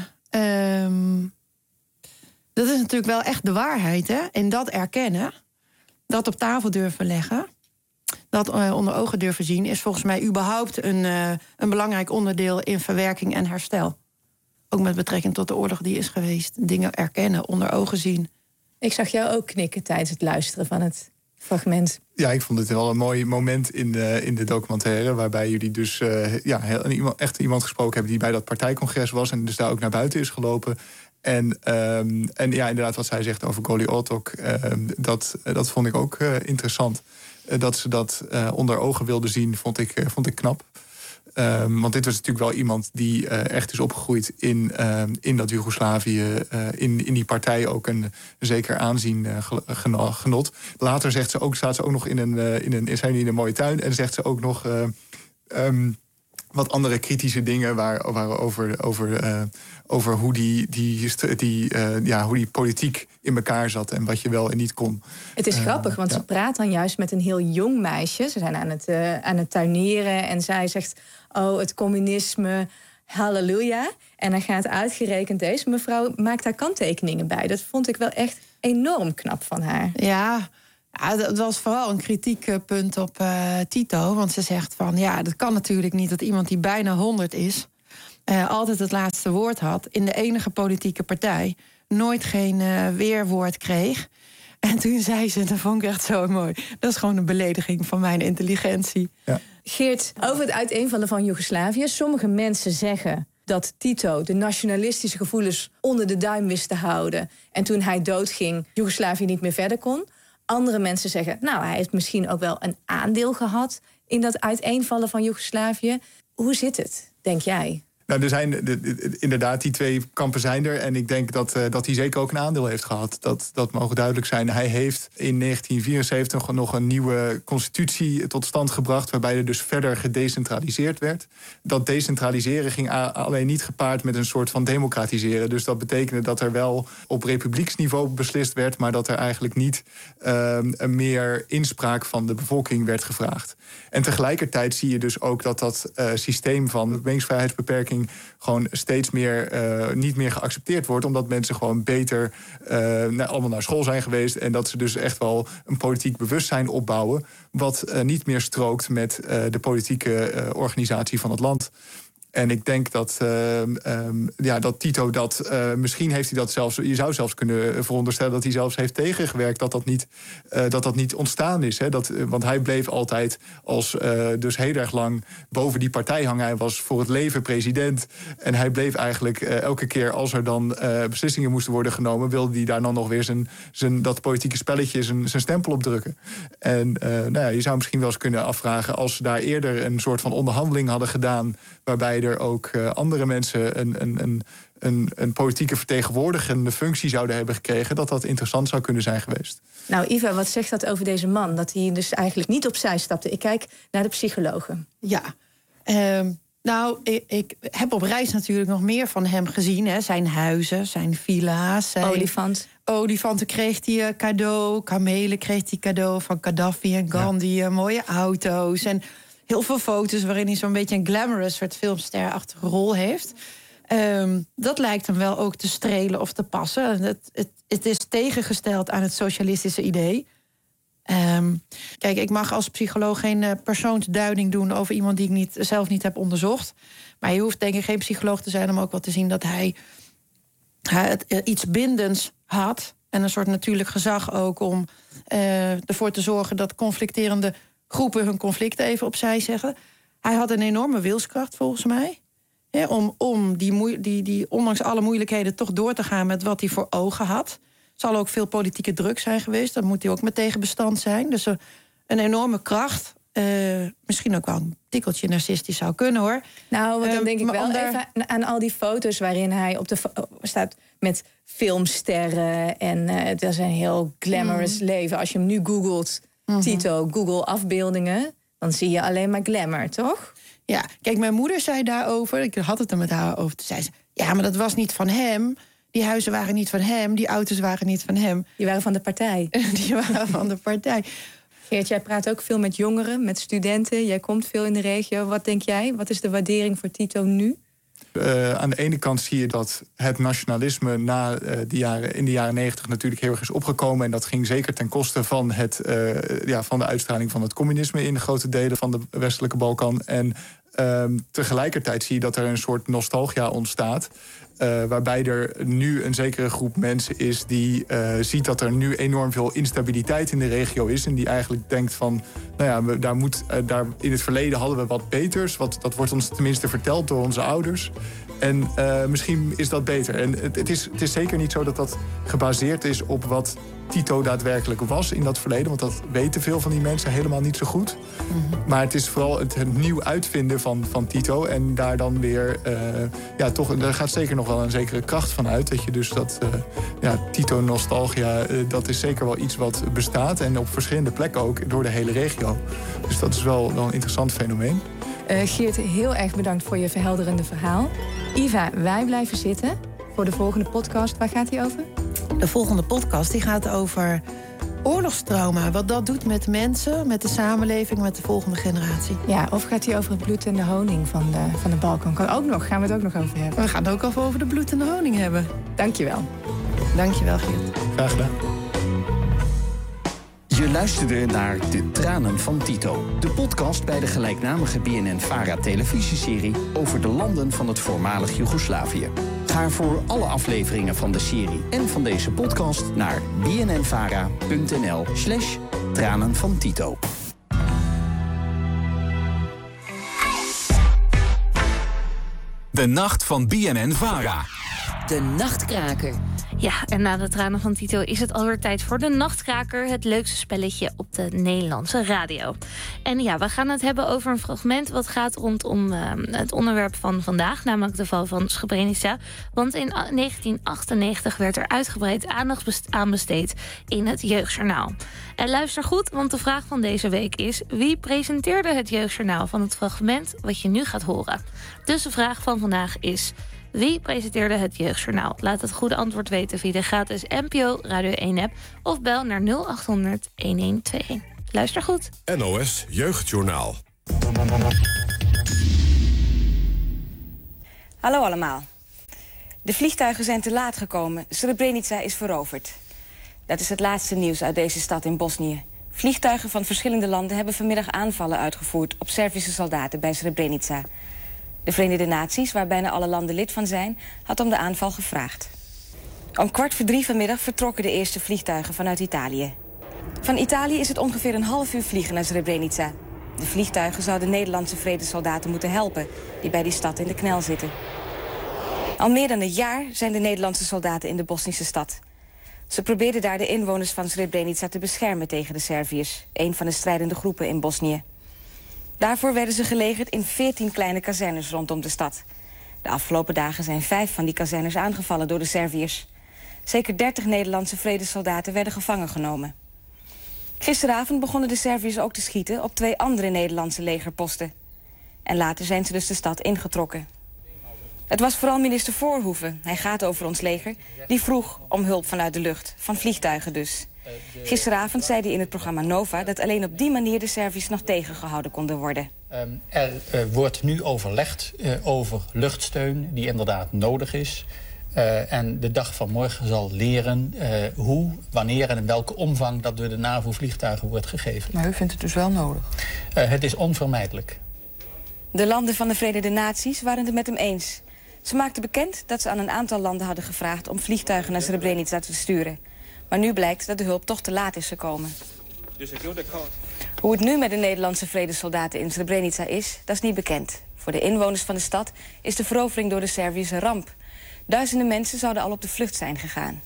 dat is natuurlijk wel echt de waarheid, hè? En dat erkennen, dat op tafel durven leggen... dat onder ogen durven zien... is volgens mij überhaupt een belangrijk onderdeel in verwerking en herstel. Ook met betrekking tot de oorlog die is geweest. Dingen erkennen, onder ogen zien. Ik zag jou ook knikken tijdens het luisteren van het fragment. Ja, ik vond het wel een mooi moment in de documentaire... waarbij jullie dus echt iemand gesproken hebben... die bij dat partijcongres was en dus daar ook naar buiten is gelopen. En ja, inderdaad, wat zij zegt over Goli Otok... dat vond ik ook interessant. Dat ze dat onder ogen wilde zien, vond ik knap. Want dit was natuurlijk wel iemand die echt is opgegroeid in dat Joegoslavië. In die partij ook een zeker aanzien genot. Later zegt ze ook, staat ze ook nog in een mooie tuin. En zegt ze ook nog wat andere kritische dingen over hoe die politiek in elkaar zat en wat je wel en niet kon. Het is grappig, want ze praat dan juist met een heel jong meisje. Ze zijn aan het tuinieren en zij zegt... oh, het communisme, halleluja. En dan gaat uitgerekend deze mevrouw maakt daar kanttekeningen bij. Dat vond ik wel echt enorm knap van haar. Ja, dat was vooral een kritiekpunt op Tito. Want ze zegt van, ja, dat kan natuurlijk niet... dat iemand die bijna 100 is... altijd het laatste woord had... in de enige politieke partij... nooit geen weerwoord kreeg. En toen zei ze, dat vond ik echt zo mooi... dat is gewoon een belediging van mijn intelligentie. Ja. Geert, over het uiteenvallen van Joegoslavië... sommige mensen zeggen dat Tito de nationalistische gevoelens... onder de duim wist te houden... en toen hij doodging, Joegoslavië niet meer verder kon... Andere mensen zeggen, nou, hij heeft misschien ook wel een aandeel gehad... in dat uiteenvallen van Joegoslavië. Hoe zit het, denk jij? Nou, er zijn inderdaad, die twee kampen zijn er. En ik denk dat hij zeker ook een aandeel heeft gehad. Dat mogen duidelijk zijn. Hij heeft in 1974 nog een nieuwe constitutie tot stand gebracht... waarbij er dus verder gedecentraliseerd werd. Dat decentraliseren ging alleen niet gepaard met een soort van democratiseren. Dus dat betekende dat er wel op republieksniveau beslist werd... maar dat er eigenlijk niet meer inspraak van de bevolking werd gevraagd. En tegelijkertijd zie je dus ook dat systeem van meningsvrijheidsbeperking... gewoon steeds meer niet meer geaccepteerd wordt... omdat mensen gewoon beter allemaal naar school zijn geweest... en dat ze dus echt wel een politiek bewustzijn opbouwen... wat niet meer strookt met de politieke organisatie van het land. En ik denk dat Tito dat... misschien heeft hij dat zelfs... Je zou zelfs kunnen veronderstellen dat hij zelfs heeft tegengewerkt... dat niet ontstaan is. Hè? Want hij bleef altijd als dus heel erg lang boven die partij hangen. Hij was voor het leven president. En hij bleef eigenlijk elke keer als er dan beslissingen moesten worden genomen... wilde hij daar dan nog weer dat politieke spelletje zijn stempel op drukken. En je zou misschien wel eens kunnen afvragen... als ze daar eerder een soort van onderhandeling hadden gedaan... waarbij er ook andere mensen een politieke vertegenwoordigende functie zouden hebben gekregen... dat interessant zou kunnen zijn geweest. Nou, Iva, wat zegt dat over deze man? Dat hij dus eigenlijk niet opzij stapte. Ik kijk naar de psychologen. Ja, ik heb op reis natuurlijk nog meer van hem gezien. Hè. Zijn huizen, zijn villa's. Olifanten kreeg hij cadeau. Kamelen kreeg hij cadeau van Gaddafi en Gandhi. Ja. Mooie auto's en heel veel foto's... waarin hij zo'n beetje een glamorous soort filmsterachtige rol heeft. Dat lijkt hem wel ook te strelen of te passen. Het is tegengesteld aan het socialistische idee. Kijk, ik mag als psycholoog geen persoonsduiding doen... over iemand die ik zelf niet heb onderzocht. Maar je hoeft denk ik geen psycholoog te zijn... om ook wel te zien dat hij iets bindends had... en een soort natuurlijk gezag ook om ervoor te zorgen... dat conflicterende groepen hun conflicten even opzij zeggen. Hij had een enorme wilskracht, volgens mij... om die ondanks alle moeilijkheden toch door te gaan... met wat hij voor ogen had... zal ook veel politieke druk zijn geweest. Dan moet hij ook met tegenbestand zijn. Dus een enorme kracht. Misschien ook wel een tikkeltje narcistisch zou kunnen, hoor. Nou, dan denk ik wel even aan al die foto's... waarin hij op de staat met filmsterren. En het is een heel glamorous leven. Als je hem nu googelt, Tito, Google afbeeldingen... dan zie je alleen maar glamour, toch? Ja, kijk, mijn moeder zei daarover... ik had het er met haar over, toen zei ze... ja, maar dat was niet van hem... Die huizen waren niet van hem, die auto's waren niet van hem. Die waren van de partij. Die waren van de partij. Geert, jij praat ook veel met jongeren, met studenten. Jij komt veel in de regio. Wat denk jij? Wat is de waardering voor Tito nu? Aan de ene kant zie je dat het nationalisme in de jaren 90 natuurlijk heel erg is opgekomen. En dat ging zeker ten koste van van de uitstraling van het communisme in grote delen van de westelijke Balkan. En tegelijkertijd zie je dat er een soort nostalgia ontstaat. Waarbij er nu een zekere groep mensen is die ziet dat er nu enorm veel instabiliteit in de regio is. En die eigenlijk denkt van, daar in het verleden hadden we wat beters. Dat wordt ons tenminste verteld door onze ouders. En misschien is dat beter. En het is zeker niet zo dat dat gebaseerd is op wat Tito daadwerkelijk was in dat verleden. Want dat weten veel van die mensen helemaal niet zo goed. Mm-hmm. Maar het is vooral het nieuw uitvinden van Tito. En daar dan weer, daar gaat zeker nog wel een zekere kracht van uit. Dat je dus Tito-nostalgia, dat is zeker wel iets wat bestaat. En op verschillende plekken ook door de hele regio. Dus dat is wel een interessant fenomeen. Geert, heel erg bedankt voor je verhelderende verhaal. Iva, wij blijven zitten voor de volgende podcast. Waar gaat die over? De volgende podcast die gaat over oorlogstrauma. Wat dat doet met mensen, met de samenleving, met de volgende generatie. Ja, of gaat die over het bloed en de honing van de Balkan? Gaan we het ook nog over hebben? We gaan het ook over de bloed en de honing hebben. Dankjewel. Dankjewel, Geert. Graag gedaan. Je luisterde naar De Tranen van Tito. De podcast bij de gelijknamige BNN-VARA televisieserie over de landen van het voormalig Joegoslavië. Ga voor alle afleveringen van de serie en van deze podcast naar bnnvara.nl/Tranen van Tito. De nacht van BNN-VARA. De Nachtkraker. Ja, en na de tranen van Tito is het alweer tijd voor de Nachtkraker. Het leukste spelletje op de Nederlandse radio. En ja, we gaan het hebben over een fragment wat gaat rondom het onderwerp van vandaag. Namelijk de val van Srebrenica. Want in 1998 werd er uitgebreid aandacht aan besteed in het Jeugdjournaal. En luister goed, want de vraag van deze week is: wie presenteerde het Jeugdjournaal van het fragment wat je nu gaat horen? Dus de vraag van vandaag is: wie presenteerde het Jeugdjournaal? Laat het goede antwoord weten via de gratis NPO Radio 1-app... of bel naar 0800 1121. Luister goed. NOS Jeugdjournaal. Hallo allemaal. De vliegtuigen zijn te laat gekomen. Srebrenica is veroverd. Dat is het laatste nieuws uit deze stad in Bosnië. Vliegtuigen van verschillende landen hebben vanmiddag aanvallen uitgevoerd op Servische soldaten bij Srebrenica. De Verenigde Naties, waar bijna alle landen lid van zijn, had om de aanval gevraagd. Om 2:15 vanmiddag vertrokken de eerste vliegtuigen vanuit Italië. Van Italië is het ongeveer een half uur vliegen naar Srebrenica. De vliegtuigen zouden Nederlandse vredessoldaten moeten helpen die bij die stad in de knel zitten. Al meer dan een jaar zijn de Nederlandse soldaten in de Bosnische stad. Ze probeerden daar de inwoners van Srebrenica te beschermen tegen de Serviërs, een van de strijdende groepen in Bosnië. Daarvoor werden ze gelegerd in 14 kleine kazernes rondom de stad. De afgelopen dagen zijn 5 van die kazernes aangevallen door de Serviërs. Zeker 30 Nederlandse vredessoldaten werden gevangen genomen. Gisteravond begonnen de Serviërs ook te schieten op 2 andere Nederlandse legerposten. En later zijn ze dus de stad ingetrokken. Het was vooral minister Voorhoeven, hij gaat over ons leger, die vroeg om hulp vanuit de lucht, van vliegtuigen dus. Gisteravond zei hij in het programma Nova dat alleen op die manier de Serviërs nog tegengehouden konden worden. Er wordt nu overlegd over luchtsteun die inderdaad nodig is. En de dag van morgen zal leren hoe, wanneer en in welke omvang dat door de NAVO-vliegtuigen wordt gegeven. Maar u vindt het dus wel nodig? Het is onvermijdelijk. De landen van de Verenigde Naties waren het met hem eens. Ze maakten bekend dat ze aan een aantal landen hadden gevraagd om vliegtuigen naar Srebrenica te sturen. Maar nu blijkt dat de hulp toch te laat is gekomen. Hoe het nu met de Nederlandse vredessoldaten in Srebrenica is, dat is niet bekend. Voor de inwoners van de stad is de verovering door de Serviërs een ramp. Duizenden mensen zouden al op de vlucht zijn gegaan.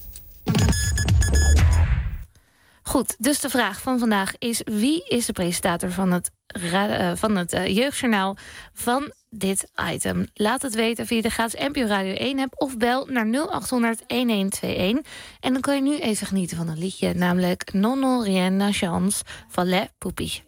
Goed, dus de vraag van vandaag is: wie is de presentator van het Jeugdjournaal van dit item? Laat het weten via de gratis NPO Radio 1-app of bel naar 0800-1121. En dan kan je nu even genieten van een liedje, namelijk Non rien n'a chance van Les Poupées.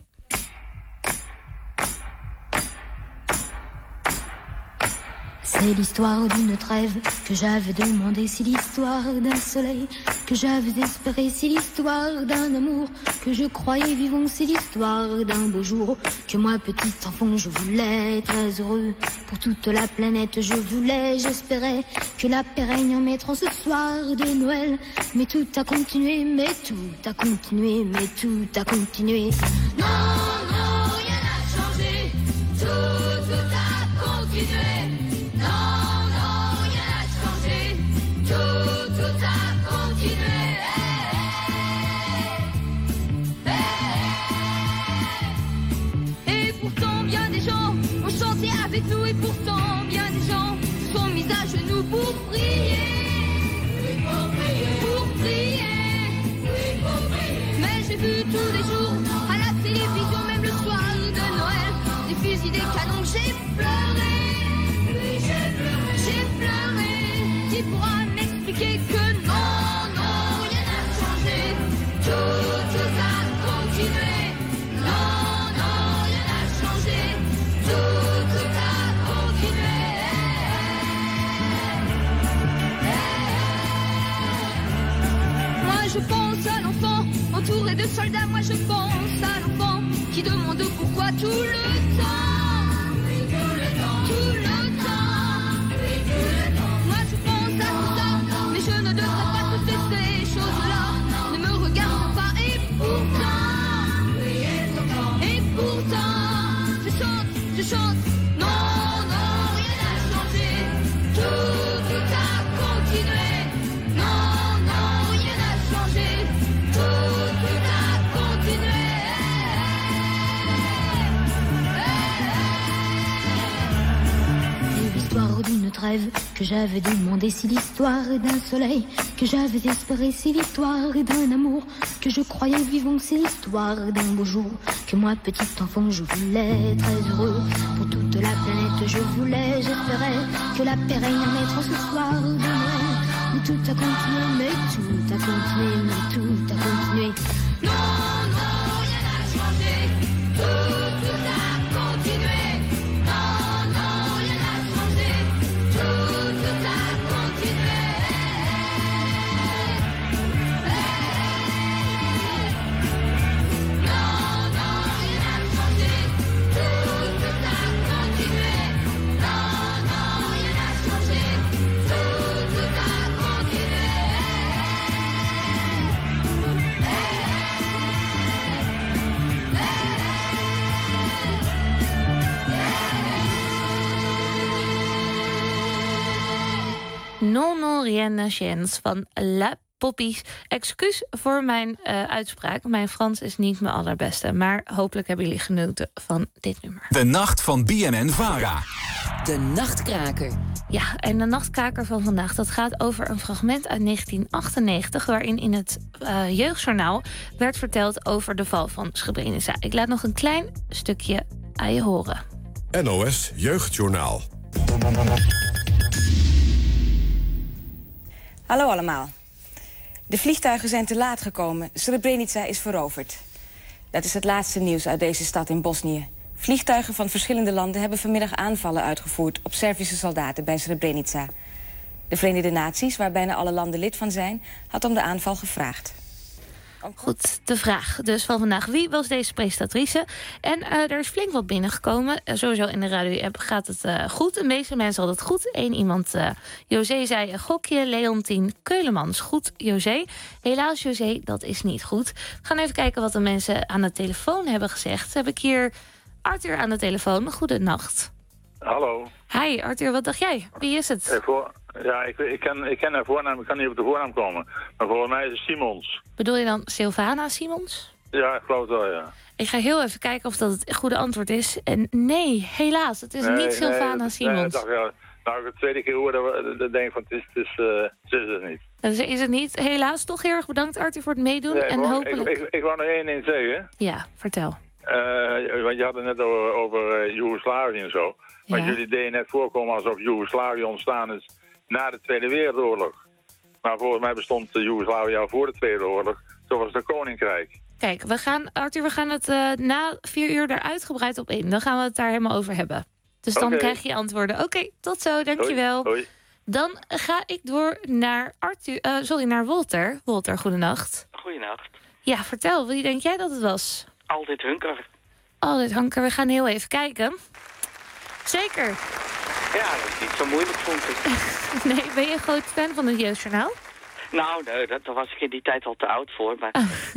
C'est l'histoire d'une trêve que j'avais demandé, c'est l'histoire d'un soleil que j'avais espéré, c'est l'histoire d'un amour que je croyais vivant, c'est l'histoire d'un beau jour que moi petit enfant je voulais très heureux pour toute la planète, je voulais, j'espérais que la paix règne en mettant ce soir de Noël, mais tout a continué, mais tout a continué, mais tout a continué. Non, non, rien n'a changé, tout a continué. Non, non, rien n'a changé, tout a continué. Et pourtant bien des gens ont chanté avec nous, et pourtant bien des gens se sont mis à genoux pour prier. Pour prier. Mais j'ai vu tous les jours à la télévision, même le soir de Noël, des fusils, des canons, j'ai pleuré. J'ai pleuré, qui pourra m'expliquer que non, non, rien n'a changé, tout a continué. Non, non, rien n'a changé, tout a continué. Moi je pense à l'enfant entouré de soldats, moi je pense à l'enfant qui demande pourquoi tout le temps, tout le temps. Moi je pense à tout ça, mais je ne devrais pas toutes ces choses-là. Ne me regarde pas et pourtant, je chante, non, non, rien n'a changé, tout a continué. Non, non, rien n'a changé, tout a continué. C'est l'histoire d'une trêve que j'avais demandé, c'est l'histoire d'un soleil que j'avais espéré, c'est l'histoire d'un amour que je croyais vivant, c'est l'histoire d'un beau jour que moi petit enfant je voulais très heureux pour toute la planète, je voulais, j'espérais que la paix règne en mettre ce soir de Noël, mais tout a continué, mais tout a continué, mais tout a continué. Non, non, rien n'a changé, tout a continué. Non, non, rien n'a changé, tout a continué. Non, non, rien n'a changé, tout a continué. Non, non, rien n'a changé, tout a continué. Non non rien n'a chance van La Poppies. Excuus voor mijn uitspraak. Mijn Frans is niet mijn allerbeste. Maar hopelijk hebben jullie genoten van dit nummer. De nacht van BNN-VARA. De Nachtkraker. Ja, en de Nachtkraker van vandaag, dat gaat over een fragment uit 1998... waarin in het Jeugdjournaal werd verteld over de val van Srebrenica. Ik laat nog een klein stukje aan je horen. NOS Jeugdjournaal. Hallo allemaal. De vliegtuigen zijn te laat gekomen. Srebrenica is veroverd. Dat is het laatste nieuws uit deze stad in Bosnië. Vliegtuigen van verschillende landen hebben vanmiddag aanvallen uitgevoerd op Servische soldaten bij Srebrenica. De Verenigde Naties, waar bijna alle landen lid van zijn, had om de aanval gevraagd. Goed, de vraag dus van vandaag. Wie was deze presentatrice? En er is flink wat binnengekomen. Sowieso in de radio-app gaat het goed. De meeste mensen hadden het goed. Eén iemand, José, zei gokje. Leontien Keulemans. Goed, José. Helaas, José, dat is niet goed. We gaan even kijken wat de mensen aan de telefoon hebben gezegd. Heb ik hier Arthur aan de telefoon. Goedenacht. Hallo. Hi, Arthur, wat dacht jij? Wie is het? Ja, ik ken haar voornaam, ik kan niet op de voornaam komen. Maar volgens mij is het Simons. Bedoel je dan Sylvana Simons? Ja, ik geloof het wel, ja. Ik ga heel even kijken of dat het goede antwoord is. En nee, helaas, het is niet Sylvana Simons. Nee, ja. Nou, ik de tweede keer hoorde, dan denk ik van, het is het niet. Dus is het niet. Helaas, toch heel erg bedankt, Arthur, voor het meedoen. Nee, en hopelijk... ik wou nog één ding zeggen. Ja, vertel. Want je had het net over Joegoslavië en zo. Maar jullie deden net voorkomen alsof Joegoslavië ontstaan is na de Tweede Wereldoorlog. Maar volgens mij bestond Joegoslavië al voor de Tweede Oorlog. Zo was het Koninkrijk. Kijk, Arthur, we gaan het na 4 uur er uitgebreid op in. Dan gaan we het daar helemaal over hebben. Dus dan krijg je antwoorden. Oké, tot zo, dankjewel. Hoi. Dan ga ik door naar naar Wolter. Wolter, goedenacht. Goedenacht. Ja, vertel, wie denk jij dat het was? Aldit Hunker. Aldit Hunker, we gaan heel even kijken. Zeker. Ja, dat is niet zo moeilijk, vond ik. Nee, ben je een groot fan van het Jeugdjournaal? Nou, nee, daar was ik in die tijd al te oud voor. Maar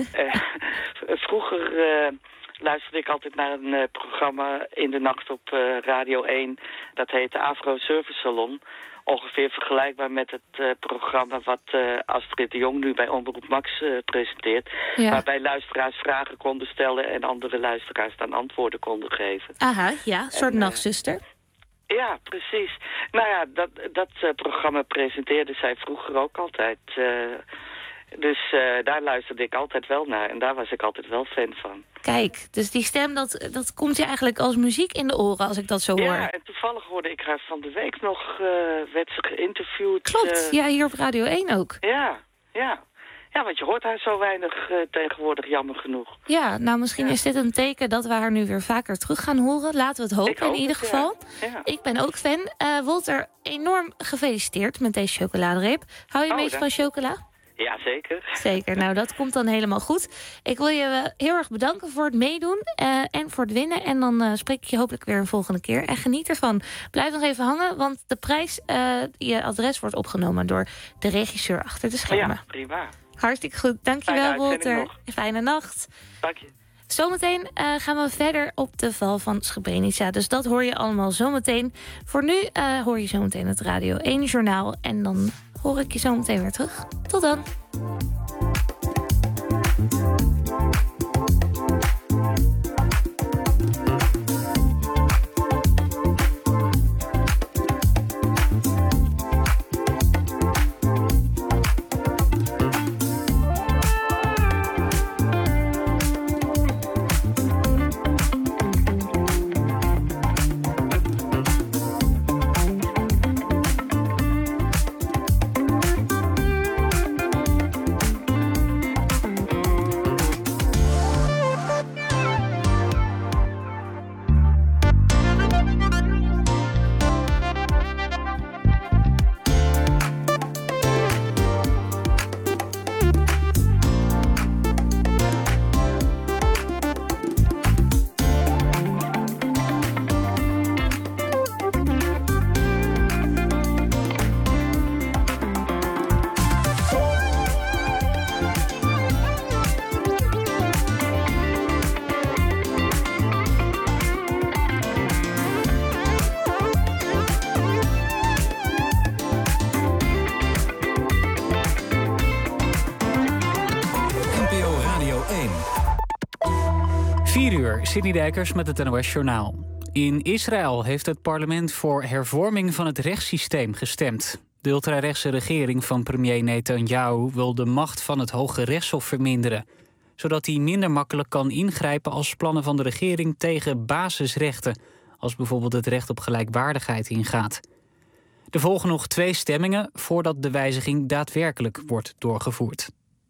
vroeger luisterde ik altijd naar een programma in de nacht op Radio 1. Dat heette Afro Service Salon. Ongeveer vergelijkbaar met het programma wat Astrid de Jong nu bij Omroep Max presenteert. Ja. Waarbij luisteraars vragen konden stellen en andere luisteraars dan antwoorden konden geven. Aha, ja, een soort nachtzuster. Ja, precies. Nou ja, dat programma presenteerde zij vroeger ook altijd. Dus daar luisterde ik altijd wel naar en daar was ik altijd wel fan van. Kijk, dus die stem, dat komt je eigenlijk als muziek in de oren als ik dat zo hoor. Ja, en toevallig hoorde ik haar van de week nog, werd ze geïnterviewd. Klopt, ja, hier op Radio 1 ook. Ja. Ja, want je hoort haar zo weinig tegenwoordig, jammer genoeg. Ja, nou misschien is dit een teken dat we haar nu weer vaker terug gaan horen. Laten we het hopen in ieder geval. Ja. Ik ben ook fan. Wolter, enorm gefeliciteerd met deze chocoladereep. Hou je meest van chocola? Ja, zeker. Zeker, nou dat komt dan helemaal goed. Ik wil je heel erg bedanken voor het meedoen en voor het winnen. En dan spreek ik je hopelijk weer een volgende keer. En geniet ervan. Blijf nog even hangen, want de prijs, je adres wordt opgenomen door de regisseur achter de schermen. Ja, prima. Hartstikke goed. Dankjewel, Wolter. Fijne nacht. Dank je. Zometeen gaan we verder op de val van Srebrenica. Dus dat hoor je allemaal zometeen. Voor nu hoor je zometeen het Radio 1 Journaal. En dan hoor ik je zometeen weer terug. Tot dan. Sidney Dijkers met het NOS Journaal. In Israël heeft het parlement voor hervorming van het rechtssysteem gestemd. De ultrarechtse regering van premier Netanyahu wil de macht van het Hoge Rechtshof verminderen, zodat hij minder makkelijk kan ingrijpen als plannen van de regering tegen basisrechten, als bijvoorbeeld het recht op gelijkwaardigheid, ingaat. Er volgen nog 2 stemmingen voordat de wijziging daadwerkelijk wordt doorgevoerd.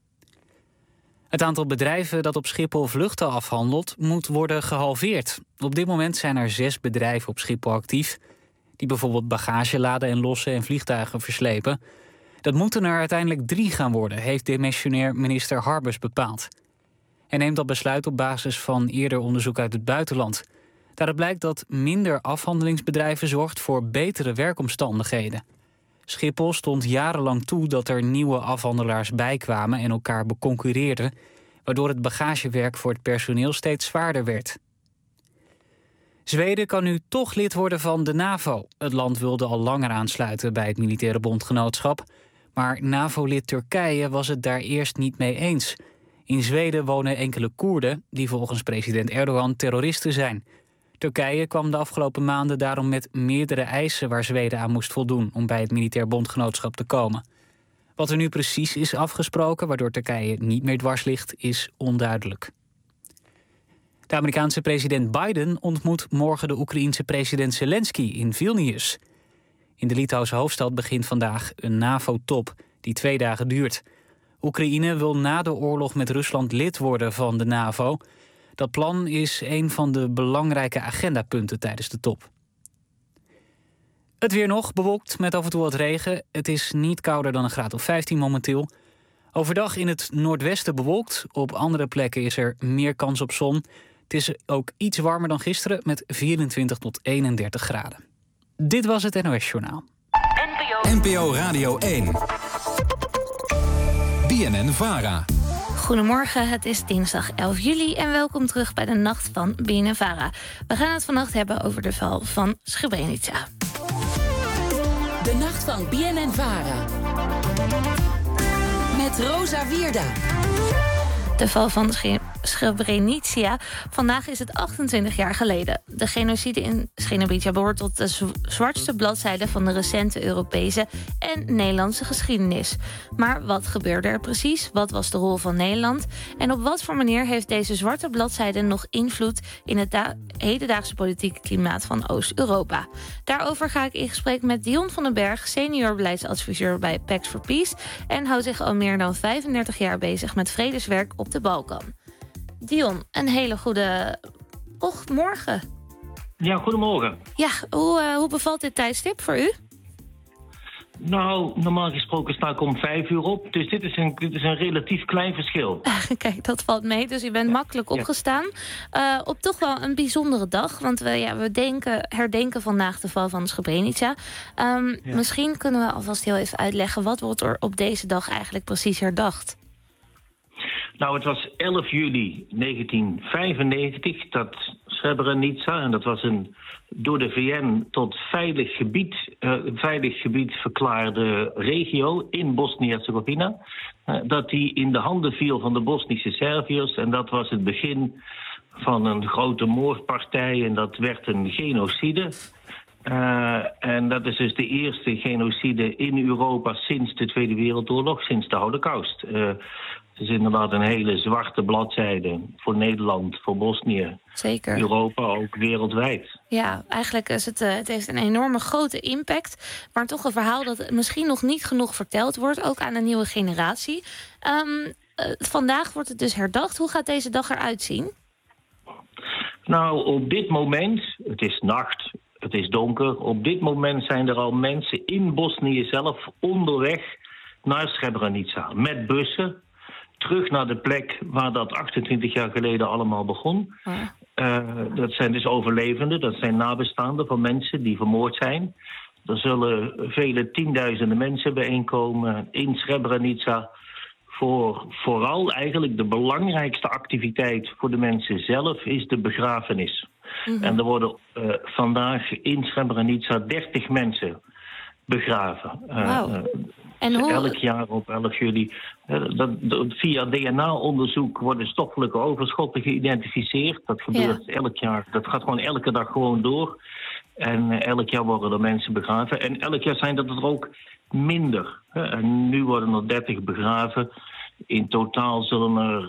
Het aantal bedrijven dat op Schiphol vluchten afhandelt moet worden gehalveerd. Op dit moment zijn er 6 bedrijven op Schiphol actief, die bijvoorbeeld bagage laden en lossen en vliegtuigen verslepen. Dat moeten er uiteindelijk 3 gaan worden, heeft demissionair minister Harbers bepaald. Hij neemt dat besluit op basis van eerder onderzoek uit het buitenland. Daaruit blijkt dat minder afhandelingsbedrijven zorgt voor betere werkomstandigheden. Schiphol stond jarenlang toe dat er nieuwe afhandelaars bijkwamen en elkaar beconcurreerden, waardoor het bagagewerk voor het personeel steeds zwaarder werd. Zweden kan nu toch lid worden van de NAVO. Het land wilde al langer aansluiten bij het militaire bondgenootschap, maar NAVO-lid Turkije was het daar eerst niet mee eens. In Zweden wonen enkele Koerden die volgens president Erdogan terroristen zijn. Turkije kwam de afgelopen maanden daarom met meerdere eisen waar Zweden aan moest voldoen om bij het militair bondgenootschap te komen. Wat er nu precies is afgesproken, waardoor Turkije niet meer dwars ligt, is onduidelijk. De Amerikaanse president Biden ontmoet morgen de Oekraïense president Zelensky in Vilnius. In de Litouwse hoofdstad begint vandaag een NAVO-top die 2 dagen duurt. Oekraïne wil na de oorlog met Rusland lid worden van de NAVO. Dat plan is een van de belangrijke agendapunten tijdens de top. Het weer nog, bewolkt met af en toe wat regen. Het is niet kouder dan een graad of 15 momenteel. Overdag in het noordwesten bewolkt. Op andere plekken is er meer kans op zon. Het is ook iets warmer dan gisteren met 24 tot 31 graden. Dit was het NOS Journaal. NPO Radio 1. BNN-VARA. Goedemorgen, het is dinsdag 11 juli en welkom terug bij de Nacht van BNN-VARA. We gaan het vannacht hebben over de val van Srebrenica. De Nacht van BNN-VARA. Met Rosa Wierda. De val van Srebrenica. Vandaag is het 28 jaar geleden. De genocide in Srebrenica behoort tot de zwartste bladzijde van de recente Europese en Nederlandse geschiedenis. Maar wat gebeurde er precies? Wat was de rol van Nederland? En op wat voor manier heeft deze zwarte bladzijde nog invloed in het hedendaagse politieke klimaat van Oost-Europa? Daarover ga ik in gesprek met Dion van den Berg, senior beleidsadviseur bij Pact for Peace en houdt zich al meer dan 35 jaar bezig met vredeswerk op de Balkan. Dion, een hele goede morgen. Ja, goedemorgen. Ja, hoe bevalt dit tijdstip voor u? Nou, normaal gesproken sta ik om 5 uur op. Dus dit is een relatief klein verschil. Kijk, dat valt mee. Dus u bent makkelijk opgestaan. Op toch wel een bijzondere dag. Want we herdenken vandaag de val van Srebrenica. Misschien kunnen we alvast heel even uitleggen, wat wordt er op deze dag eigenlijk precies herdacht? Nou, het was 11 juli 1995 dat Srebrenica, en dat was een door de VN tot veilig gebied verklaarde regio in Bosnië-Herzegovina, dat die in de handen viel van de Bosnische Serviërs. En dat was het begin van een grote moordpartij en dat werd een genocide. En dat is dus de eerste genocide in Europa sinds de Tweede Wereldoorlog, sinds de Holocaust. Het is inderdaad een hele zwarte bladzijde voor Nederland, voor Bosnië. Zeker. Europa, ook wereldwijd. Ja, eigenlijk is het heeft een enorme grote impact. Maar toch een verhaal dat misschien nog niet genoeg verteld wordt, ook aan een nieuwe generatie. Vandaag wordt het dus herdacht. Hoe gaat deze dag eruit zien? Nou, op dit moment, het is nacht, het is donker. Op dit moment zijn er al mensen in Bosnië zelf onderweg naar Srebrenica met bussen. Terug naar de plek waar dat 28 jaar geleden allemaal begon. Dat zijn dus overlevenden, dat zijn nabestaanden van mensen die vermoord zijn. Er zullen vele tienduizenden mensen bijeenkomen in Srebrenica. Vooral eigenlijk de belangrijkste activiteit voor de mensen zelf is de begrafenis. Mm-hmm. En er worden vandaag in Srebrenica 30 mensen begraven. Wow. En hoe... Elk jaar op 11 juli. Via DNA-onderzoek worden stoffelijke overschotten geïdentificeerd. Dat gebeurt elk jaar. Dat gaat gewoon elke dag gewoon door. En elk jaar worden er mensen begraven. En elk jaar zijn dat er ook minder. En nu worden er 30 begraven. In totaal zullen er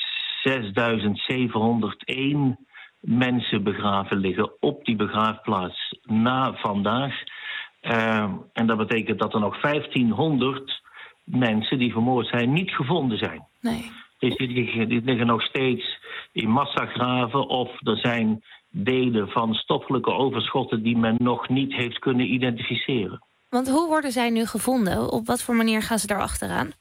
6.701 mensen begraven liggen op die begraafplaats na vandaag. En dat betekent dat er nog 1500 mensen die vermoord zijn niet gevonden zijn. Nee. Dus die liggen nog steeds in massagraven of er zijn delen van stoffelijke overschotten die men nog niet heeft kunnen identificeren. Want hoe worden zij nu gevonden? Op wat voor manier gaan ze daar achteraan?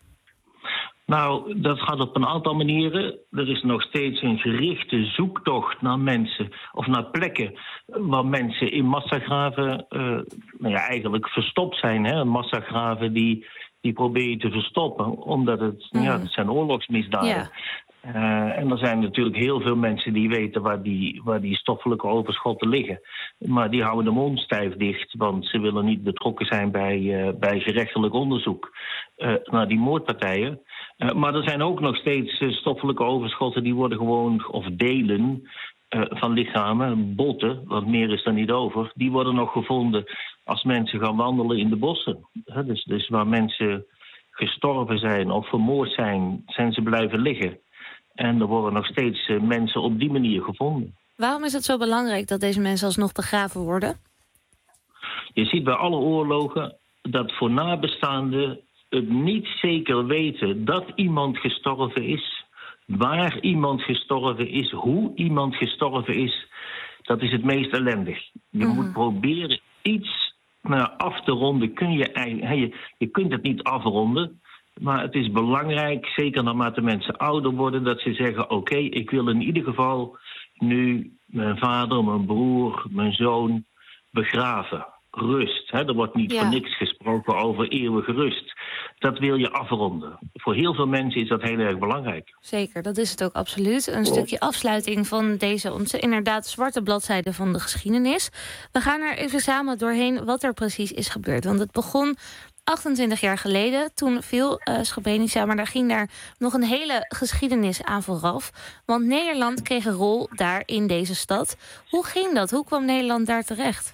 Nou, dat gaat op een aantal manieren. Er is nog steeds een gerichte zoektocht naar mensen of naar plekken waar mensen in massagraven eigenlijk verstopt zijn. Hè? Massagraven die probeer je te verstoppen, omdat het zijn oorlogsmisdaden. Ja. En er zijn natuurlijk heel veel mensen die weten waar die stoffelijke overschotten liggen. Maar die houden de mond stijf dicht, want ze willen niet betrokken zijn bij gerechtelijk onderzoek naar die moordpartijen. Maar er zijn ook nog steeds stoffelijke overschotten die worden gewoon, of delen van lichamen, botten, want meer is er niet over, die worden nog gevonden als mensen gaan wandelen in de bossen. Dus waar mensen gestorven zijn of vermoord zijn, zijn ze blijven liggen. En er worden nog steeds mensen op die manier gevonden. Waarom is het zo belangrijk dat deze mensen alsnog begraven worden? Je ziet bij alle oorlogen dat voor nabestaanden het niet zeker weten dat iemand gestorven is, waar iemand gestorven is, hoe iemand gestorven is. Dat is het meest ellendig. Je moet proberen iets af te ronden. Je kunt het niet afronden. Maar het is belangrijk, zeker naarmate mensen ouder worden, dat ze zeggen, oké, ik wil in ieder geval nu mijn vader, mijn broer, mijn zoon begraven. Rust. Er wordt niet voor niks gesproken over eeuwige rust. Dat wil je afronden. Voor heel veel mensen is dat heel erg belangrijk. Zeker, dat is het ook absoluut. Een stukje afsluiting van deze inderdaad zwarte bladzijde van de geschiedenis. We gaan er even samen doorheen wat er precies is gebeurd. Want het begon 28 jaar geleden, toen viel Srebrenica, maar daar ging daar nog een hele geschiedenis aan vooraf. Want Nederland kreeg een rol daar in deze stad. Hoe ging dat? Hoe kwam Nederland daar terecht?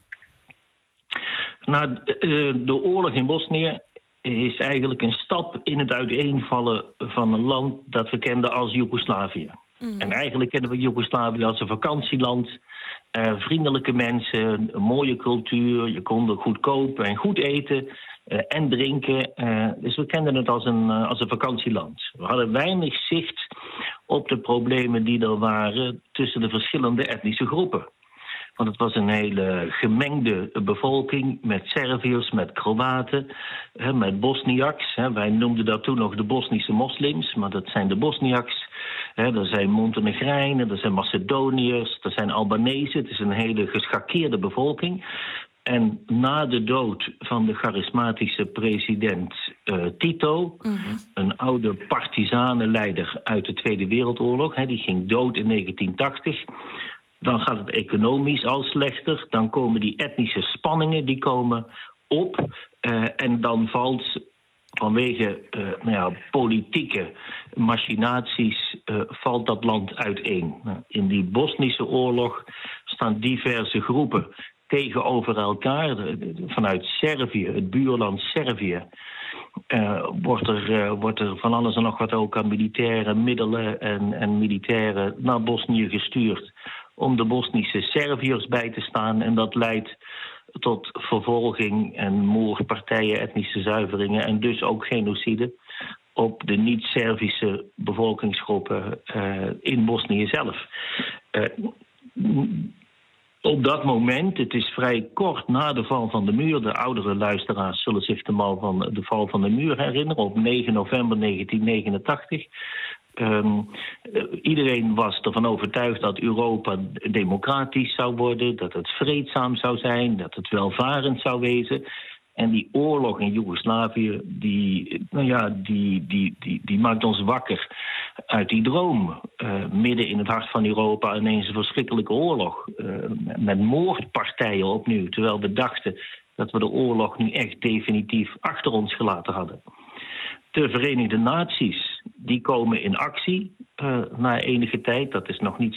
Nou, de oorlog in Bosnië is eigenlijk een stap in het uiteenvallen van een land dat we kenden als Joegoslavië. En eigenlijk kennen we Joegoslavië als een vakantieland. Vriendelijke mensen, een mooie cultuur. Je kon er goed kopen en goed eten en drinken. Dus we kenden het als een vakantieland. We hadden weinig zicht op de problemen die er waren tussen de verschillende etnische groepen. Want het was een hele gemengde bevolking met Serviërs, met Kroaten, met Bosniaks. Wij noemden dat toen nog de Bosnische moslims, maar dat zijn de Bosniaks. Er zijn Montenegrijnen, er zijn Macedoniërs, er zijn Albanezen. Het is een hele geschakeerde bevolking. En na de dood van de charismatische president Tito, een oude partisanenleider uit de Tweede Wereldoorlog, die ging dood in 1980... Dan gaat het economisch al slechter. Dan komen die etnische spanningen die komen op. En dan valt vanwege politieke machinaties valt dat land uiteen. In die Bosnische oorlog staan diverse groepen tegenover elkaar. Vanuit Servië, het buurland Servië, wordt er van alles en nog wat ook aan militaire middelen en militairen naar Bosnië gestuurd om de Bosnische Serviërs bij te staan. En dat leidt tot vervolging en moordpartijen, etnische zuiveringen en dus ook genocide op de niet-Servische bevolkingsgroepen in Bosnië zelf. Op dat moment, het is vrij kort na de val van de muur, de oudere luisteraars zullen zich de val van de muur herinneren, op 9 november 1989... Iedereen was ervan overtuigd dat Europa democratisch zou worden, dat het vreedzaam zou zijn, dat het welvarend zou wezen. En die oorlog in Joegoslavië, die maakt ons wakker uit die droom. Midden in het hart van Europa ineens een verschrikkelijke oorlog. Met moordpartijen opnieuw, terwijl we dachten Dat we de oorlog nu echt definitief achter ons gelaten hadden. De Verenigde Naties, die komen in actie na enige tijd. Dat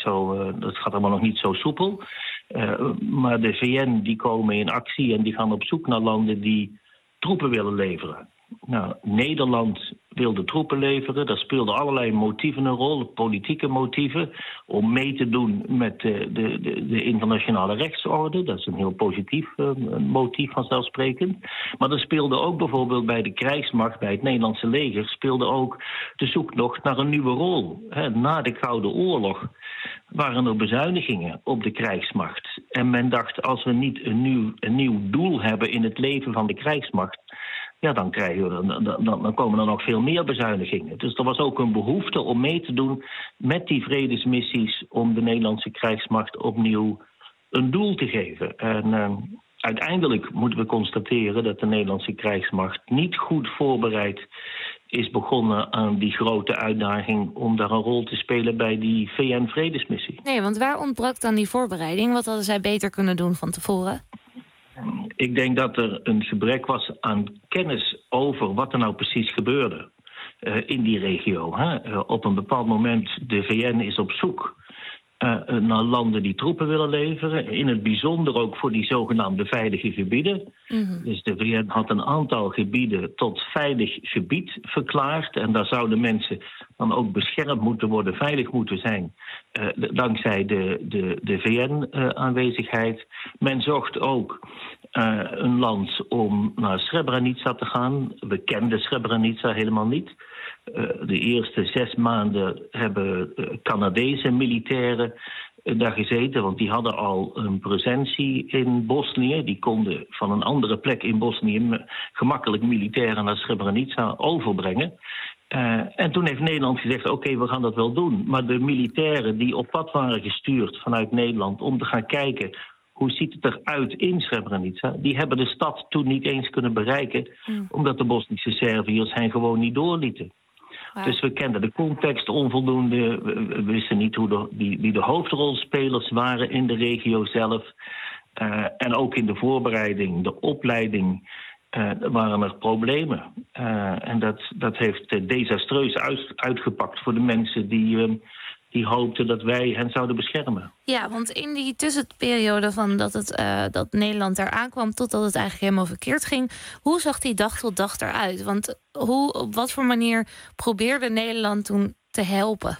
gaat allemaal nog niet zo soepel. Maar de VN, die komen in actie en die gaan op zoek naar landen die troepen willen leveren. Nou, Nederland wilde troepen leveren. Daar speelden allerlei motieven een rol, politieke motieven, om mee te doen met de internationale rechtsorde. Dat is een heel positief motief vanzelfsprekend. Maar er speelde ook bijvoorbeeld bij de krijgsmacht, bij het Nederlandse leger, speelde ook de zoektocht naar een nieuwe rol. Na de Koude Oorlog waren er bezuinigingen op de krijgsmacht. En men dacht, als we niet een nieuw doel hebben in het leven van de krijgsmacht, ja, dan komen er nog veel meer bezuinigingen. Dus er was ook een behoefte om mee te doen met die vredesmissies om de Nederlandse krijgsmacht opnieuw een doel te geven. En uiteindelijk moeten we constateren dat de Nederlandse krijgsmacht niet goed voorbereid is begonnen aan die grote uitdaging om daar een rol te spelen bij die VN-vredesmissie. Nee, want waar ontbrak dan die voorbereiding? Wat hadden zij beter kunnen doen van tevoren? Ik denk dat er een gebrek was aan kennis over wat er nou precies gebeurde in die regio. Op een bepaald moment, de VN is op zoek naar landen die troepen willen leveren. In het bijzonder ook voor die zogenaamde veilige gebieden. Mm-hmm. Dus de VN had een aantal gebieden tot veilig gebied verklaard. En daar zouden mensen dan ook beschermd moeten worden, veilig moeten zijn. Dankzij de VN-aanwezigheid. Men zocht ook een land om naar Srebrenica te gaan. We kenden Srebrenica helemaal niet. De eerste 6 maanden hebben Canadese militairen daar gezeten, want die hadden al een presentie in Bosnië. Die konden van een andere plek in Bosnië gemakkelijk militairen naar Srebrenica overbrengen. En toen heeft Nederland gezegd, oké, we gaan dat wel doen. Maar de militairen die op pad waren gestuurd vanuit Nederland om te gaan kijken hoe ziet het eruit in Srebrenica, die hebben de stad toen niet eens kunnen bereiken, omdat de Bosnische Serviërs hen gewoon niet doorlieten. Wow. Dus we kenden de context onvoldoende. We wisten niet wie de hoofdrolspelers waren in de regio zelf. En ook in de voorbereiding, de opleiding, waren er problemen. En dat heeft desastreus uitgepakt voor de mensen die hoopten dat wij hen zouden beschermen. Ja, want in die tussenperiode van dat Nederland daar aankwam totdat het eigenlijk helemaal verkeerd ging, hoe zag die dag tot dag eruit? Want op wat voor manier probeerde Nederland toen te helpen?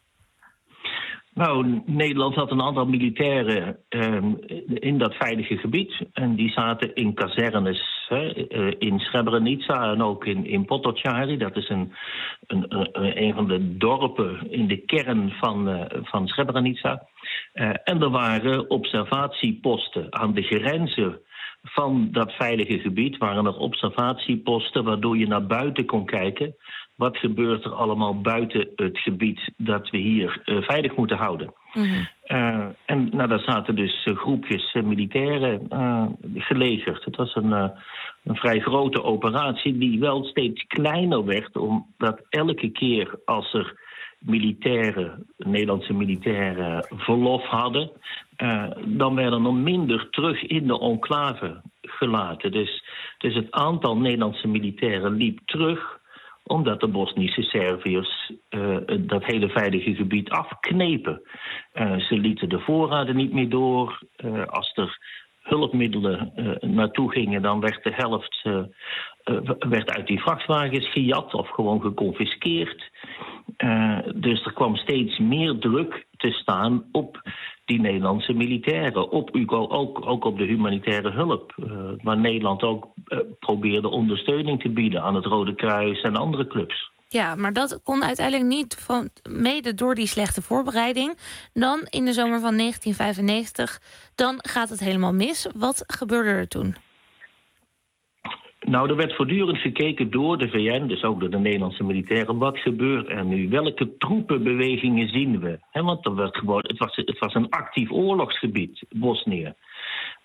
Nou, Nederland had een aantal militairen in dat veilige gebied. En die zaten in kazernes in Srebrenica en ook in Potocari. Dat is een van de dorpen in de kern van Srebrenica. En er waren observatieposten aan de grenzen van dat veilige gebied. Waren er observatieposten waardoor je naar buiten kon kijken. Wat gebeurt er allemaal buiten het gebied dat we hier veilig moeten houden? Mm-hmm. En daar zaten dus groepjes militairen gelegerd. Het was een vrij grote operatie die wel steeds kleiner werd, omdat elke keer als er Nederlandse militairen verlof hadden, dan werden er minder terug in de enclave gelaten. Dus het aantal Nederlandse militairen liep terug, omdat de Bosnische Serviërs dat hele veilige gebied afknepen. Ze lieten de voorraden niet meer door. Als er hulpmiddelen naartoe gingen, dan werd de helft werd uit die vrachtwagens gejat of gewoon geconfiskeerd. Dus er kwam steeds meer druk te staan op die Nederlandse militairen. Ook op de humanitaire hulp. Waar Nederland ook probeerde ondersteuning te bieden aan het Rode Kruis en andere clubs. Ja, maar dat kon uiteindelijk niet, mede door die slechte voorbereiding. Dan in de zomer van 1995, dan gaat het helemaal mis. Wat gebeurde er toen? Nou, er werd voortdurend gekeken door de VN, dus ook door de Nederlandse militairen. Wat gebeurt er nu? Welke troepenbewegingen zien we? Want het was een actief oorlogsgebied, Bosnië.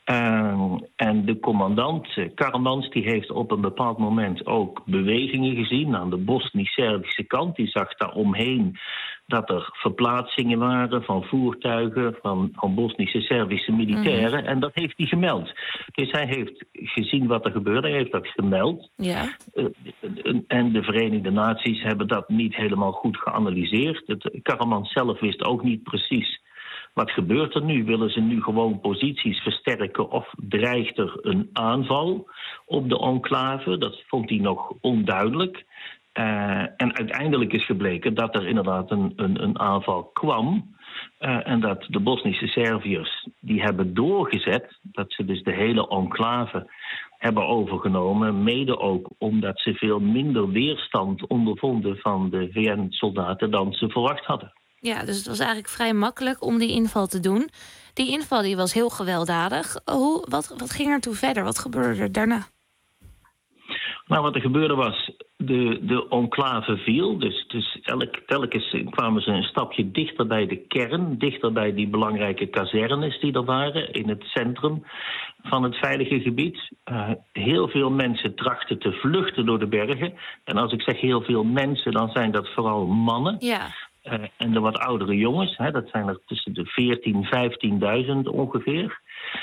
En de commandant, Karamans, die heeft op een bepaald moment ook bewegingen gezien aan de Bosnisch-Servische kant. Die zag daar omheen dat er verplaatsingen waren van voertuigen van Bosnische Servische militairen. En dat heeft hij gemeld. Dus hij heeft gezien wat er gebeurde, hij heeft dat gemeld. Ja. En de Verenigde Naties hebben dat niet helemaal goed geanalyseerd. Karamans zelf wist ook niet precies wat gebeurt er nu. Willen ze nu gewoon posities versterken of dreigt er een aanval op de enclave? Dat vond hij nog onduidelijk. En uiteindelijk is gebleken dat er inderdaad een aanval kwam. En dat de Bosnische Serviërs die hebben doorgezet, dat ze dus de hele enclave hebben overgenomen. Mede ook omdat ze veel minder weerstand ondervonden van de VN-soldaten dan ze verwacht hadden. Ja, dus het was eigenlijk vrij makkelijk om die inval te doen. Die inval die was heel gewelddadig. Wat ging er toen verder? Wat gebeurde er daarna? Nou, wat er gebeurde was, de enclave viel. Dus telkens kwamen ze een stapje dichter bij de kern. Dichter bij die belangrijke kazernes die er waren in het centrum van het veilige gebied. Heel veel mensen trachten te vluchten door de bergen. En als ik zeg heel veel mensen, dan zijn dat vooral mannen. Ja. En de wat oudere jongens, dat zijn er tussen de 14.000, 15.000 ongeveer.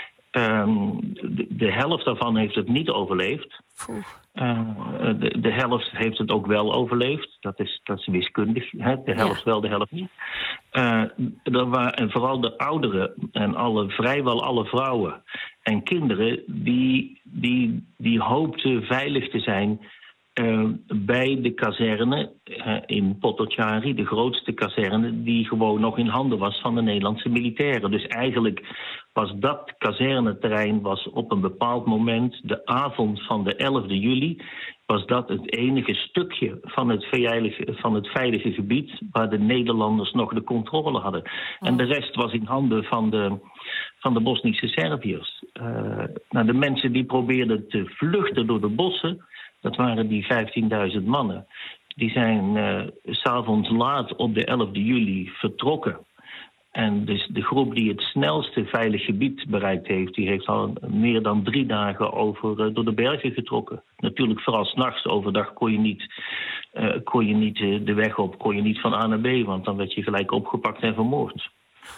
De helft daarvan heeft het niet overleefd. De helft heeft het ook wel overleefd. Dat is wiskundig. De helft wel, de helft niet. En vooral de ouderen en vrijwel alle vrouwen en kinderen die hoopten veilig te zijn bij de kazerne in Potocari, de grootste kazerne die gewoon nog in handen was van de Nederlandse militairen. Dus eigenlijk was dat kazerneterrein op een bepaald moment, de avond van de 11e juli, was dat het enige stukje van het veilige gebied waar de Nederlanders nog de controle hadden. En de rest was in handen van de Bosnische Serviërs. De mensen die probeerden te vluchten door de bossen, dat waren die 15.000 mannen. Die zijn 's avonds laat op de 11e juli vertrokken. En dus de groep die het snelste veilig gebied bereikt heeft, die heeft al meer dan 3 dagen door de bergen getrokken. Natuurlijk vooral 's nachts, overdag kon je niet de weg op, kon je niet van A naar B, want dan werd je gelijk opgepakt en vermoord.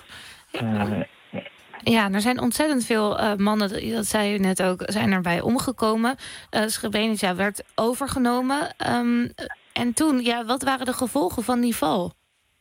Ja, er zijn ontzettend veel mannen, dat zei u net ook, zijn erbij omgekomen. Srebrenica werd overgenomen. En toen, wat waren de gevolgen van die val?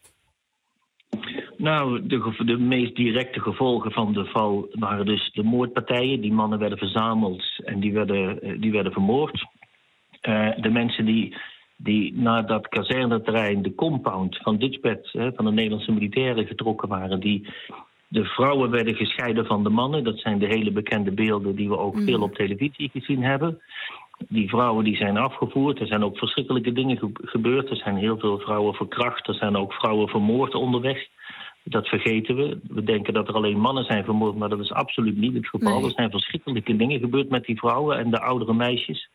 Nou, de meest directe gevolgen van de val waren dus de moordpartijen. Die mannen werden verzameld en die werden vermoord. De mensen die naar dat kazerneterrein, de compound van Ditchbed, van de Nederlandse militairen getrokken waren, de vrouwen werden gescheiden van de mannen. Dat zijn de hele bekende beelden die we ook veel op televisie gezien hebben. Die vrouwen die zijn afgevoerd. Er zijn ook verschrikkelijke dingen gebeurd. Er zijn heel veel vrouwen verkracht. Er zijn ook vrouwen vermoord onderweg. Dat vergeten we. We denken dat er alleen mannen zijn vermoord, maar dat is absoluut niet het geval. Nee. Er zijn verschrikkelijke dingen gebeurd met die vrouwen en de oudere meisjes.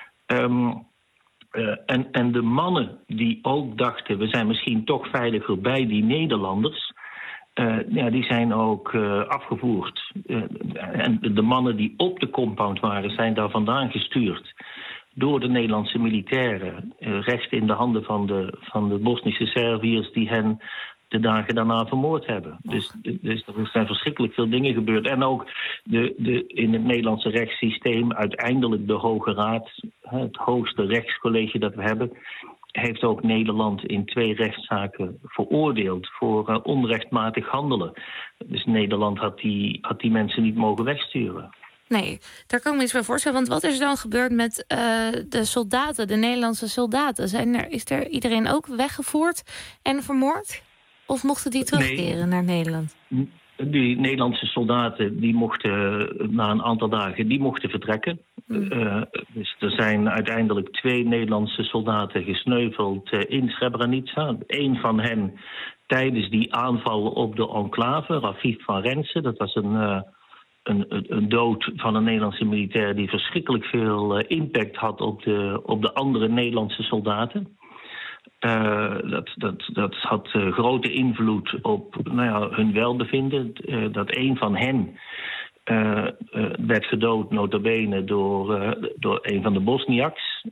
En de mannen die ook dachten, we zijn misschien toch veiliger bij die Nederlanders, die zijn ook afgevoerd. En de mannen die op de compound waren, zijn daar vandaan gestuurd door de Nederlandse militairen, recht in de handen van de Bosnische Serviërs die hen de dagen daarna vermoord hebben. Dus er zijn verschrikkelijk veel dingen gebeurd. En ook in het Nederlandse rechtssysteem, uiteindelijk de Hoge Raad, het hoogste rechtscollege dat we hebben, heeft ook Nederland in 2 rechtszaken veroordeeld voor onrechtmatig handelen. Dus Nederland had die mensen niet mogen wegsturen. Nee, daar kan ik me iets bij voorstellen. Want wat is er dan gebeurd met de soldaten, de Nederlandse soldaten? Is er iedereen ook weggevoerd en vermoord? Of mochten die terugkeren naar Nederland? Die Nederlandse soldaten die mochten na een aantal dagen vertrekken. Dus er zijn uiteindelijk 2 Nederlandse soldaten gesneuveld in Srebrenica. Eén van hen tijdens die aanval op de enclave, Rafif van Rensen. Dat was een dood van een Nederlandse militair die verschrikkelijk veel impact had op de andere Nederlandse soldaten. Dat had grote invloed op hun welbevinden. Dat een van hen werd gedood nota bene door een van de Bosniaks.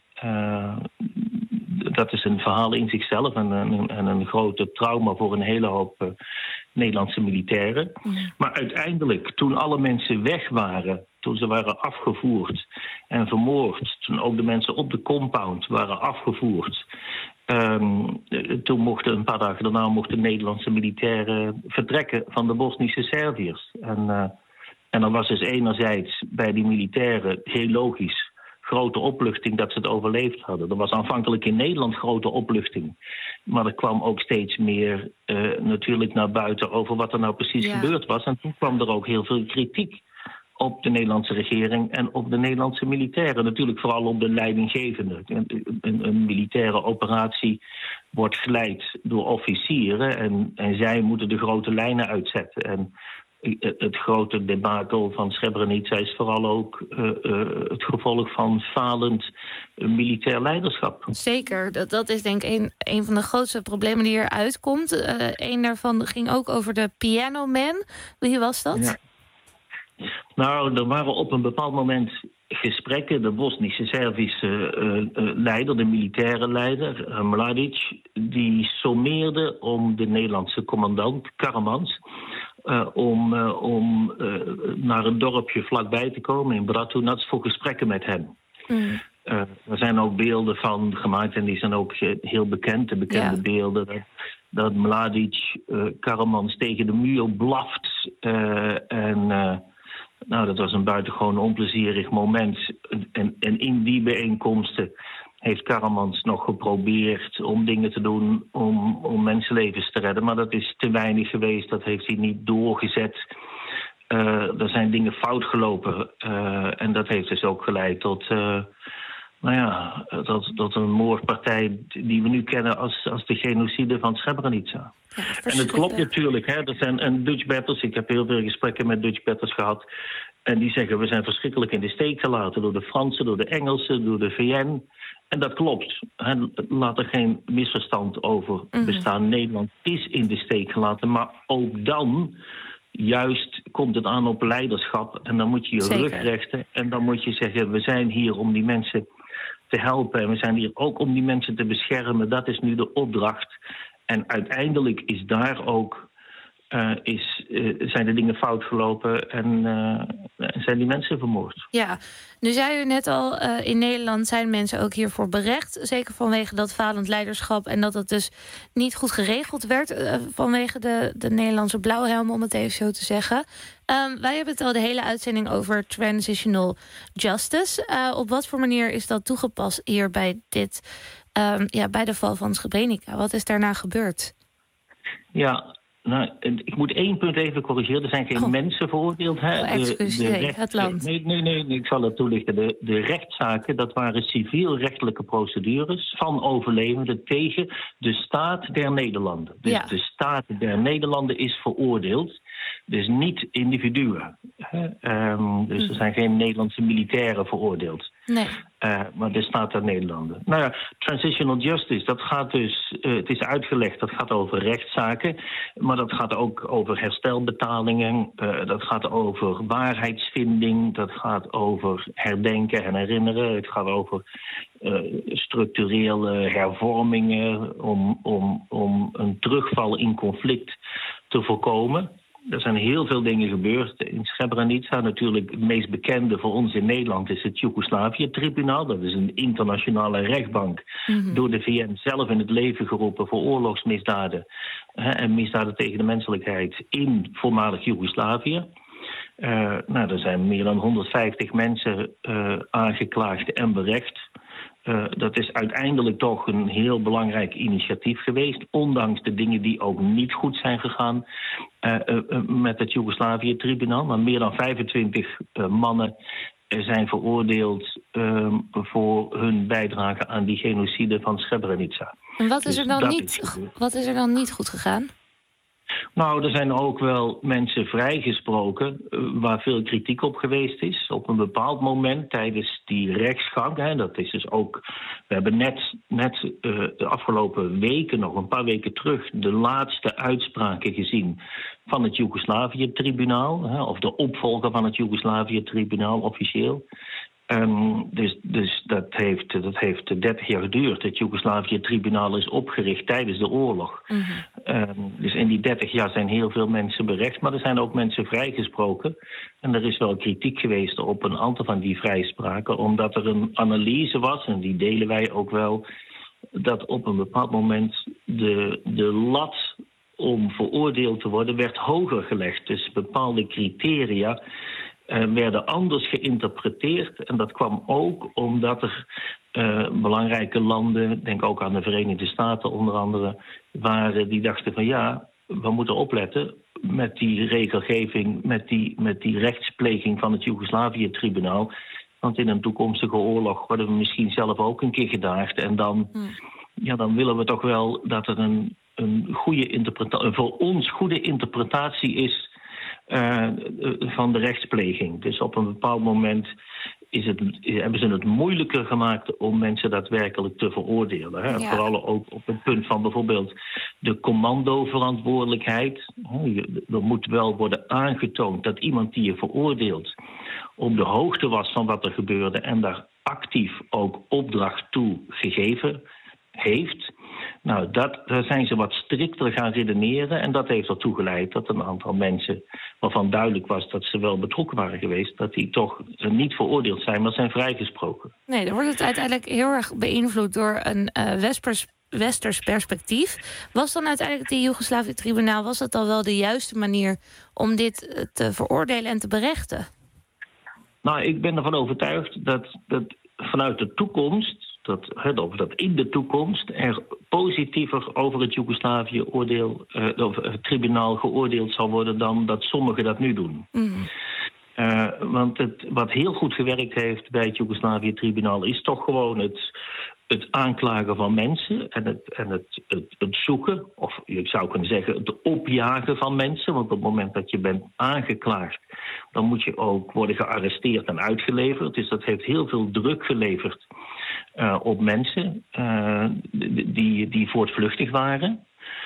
Dat is een verhaal in zichzelf en een grote trauma voor een hele hoop Nederlandse militairen. Maar uiteindelijk, toen alle mensen weg waren, toen ze waren afgevoerd en vermoord, toen ook de mensen op de compound waren afgevoerd, toen mochten een paar dagen daarna Nederlandse militairen vertrekken van de Bosnische Serviërs. En dan was dus enerzijds bij die militairen heel logisch grote opluchting dat ze het overleefd hadden. Er was aanvankelijk in Nederland grote opluchting. Maar er kwam ook steeds meer natuurlijk naar buiten over wat er nou precies gebeurd was. En toen kwam er ook heel veel kritiek op de Nederlandse regering en op de Nederlandse militairen. Natuurlijk vooral op de leidinggevende. Een militaire operatie wordt geleid door officieren en zij moeten de grote lijnen uitzetten. En het grote debakel van Srebrenica is vooral ook het gevolg van falend militair leiderschap. Zeker, dat is denk ik een van de grootste problemen die eruit komt. Een daarvan ging ook over de Piano Man. Wie was dat? Ja. Nou, er waren op een bepaald moment gesprekken. De Bosnische Servische leider, de militaire leider, Mladic, die sommeerde om de Nederlandse commandant, Karamans, om naar een dorpje vlakbij te komen in Bratunac voor gesprekken met hem. Er zijn ook beelden van gemaakt en die zijn ook heel bekend. De bekende beelden dat Mladic Karamans tegen de muur blaft. Nou, dat was een buitengewoon onplezierig moment. En in die bijeenkomsten heeft Karamans nog geprobeerd om dingen te doen om mensenlevens te redden. Maar dat is te weinig geweest, dat heeft hij niet doorgezet. Er zijn dingen fout gelopen. En dat heeft dus ook geleid tot een moordpartij die we nu kennen als de genocide van Srebrenica. Ja, en het klopt natuurlijk, hè. Er zijn Dutch battles, ik heb heel veel gesprekken met Dutch battles gehad. En die zeggen, we zijn verschrikkelijk in de steek gelaten door de Fransen, door de Engelsen, door de VN. En dat klopt. Laat er geen misverstand over bestaan. Nederland is in de steek gelaten, maar ook dan juist komt het aan op leiderschap. En dan moet je je rug rechten en dan moet je zeggen, we zijn hier om die mensen te helpen. En we zijn hier ook om die mensen te beschermen. Dat is nu de opdracht. En uiteindelijk is daar ook zijn de dingen fout gelopen en zijn die mensen vermoord. Ja, nu zei u net al, in Nederland zijn mensen ook hiervoor berecht. Zeker vanwege dat falend leiderschap en dat het dus niet goed geregeld werd vanwege de Nederlandse blauwhelmen, om het even zo te zeggen. Wij hebben het al de hele uitzending over transitional justice. Op wat voor manier is dat toegepast hier bij bij de val van Srebrenica? Wat is daarna gebeurd? Ja, nou, ik moet 1 punt even corrigeren. Er zijn geen mensen veroordeeld. Hè? Het land. Nee, ik zal het toelichten. De rechtszaken, dat waren civielrechtelijke procedures van overlevenden tegen de staat der Nederlanden. Dus de staat der Nederlanden is veroordeeld. Dus niet individuen. Dus er zijn geen Nederlandse militairen veroordeeld. Nee. Maar de staat der Nederlanden. Nou ja, transitional justice, dat gaat dus, het is uitgelegd, dat gaat over rechtszaken. Maar dat gaat ook over herstelbetalingen. Dat gaat over waarheidsvinding. Dat gaat over herdenken en herinneren. Het gaat over structurele hervormingen om een terugval in conflict te voorkomen. Er zijn heel veel dingen gebeurd. In Srebrenica natuurlijk het meest bekende voor ons in Nederland is het Joegoslavië-tribunaal. Dat is een internationale rechtbank door de VN zelf in het leven geroepen voor oorlogsmisdaden en misdaden tegen de menselijkheid in voormalig Joegoslavië. Er zijn meer dan 150 mensen aangeklaagd en berecht. Dat is uiteindelijk toch een heel belangrijk initiatief geweest, ondanks de dingen die ook niet goed zijn gegaan met het Joegoslavië-tribunaal. Maar meer dan 25 mannen zijn veroordeeld voor hun bijdrage aan die genocide van Srebrenica. En wat is er dan niet goed gegaan? Nou, er zijn ook wel mensen vrijgesproken waar veel kritiek op geweest is. Op een bepaald moment tijdens die rechtsgang. Hè, dat is dus ook. We hebben net de afgelopen weken, nog een paar weken terug, de laatste uitspraken gezien van het Joegoslavië-tribunaal. Of de opvolger van het Joegoslavië-tribunaal officieel. Dus dat heeft 30 jaar geduurd. Het Joegoslavië-tribunaal is opgericht tijdens de oorlog. Dus in die 30 jaar zijn heel veel mensen berecht, maar er zijn ook mensen vrijgesproken. En er is wel kritiek geweest op een aantal van die vrijspraken, omdat er een analyse was, en die delen wij ook wel, dat op een bepaald moment de lat om veroordeeld te worden werd hoger gelegd. Dus bepaalde criteria werden anders geïnterpreteerd. En dat kwam ook omdat er belangrijke landen, denk ook aan de Verenigde Staten onder andere, waren die dachten van ja, we moeten opletten met die regelgeving, met die rechtspleging van het Joegoslavië-tribunaal. Want in een toekomstige oorlog worden we misschien zelf ook een keer gedaagd. En dan willen we toch wel dat er een goede interpretatie, voor ons goede interpretatie is van de rechtspleging. Dus op een bepaald moment hebben ze het moeilijker gemaakt om mensen daadwerkelijk te veroordelen. Hè? Ja. Vooral ook op het punt van bijvoorbeeld de commandoverantwoordelijkheid. Er moet wel worden aangetoond dat iemand die je veroordeelt op de hoogte was van wat er gebeurde en daar actief ook opdracht toe gegeven heeft. Nou, daar zijn ze wat strikter gaan redeneren. En dat heeft ertoe geleid dat een aantal mensen, waarvan duidelijk was dat ze wel betrokken waren geweest, dat die toch niet veroordeeld zijn, maar zijn vrijgesproken. Nee, dan wordt het uiteindelijk heel erg beïnvloed door een westers perspectief. Was dan uiteindelijk die Joegoslavië-tribunaal, was dat dan wel de juiste manier om dit te veroordelen en te berechten? Nou, ik ben ervan overtuigd dat vanuit de toekomst, dat in de toekomst er positiever over het Joegoslavië-tribunaal geoordeeld zal worden dan dat sommigen dat nu doen. Want wat heel goed gewerkt heeft bij het Joegoslavië-tribunaal is toch gewoon het aanklagen van mensen en het zoeken, of je zou kunnen zeggen het opjagen van mensen. Want op het moment dat je bent aangeklaagd, dan moet je ook worden gearresteerd en uitgeleverd. Dus dat heeft heel veel druk geleverd op mensen die voortvluchtig waren.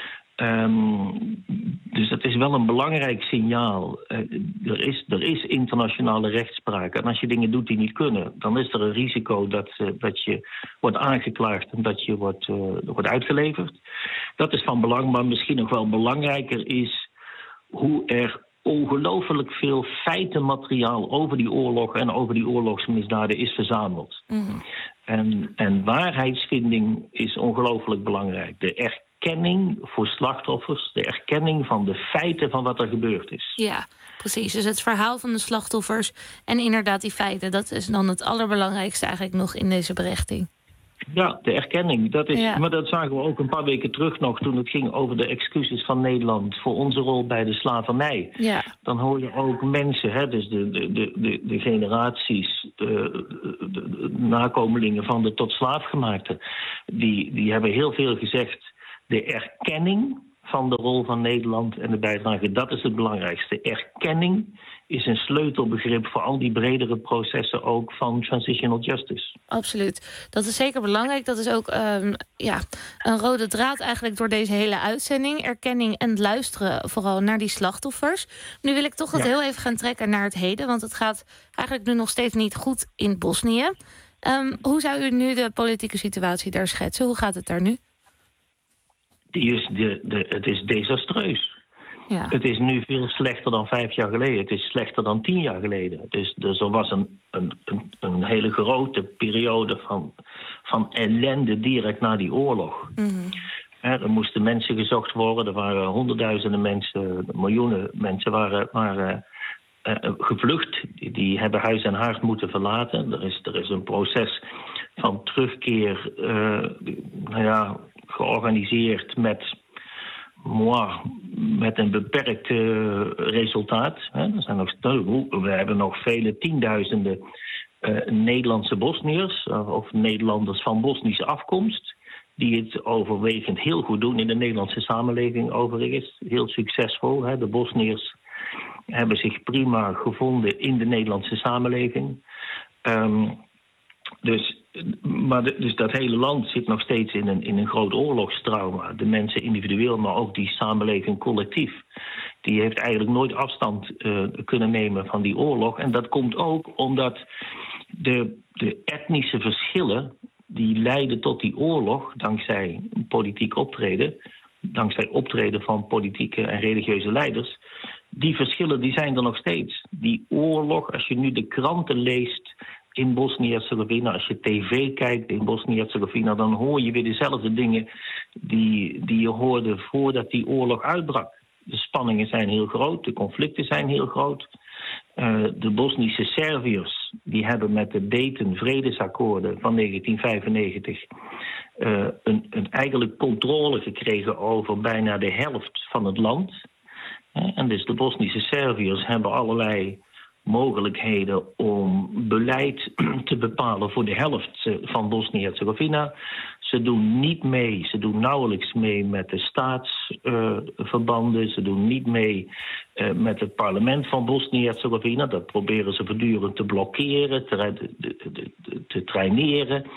Dus dat is wel een belangrijk signaal. Er is internationale rechtspraak. En als je dingen doet die niet kunnen, dan is er een risico dat je wordt aangeklaagd en dat je wordt uitgeleverd. Dat is van belang, maar misschien nog wel belangrijker is hoe er ongelooflijk veel feitenmateriaal over die oorlog en over die oorlogsmisdaden is verzameld. En waarheidsvinding is ongelooflijk belangrijk. De erkenning voor slachtoffers, de erkenning van de feiten van wat er gebeurd is. Ja, precies. Dus het verhaal van de slachtoffers en inderdaad die feiten, dat is dan het allerbelangrijkste eigenlijk nog in deze berechting. Ja, de erkenning. Maar dat zagen we ook een paar weken terug nog toen het ging over de excuses van Nederland voor onze rol bij de slavernij. Ja. Dan hoor je ook mensen, dus de generaties, de nakomelingen van de tot slaafgemaakten, die hebben heel veel gezegd. De erkenning van de rol van Nederland en de bijdrage, dat is het belangrijkste. Erkenning is een sleutelbegrip voor al die bredere processen ook van transitional justice. Absoluut. Dat is zeker belangrijk. Dat is ook een rode draad eigenlijk door deze hele uitzending. Erkenning en luisteren vooral naar die slachtoffers. Nu wil ik toch het heel even gaan trekken naar het heden, want het gaat eigenlijk nu nog steeds niet goed in Bosnië. Hoe zou u nu de politieke situatie daar schetsen? Hoe gaat het daar nu? Het is desastreus. Ja. Het is nu veel slechter dan 5 jaar geleden. Het is slechter dan 10 jaar geleden. Dus er was een hele grote periode van ellende direct na die oorlog. Er moesten mensen gezocht worden. Er waren honderdduizenden mensen, miljoenen mensen waren gevlucht. Die hebben huis en haard moeten verlaten. Er is een proces van terugkeer georganiseerd met een beperkt resultaat. We hebben nog vele tienduizenden Nederlandse Bosniërs of Nederlanders van Bosnische afkomst die het overwegend heel goed doen in de Nederlandse samenleving overigens. Heel succesvol. Hè? De Bosniërs hebben zich prima gevonden in de Nederlandse samenleving. Dus dat hele land zit nog steeds in een groot oorlogstrauma. De mensen individueel, maar ook die samenleving collectief. Die heeft eigenlijk nooit afstand kunnen nemen van die oorlog. En dat komt ook omdat de etnische verschillen die leiden tot die oorlog, dankzij politiek optreden, dankzij optreden van politieke en religieuze leiders, die verschillen die zijn er nog steeds. Die oorlog, als je nu de kranten leest in Bosnië-Herzegovina, als je tv kijkt in Bosnië-Herzegovina, dan hoor je weer dezelfde dingen die je hoorde voordat die oorlog uitbrak. De spanningen zijn heel groot, de conflicten zijn heel groot. De Bosnische Serviërs die hebben met de Dayton-vredesakkoorden van 1995 een eigenlijk controle gekregen over bijna de helft van het land. En dus de Bosnische Serviërs hebben allerlei mogelijkheden om beleid te bepalen voor de helft van Bosnië-Herzegovina. Ze doen niet mee, ze doen nauwelijks mee met de staatsverbanden. Ze doen niet mee met het parlement van Bosnië-Herzegovina. Dat proberen ze voortdurend te blokkeren, te traineren.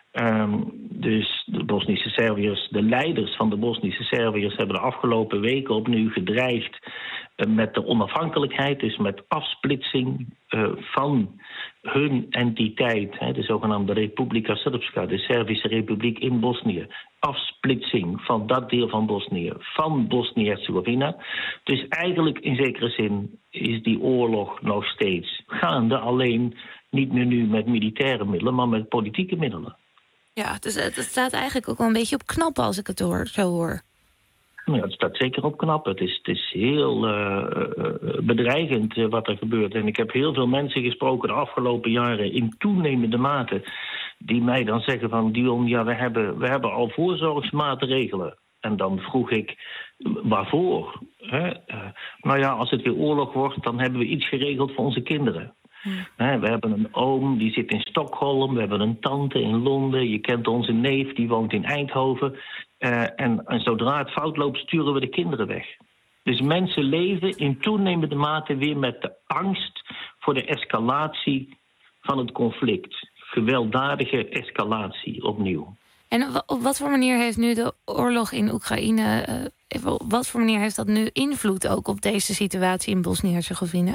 Dus de Bosnische Serviërs, de leiders van de Bosnische Serviërs hebben de afgelopen weken opnieuw gedreigd met de onafhankelijkheid, dus met afsplitsing van hun entiteit, de zogenaamde Republika Srpska, de Servische Republiek in Bosnië. Afsplitsing van dat deel van Bosnië, van Bosnië-Herzegovina. Dus eigenlijk in zekere zin is die oorlog nog steeds gaande, alleen niet meer nu met militaire middelen, maar met politieke middelen. Ja, dus het staat eigenlijk ook wel een beetje op knappen als ik het zo hoor. Nou, het staat zeker op knappen. Het is heel bedreigend wat er gebeurt. En ik heb heel veel mensen gesproken de afgelopen jaren in toenemende mate die mij dan zeggen van Dion, ja, we hebben al voorzorgsmaatregelen. En dan vroeg ik, waarvoor? Nou ja, als het weer oorlog wordt, dan hebben we iets geregeld voor onze kinderen. We hebben een oom, die zit in Stockholm. We hebben een tante in Londen. Je kent onze neef, die woont in Eindhoven. En zodra het fout loopt, sturen we de kinderen weg. Dus mensen leven in toenemende mate weer met de angst voor de escalatie van het conflict. Gewelddadige escalatie opnieuw. En op wat voor manier heeft nu de oorlog in Oekraïne, wat voor manier heeft dat nu invloed ook op deze situatie in Bosnië-Herzegovina?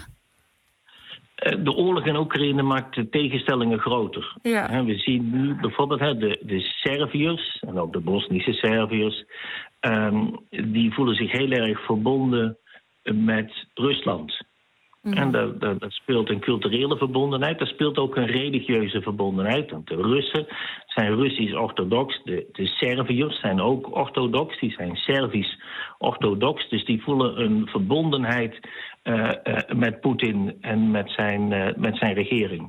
De oorlog in Oekraïne maakt de tegenstellingen groter. Ja. We zien nu bijvoorbeeld de Serviërs en ook de Bosnische Serviërs, die voelen zich heel erg verbonden met Rusland. En dat speelt een culturele verbondenheid, dat speelt ook een religieuze verbondenheid. Want de Russen zijn Russisch-orthodox, de Serviërs zijn ook orthodox, die zijn Servisch-orthodox. Dus die voelen een verbondenheid met Poetin en met zijn regering.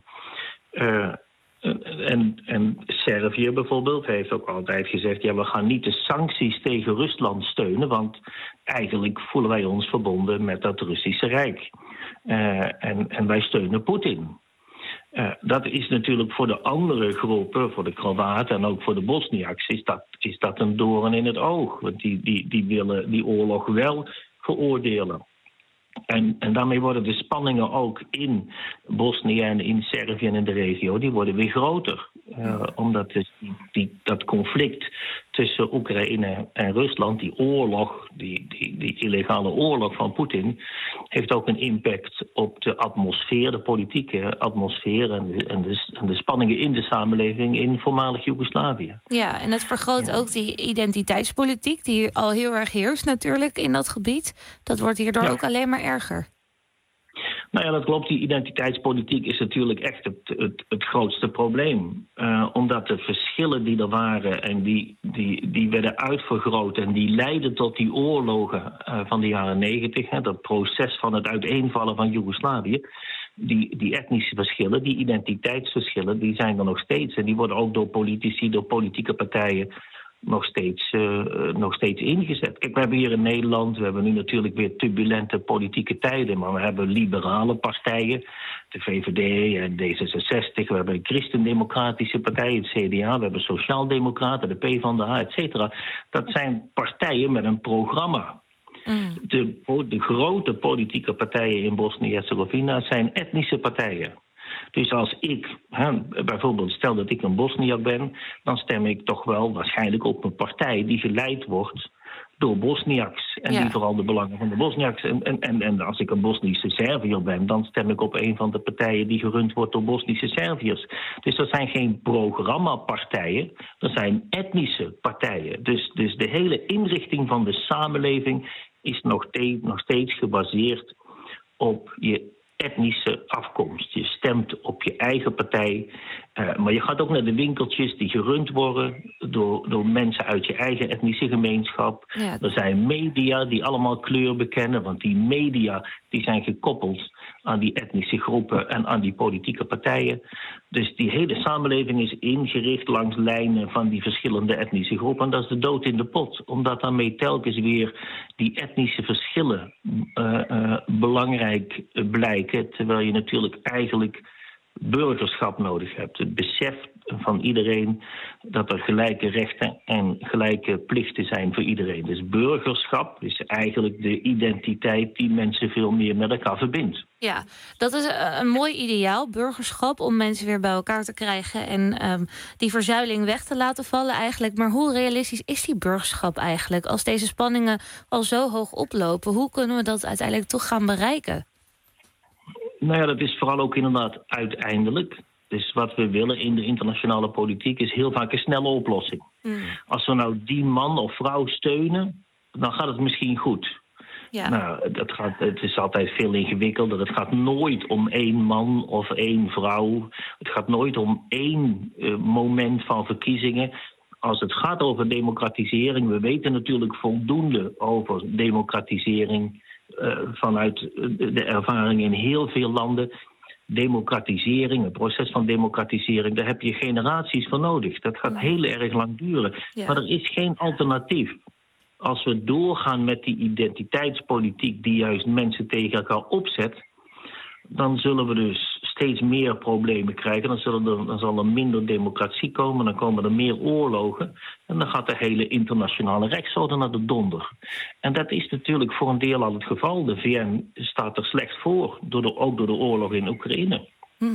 En Servië bijvoorbeeld heeft ook altijd gezegd, ja, we gaan niet de sancties tegen Rusland steunen, want eigenlijk voelen wij ons verbonden met dat Russische Rijk. En wij steunen Poetin. Dat is natuurlijk voor de andere groepen, voor de Kroaten en ook voor de Bosniaks, is dat een doorn in het oog. Want die willen die oorlog wel veroordelen. En daarmee worden de spanningen ook in Bosnië en in Servië en in de regio, die worden weer groter. Omdat dus dat conflict tussen Oekraïne en Rusland, die oorlog, die illegale oorlog van Poetin, heeft ook een impact op de atmosfeer, de politieke atmosfeer en de spanningen in de samenleving in voormalig Joegoslavië. Ja, en het vergroot ook die identiteitspolitiek die al heel erg heerst natuurlijk in dat gebied. Dat wordt hierdoor ook alleen maar erger. Nou ja, dat klopt. Die identiteitspolitiek is natuurlijk echt het grootste probleem. Omdat de verschillen die er waren en die werden uitvergroot en die leidden tot die oorlogen van de jaren 90. Dat proces van het uiteenvallen van Joegoslavië. Die etnische verschillen, die identiteitsverschillen, die zijn er nog steeds. En die worden ook door politici, door politieke partijen nog steeds ingezet. Kijk, we hebben hier in Nederland, we hebben nu natuurlijk weer turbulente politieke tijden, maar we hebben liberale partijen. de VVD en D66, we hebben een christendemocratische partij, het CDA, we hebben Sociaaldemocraten, de PvdA, et cetera. Dat zijn partijen met een programma. De grote politieke partijen in Bosnië-Herzegovina zijn etnische partijen. Dus als ik, bijvoorbeeld stel dat ik een Bosniak ben, dan stem ik toch wel waarschijnlijk op een partij die geleid wordt door Bosniaks. En die vooral de belangen van de Bosniaks. En als ik een Bosnische Serviër ben, dan stem ik op een van de partijen die gerund wordt door Bosnische Serviërs. Dus dat zijn geen programmapartijen, dat zijn etnische partijen. Dus de hele inrichting van de samenleving is nog steeds gebaseerd op je etnische afkomst. Je stemt op je eigen partij. Maar je gaat ook naar de winkeltjes die gerund worden door mensen uit je eigen etnische gemeenschap. Ja. Er zijn media die allemaal kleur bekennen, want die media die zijn gekoppeld aan die etnische groepen en aan die politieke partijen. Dus die hele samenleving is ingericht langs lijnen van die verschillende etnische groepen. En dat is de dood in de pot, omdat daarmee telkens weer die etnische verschillen belangrijk blijken, terwijl je natuurlijk eigenlijk burgerschap nodig hebt. Het besef van iedereen dat er gelijke rechten en gelijke plichten zijn voor iedereen. Dus burgerschap is eigenlijk de identiteit die mensen veel meer met elkaar verbindt. Ja, dat is een mooi ideaal, burgerschap, om mensen weer bij elkaar te krijgen en die verzuiling weg te laten vallen eigenlijk. Maar hoe realistisch is die burgerschap eigenlijk? Als deze spanningen al zo hoog oplopen, hoe kunnen we dat uiteindelijk toch gaan bereiken? Nou ja, dat is vooral ook inderdaad uiteindelijk. Dus wat we willen in de internationale politiek is heel vaak een snelle oplossing. Als we nou die man of vrouw steunen, dan gaat het misschien goed. Ja. Nou, het is altijd veel ingewikkelder. Het gaat nooit om één man of één vrouw. Het gaat nooit om één moment van verkiezingen. Als het gaat over democratisering, we weten natuurlijk voldoende over democratisering vanuit de ervaring in heel veel landen. Democratisering, het proces van democratisering, daar heb je generaties voor nodig. Dat gaat heel erg lang duren. Ja. Maar er is geen alternatief. Als we doorgaan met die identiteitspolitiek die juist mensen tegen elkaar opzet, dan zullen we dus steeds meer problemen krijgen. Dan zal er minder democratie komen, dan komen er meer oorlogen. En dan gaat de hele internationale rechtsorde naar de donder. En dat is natuurlijk voor een deel al het geval. De VN staat er slecht voor, ook door de oorlog in Oekraïne.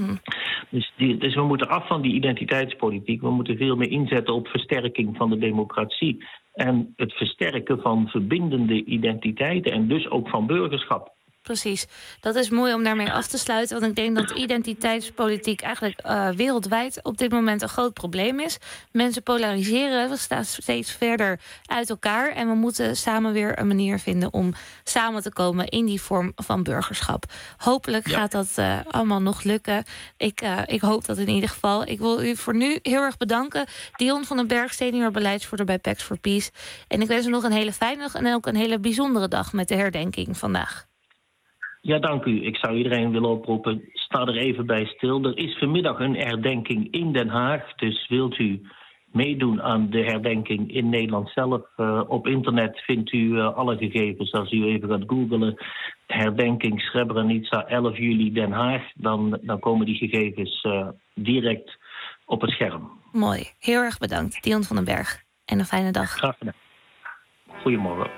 Dus we moeten af van die identiteitspolitiek. We moeten veel meer inzetten op versterking van de democratie. En het versterken van verbindende identiteiten en dus ook van burgerschap. Precies. Dat is mooi om daarmee af te sluiten. Want ik denk dat identiteitspolitiek eigenlijk wereldwijd op dit moment een groot probleem is. Mensen polariseren, we staan steeds verder uit elkaar. En we moeten samen weer een manier vinden om samen te komen in die vorm van burgerschap. Hopelijk gaat dat allemaal nog lukken. Ik hoop dat in ieder geval. Ik wil u voor nu heel erg bedanken. Dion van den Berg, senior beleidsvoerder bij Pax for Peace. En ik wens u nog een hele fijne dag en ook een hele bijzondere dag met de herdenking vandaag. Ja, dank u. Ik zou iedereen willen oproepen, sta er even bij stil. Er is vanmiddag een herdenking in Den Haag. Dus wilt u meedoen aan de herdenking in Nederland zelf? Op internet vindt u alle gegevens. Als u even gaat googlen, herdenking Srebrenica 11 juli Den Haag, dan komen die gegevens direct op het scherm. Mooi. Heel erg bedankt, Dion van den Berg. En een fijne dag. Graag gedaan. Goedemorgen.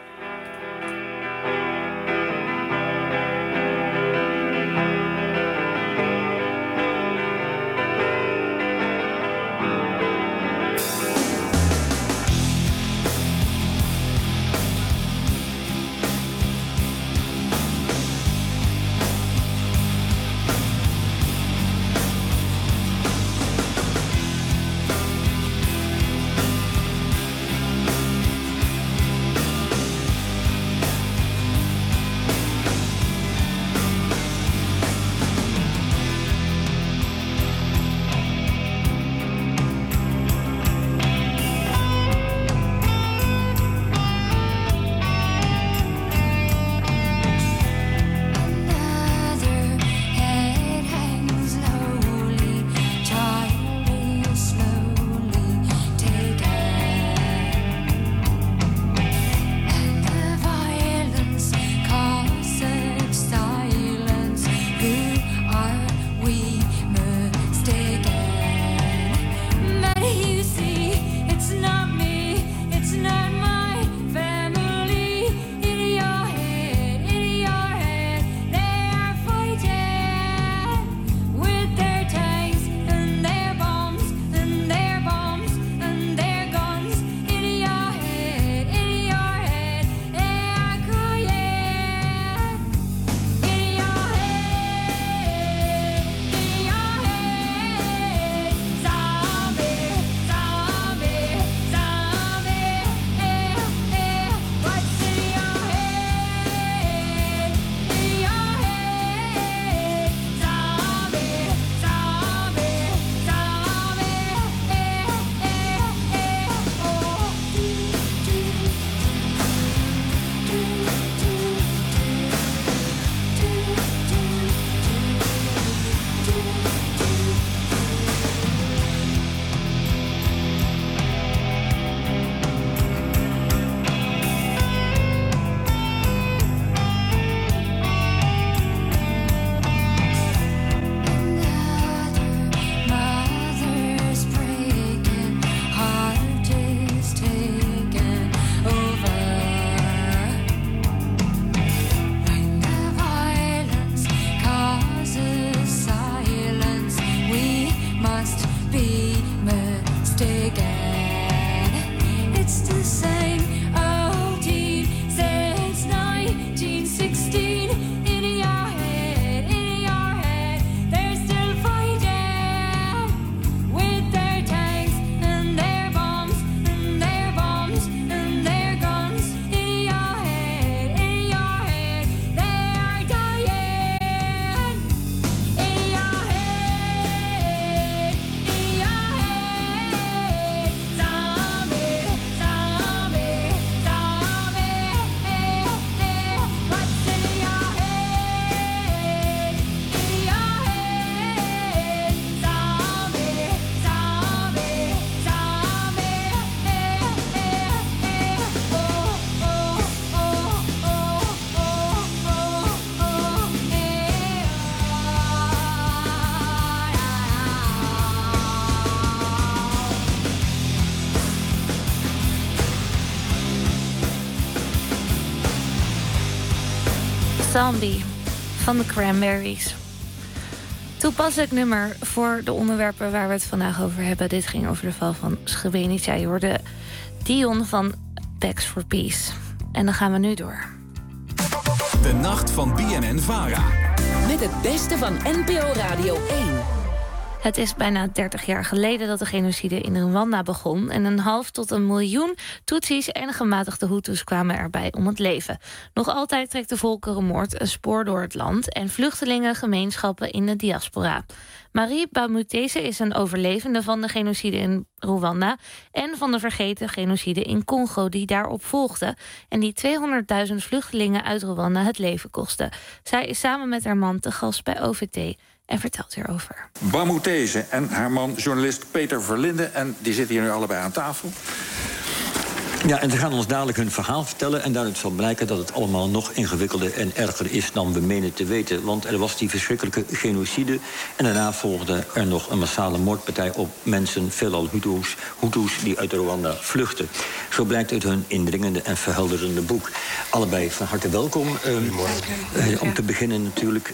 Zombie van de Cranberries. Toepasselijk nummer voor de onderwerpen waar we het vandaag over hebben. Dit ging over de val van Srebrenica. Je hoorde Dion van Pax for Peace. En dan gaan we nu door. De nacht van BNN-Vara. Met het beste van NPO Radio 1. Het is bijna 30 jaar geleden dat de genocide in Rwanda begon. En 1,5 tot 1 miljoen Tutsis en gematigde Hutus kwamen erbij om het leven. Nog altijd trekt de volkerenmoord een spoor door het land en vluchtelingengemeenschappen in de diaspora. Marie Bamutese is een overlevende van de genocide in Rwanda en van de vergeten genocide in Congo die daarop volgde en die 200.000 vluchtelingen uit Rwanda het leven kostte. Zij is samen met haar man te gast bij OVT en vertelt hierover. Bamutese en haar man, journalist Peter Verlinde, en die zitten hier nu allebei aan tafel. Ja, en ze gaan ons dadelijk hun verhaal vertellen. En daaruit zal blijken dat het allemaal nog ingewikkelder en erger is dan we menen te weten. Want er was die verschrikkelijke genocide. En daarna volgde er nog een massale moordpartij op mensen, veelal Hutus die uit Rwanda vluchten. Zo blijkt uit hun indringende en verhelderende boek. Allebei van harte welkom. Om te beginnen natuurlijk.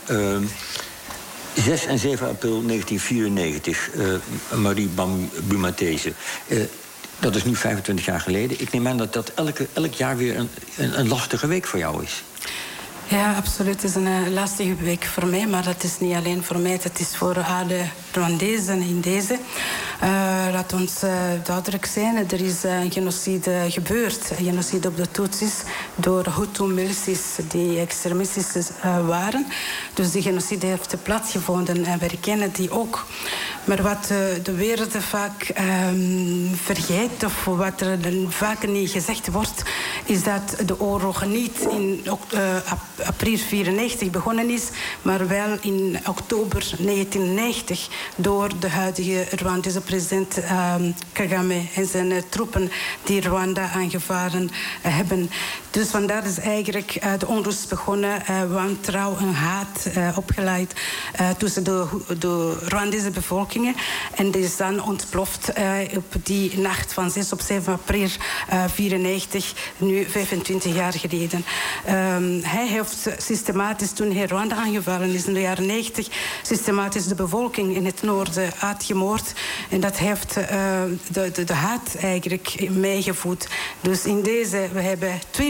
6 en 7 april 1994, Marie Bamutese. Dat is nu 25 jaar geleden. Ik neem aan dat elk jaar weer een lastige week voor jou is. Ja, absoluut. Het is een lastige week voor mij, maar dat is niet alleen voor mij. Het is voor alle Rwandezen in deze. Laat ons duidelijk zijn, er is een genocide gebeurd. Een genocide op de Tutsis door Hutu-milities die extremistisch waren. Dus die genocide heeft plaatsgevonden en we kennen die ook. Maar wat de wereld vaak vergeet, of wat er vaak niet gezegd wordt, is dat de oorlog niet in april 1994 begonnen is, maar wel in oktober 1990 door de huidige Rwandese president Kagame en zijn troepen die Rwanda aangevallen hebben. Dus vandaar is eigenlijk de onrust begonnen, wantrouwen en haat opgeleid tussen de Rwandese bevolkingen. En die is dan ontploft op die nacht van 6 op 7 april 1994, nu 25 jaar geleden. Hij heeft systematisch, toen hij Rwanda aangevallen is in de jaren 90, systematisch de bevolking in het noorden uitgemoord. En dat heeft de haat eigenlijk meegevoed. Dus in deze, we hebben twee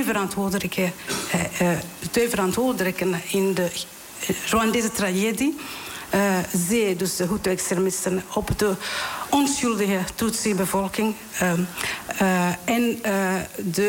verantwoordelijken in de Rwandese tragedie. Dus de Hutu-extremisten op de onschuldige Tutsi-bevolking en de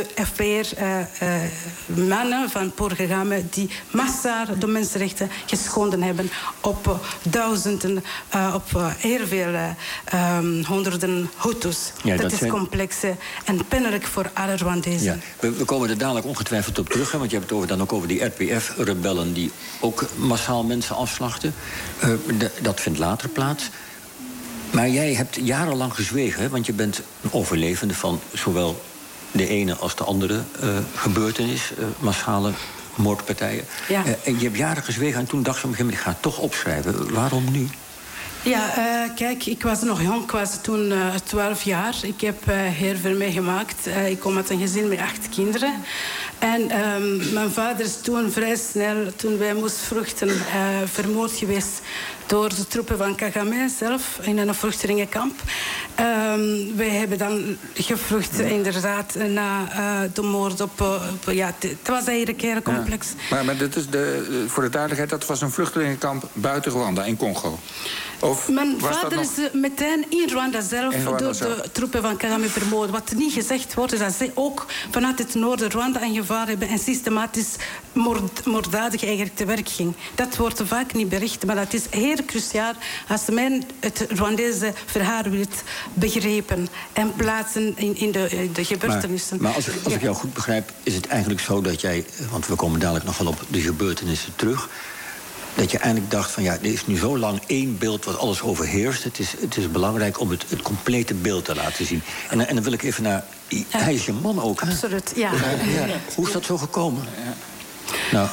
FPR-mannen van Paul Kagame die massaal de mensenrechten geschonden hebben op duizenden, op heel veel honderden Hutus. Ja, dat is complex en pijnlijk voor alle Rwandezen. Ja. We komen er dadelijk ongetwijfeld op terug, want je hebt het dan ook over die RPF-rebellen die ook massaal mensen afslachten. Dat vindt later plaats. Maar jij hebt jarenlang gezwegen, want je bent een overlevende van zowel de ene als de andere gebeurtenis, massale moordpartijen. Ja. En je hebt jaren gezwegen en toen dacht je op een gegeven moment, ik ga het toch opschrijven. Waarom nu? Ja, kijk, ik was nog jong, ik was toen 12 jaar. Ik heb heel veel meegemaakt. Ik kom uit een gezin met 8 kinderen. En mijn vader is toen vrij snel, toen wij moesten vluchten, vermoord geweest door de troepen van Kagame zelf in een vluchtelingenkamp. Wij hebben dan gevlucht inderdaad na de moord op ja, het was eigenlijk heel complex. Ja. Maar dit is voor de duidelijkheid, dat was een vluchtelingenkamp buiten Rwanda, in Congo. Of mijn vader is meteen in Rwanda zelf door de troepen van Kagame vermoord. Wat niet gezegd wordt, is dat ze ook vanuit het noorden Rwanda aangevallen hebben en systematisch moorddadig eigenlijk te werk ging. Dat wordt vaak niet bericht, maar dat is heel cruciaal als men het Rwandese verhaal wil begrijpen en plaatsen in de gebeurtenissen. Maar als ik jou goed begrijp, is het eigenlijk zo dat jij, want we komen dadelijk nog wel op de gebeurtenissen terug, dat je eigenlijk dacht van ja, er is nu zo lang één beeld wat alles overheerst. Het is belangrijk om het complete beeld te laten zien. En dan wil ik even naar, hij is je man ook, hè? Absoluut, ja. Hoe is dat zo gekomen? Ja. Nou,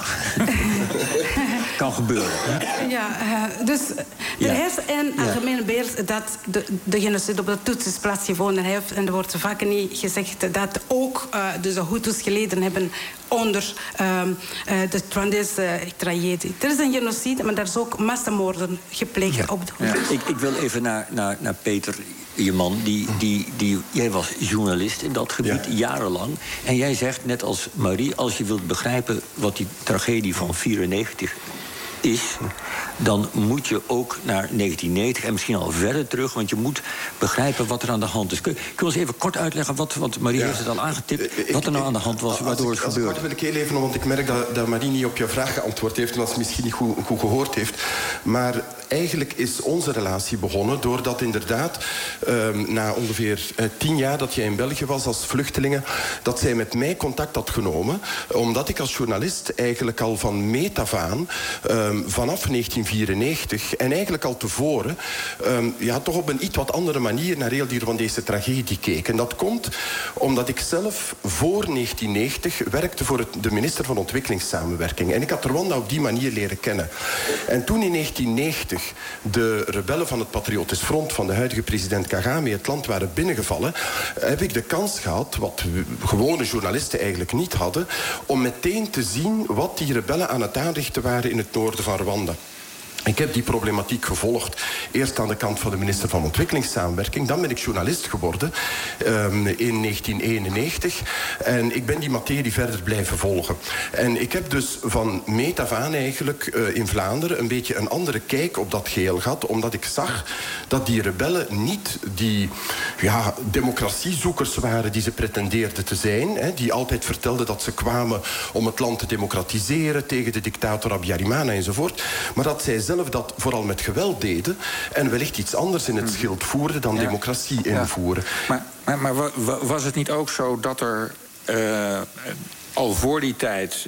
kan gebeuren. Hè? Ja, dus er is een algemeen beeld dat de genocide op de Tutsis plaatsgevonden heeft. En er wordt vaak niet gezegd dat ook dus de Hutus geleden hebben onder de Rwandese tragedie. Er is een genocide, maar er is ook massamoorden gepleegd op de Hutus. Ik wil even naar Peter, je man. Jij was journalist in dat gebied, jarenlang. En jij zegt, net als Marie, als je wilt begrijpen wat die tragedie van 1994 is, dan moet je ook naar 1990 en misschien al verder terug, want je moet begrijpen wat er aan de hand is. Kun je ons even kort uitleggen, want Marie heeft het al aangetipt, wat er nou aan de hand was, waardoor het gebeurde? Dat wil ik heel even, want ik merk dat Marie niet op je vraag geantwoord heeft en dat ze misschien niet goed gehoord heeft. Maar eigenlijk is onze relatie begonnen doordat inderdaad na ongeveer 10 jaar dat jij in België was als vluchtelingen, dat zij met mij contact had genomen, omdat ik als journalist eigenlijk al van meet af aan, vanaf 1994 en eigenlijk al tevoren, toch op een iets wat andere manier naar heel die Rwandese tragedie keek. En dat komt omdat ik zelf voor 1990 werkte voor de minister van Ontwikkelingssamenwerking. En ik had Rwanda op die manier leren kennen. En toen in 1990 de rebellen van het Patriotisch Front van de huidige president Kagame het land waren binnengevallen, heb ik de kans gehad, wat gewone journalisten eigenlijk niet hadden, om meteen te zien wat die rebellen aan het aanrichten waren in het noorden van Rwanda. Ik heb die problematiek gevolgd. Eerst aan de kant van de minister van Ontwikkelingssamenwerking. Dan ben ik journalist geworden in 1991. En ik ben die materie verder blijven volgen. En ik heb dus van meet af aan eigenlijk in Vlaanderen een beetje een andere kijk op dat geheel gehad. Omdat ik zag dat die rebellen niet die democratiezoekers waren die ze pretendeerden te zijn. Hè, die altijd vertelden dat ze kwamen om het land te democratiseren tegen de dictator Habyarimana enzovoort. Maar dat zij zelf dat vooral met geweld deden en wellicht iets anders in het schild voerden dan democratie invoeren. Maar was het niet ook zo dat er al voor die tijd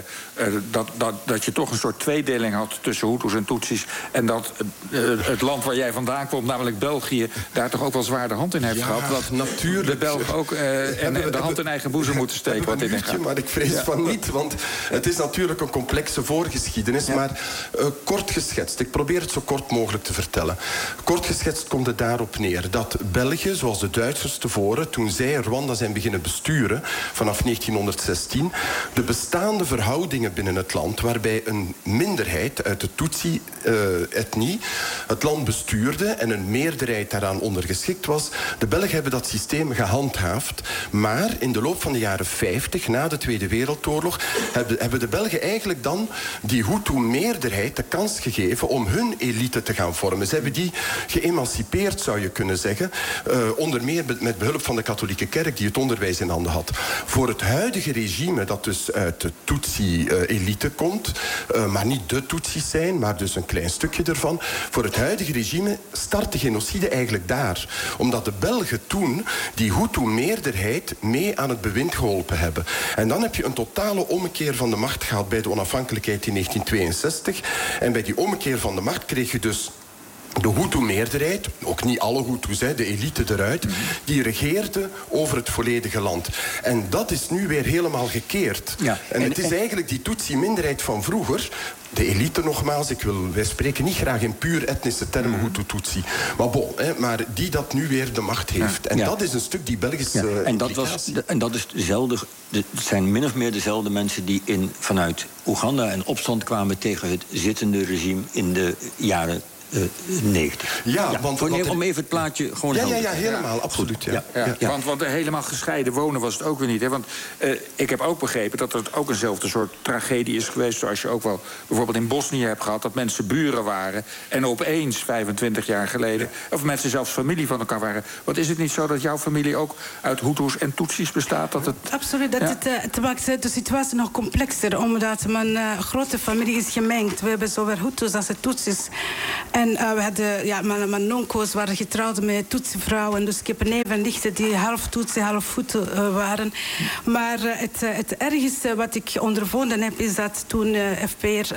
dat je toch een soort tweedeling had tussen Hutus en Tutsis, en dat het land waar jij vandaan komt, namelijk België, daar toch ook wel zwaar de hand in heeft gehad? Dat natuurlijk de Belgen ook de hand in eigen boezem moeten steken wat dit gaat. Maar ik vrees van niet, want het is natuurlijk een complexe voorgeschiedenis. Maar kort geschetst, ik probeer het zo kort mogelijk te vertellen. Kort geschetst komt het daarop neer dat België, zoals de Duitsers tevoren, toen zij Rwanda zijn beginnen besturen vanaf 1916, de bestaande verhoudingen binnen het land, waarbij een minderheid uit de Tutsi-etnie het land bestuurde en een meerderheid daaraan ondergeschikt was. De Belgen hebben dat systeem gehandhaafd, maar in de loop van de jaren 50, na de Tweede Wereldoorlog, hebben de Belgen eigenlijk dan die Hutu-meerderheid de kans gegeven om hun elite te gaan vormen. Ze hebben die geëmancipeerd, zou je kunnen zeggen, onder meer met behulp van de katholieke kerk die het onderwijs in handen had. Voor het huidige regime, dat dus uit de Tutsi-elite komt, maar niet de Tutsis zijn, maar dus een klein stukje ervan. Voor het huidige regime start de genocide eigenlijk daar. Omdat de Belgen toen die Hutu-meerderheid mee aan het bewind geholpen hebben. En dan heb je een totale ommekeer van de macht gehad bij de onafhankelijkheid in 1962. En bij die ommekeer van de macht kreeg je dus de Hutu-meerderheid, ook niet alle Hutus, de elite eruit, die regeerde over het volledige land. En dat is nu weer helemaal gekeerd. Ja. En het is eigenlijk die Tutsi-minderheid van vroeger, de elite nogmaals, wij spreken niet graag in puur etnische termen Hutu-Tutsi, maar maar die dat nu weer de macht heeft. En dat is een stuk die Belgische en dat is dezelfde, het zijn min of meer dezelfde mensen die vanuit Oeganda in opstand kwamen tegen het zittende regime in de jaren 90. Om even het plaatje gewoon helemaal, absoluut. Want helemaal gescheiden wonen was het ook weer niet. Hè? Want ik heb ook begrepen dat het ook eenzelfde soort tragedie is geweest, zoals je ook wel bijvoorbeeld in Bosnië hebt gehad, dat mensen buren waren en opeens 25 jaar geleden, of mensen zelfs familie van elkaar waren. Wat is het niet zo dat jouw familie ook uit Hutus en Tutsis bestaat? Absoluut. Het maakt de situatie nog complexer, omdat mijn grote familie is gemengd. We hebben zowel Hutus als Tutsis. En we hadden, mijn nonko's waren getrouwd met Tutsi-vrouwen. Dus ik heb neven en nichten die half Tutsi, half Hutu waren. Maar het ergste wat ik ondervonden heb, is dat toen FPR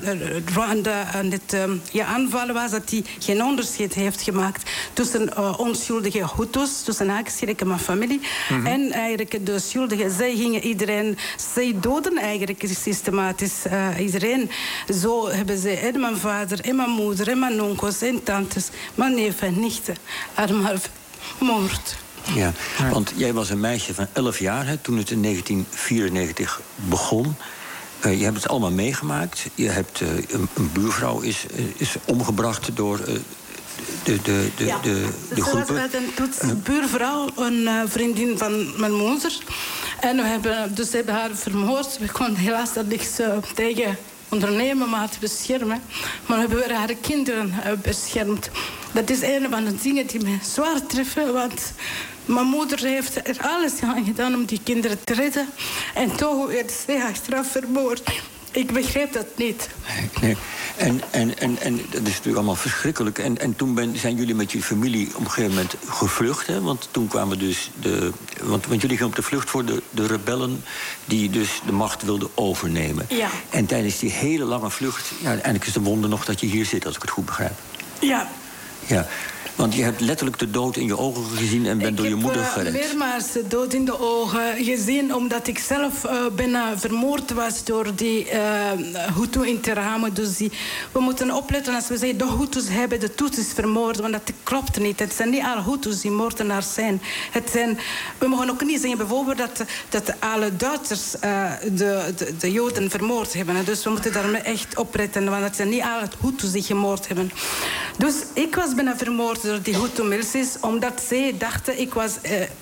Rwanda aan het aanvallen was, dat hij geen onderscheid heeft gemaakt tussen onschuldige Hutus, tussen haakschrikken mijn familie, en eigenlijk de schuldigen. Zij doden eigenlijk systematisch iedereen. Zo hebben ze en mijn vader en mijn moeder en mijn onkels en tantes, mijn neef en nichten, allemaal moord. Ja, want jij was een meisje van 11 jaar hè, toen het in 1994 begon. Je hebt het allemaal meegemaakt. Je hebt een buurvrouw is omgebracht door de groepen. Ze was met een buurvrouw, een vriendin van mijn moeder. En we hebben haar vermoord. We konden helaas daar niks tegen ondernemen, maar te beschermen. Maar we hebben haar kinderen beschermd. Dat is een van de dingen die me zwaar treffen, want mijn moeder heeft er alles aan gedaan om die kinderen te redden. En toch werd ze achteraf vermoord. Ik begreep dat niet. Nee. En dat is natuurlijk allemaal verschrikkelijk. En toen zijn jullie met je familie op een gegeven moment gevlucht. Hè? Want toen kwamen dus want jullie gingen op de vlucht voor de rebellen die dus de macht wilden overnemen. Ja. En tijdens die hele lange vlucht, ja, eigenlijk is de wonder nog dat je hier zit, als ik het goed begrijp. Ja. Ja. Want je hebt letterlijk de dood in je ogen gezien en bent door je moeder gered. Ik heb meermaals de dood in de ogen gezien, omdat ik zelf bijna vermoord was door die Hutu in Teramo. Dus we moeten opletten als we zeggen de Hutus hebben de Tutsis vermoord, want dat klopt niet. Het zijn niet alle Hutus die moordenaars zijn. We mogen ook niet zeggen bijvoorbeeld dat alle Duitsers de Joden vermoord hebben. Dus we moeten daarmee echt opletten, want het zijn niet alle Hutus die gemoord hebben. Dus ik was bijna vermoord door die Hutu-milities, omdat zij dachten, ik was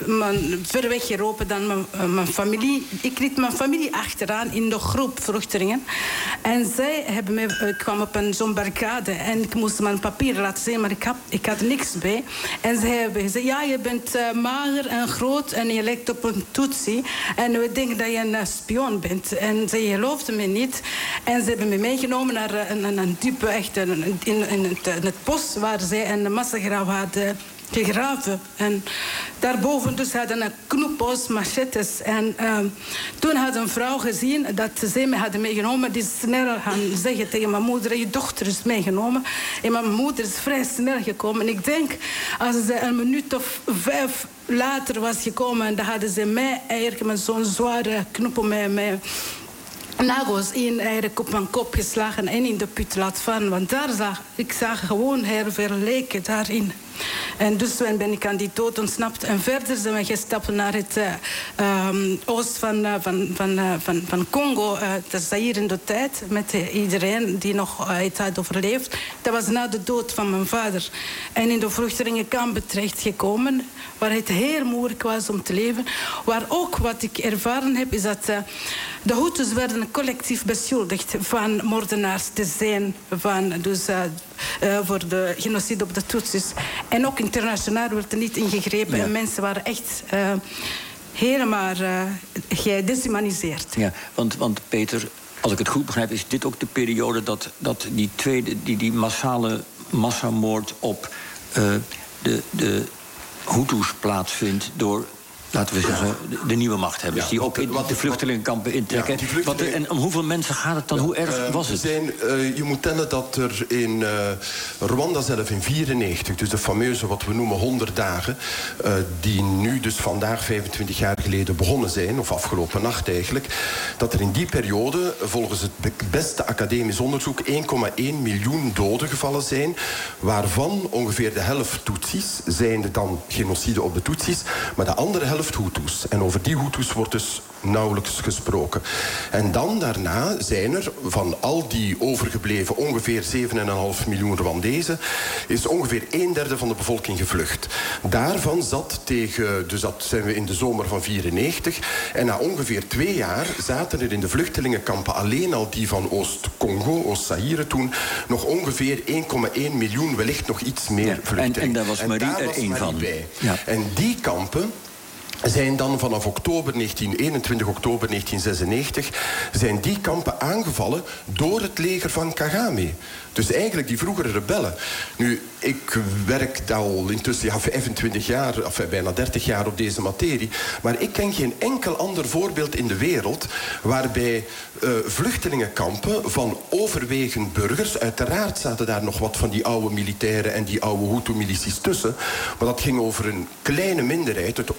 ver weg gelopen dan mijn familie. Ik liet mijn familie achteraan in de groep vluchtelingen. En zij hebben me, ik kwam op zo'n barricade en ik moest mijn papieren laten zien, maar ik had niks bij. En zij hebben gezegd, ja, je bent mager en groot en je lijkt op een Tutsi. En we denken dat je een spion bent. En zij geloofden me niet. En ze hebben me meegenomen naar een diepe, echt in het bos waar zij een massagraaf hadden gegraven. En daarboven dus hadden een knoepels, machetes. En toen had een vrouw gezien dat ze me hadden meegenomen. Die is snel gaan zeggen tegen mijn moeder, je dochter is meegenomen. En mijn moeder is vrij snel gekomen. En ik denk, als ze een minuut of 5 later was gekomen, dan hadden ze mij eigenlijk met zo'n zware knoepel met nagels eigenlijk op mijn kop geslagen en in de put laten vallen. Want ik zag gewoon heel veel leken daarin. En dus ben ik aan die dood ontsnapt. En verder zijn we gestapt naar het oosten van Congo. Dat is hier in de tijd, met iedereen die nog het had overleefd. Dat was na de dood van mijn vader. En in de vluchtelingenkamp terechtgekomen, waar het heel moeilijk was om te leven. Waar ook wat ik ervaren heb, is dat de Hutus werden collectief beschuldigd van moordenaars te zijn. Voor de genocide op de Tutsis. En ook internationaal werd er niet ingegrepen. Ja. En mensen waren echt helemaal gedeshumaniseerd. Ja, want Peter, als ik het goed begrijp, is dit ook de periode dat die massale massamoord op de Hutus plaatsvindt door, laten we zeggen, de nieuwe machthebbers, die ook in de vluchtelingenkampen intrekken. Ja, en om hoeveel mensen gaat het dan? Hoe erg was het? Je moet tellen dat er in Rwanda zelf in 1994, dus de fameuze wat we noemen 100 dagen, die nu dus vandaag 25 jaar geleden begonnen zijn, of afgelopen nacht eigenlijk, dat er in die periode, volgens het beste academisch onderzoek, 1,1 miljoen doden gevallen zijn, waarvan ongeveer de helft Tutsis, zijnde dan genocide op de Tutsis, maar de andere helft Hutus. En over die Hutus wordt dus nauwelijks gesproken. En dan daarna zijn er van al die overgebleven ongeveer 7,5 miljoen Rwandezen, is ongeveer 1/3 van de bevolking gevlucht. Daarvan dus dat zijn we in de zomer van 1994. En na ongeveer 2 jaar zaten er in de vluchtelingenkampen alleen al die van Oost-Congo, Oost-Zaïre toen, nog ongeveer 1,1 miljoen, wellicht nog iets meer vluchtelingen. En daar was Marie er één van. Ja. En die kampen zijn dan vanaf 21 oktober 1996... zijn die kampen aangevallen door het leger van Kagame. Dus eigenlijk die vroegere rebellen. Nu, ik werk al intussen 25 jaar, of bijna 30 jaar op deze materie. Maar ik ken geen enkel ander voorbeeld in de wereld waarbij vluchtelingenkampen van overwegend burgers, uiteraard zaten daar nog wat van die oude militairen en die oude Hutu-milities tussen, maar dat ging over een kleine minderheid. Het overgrote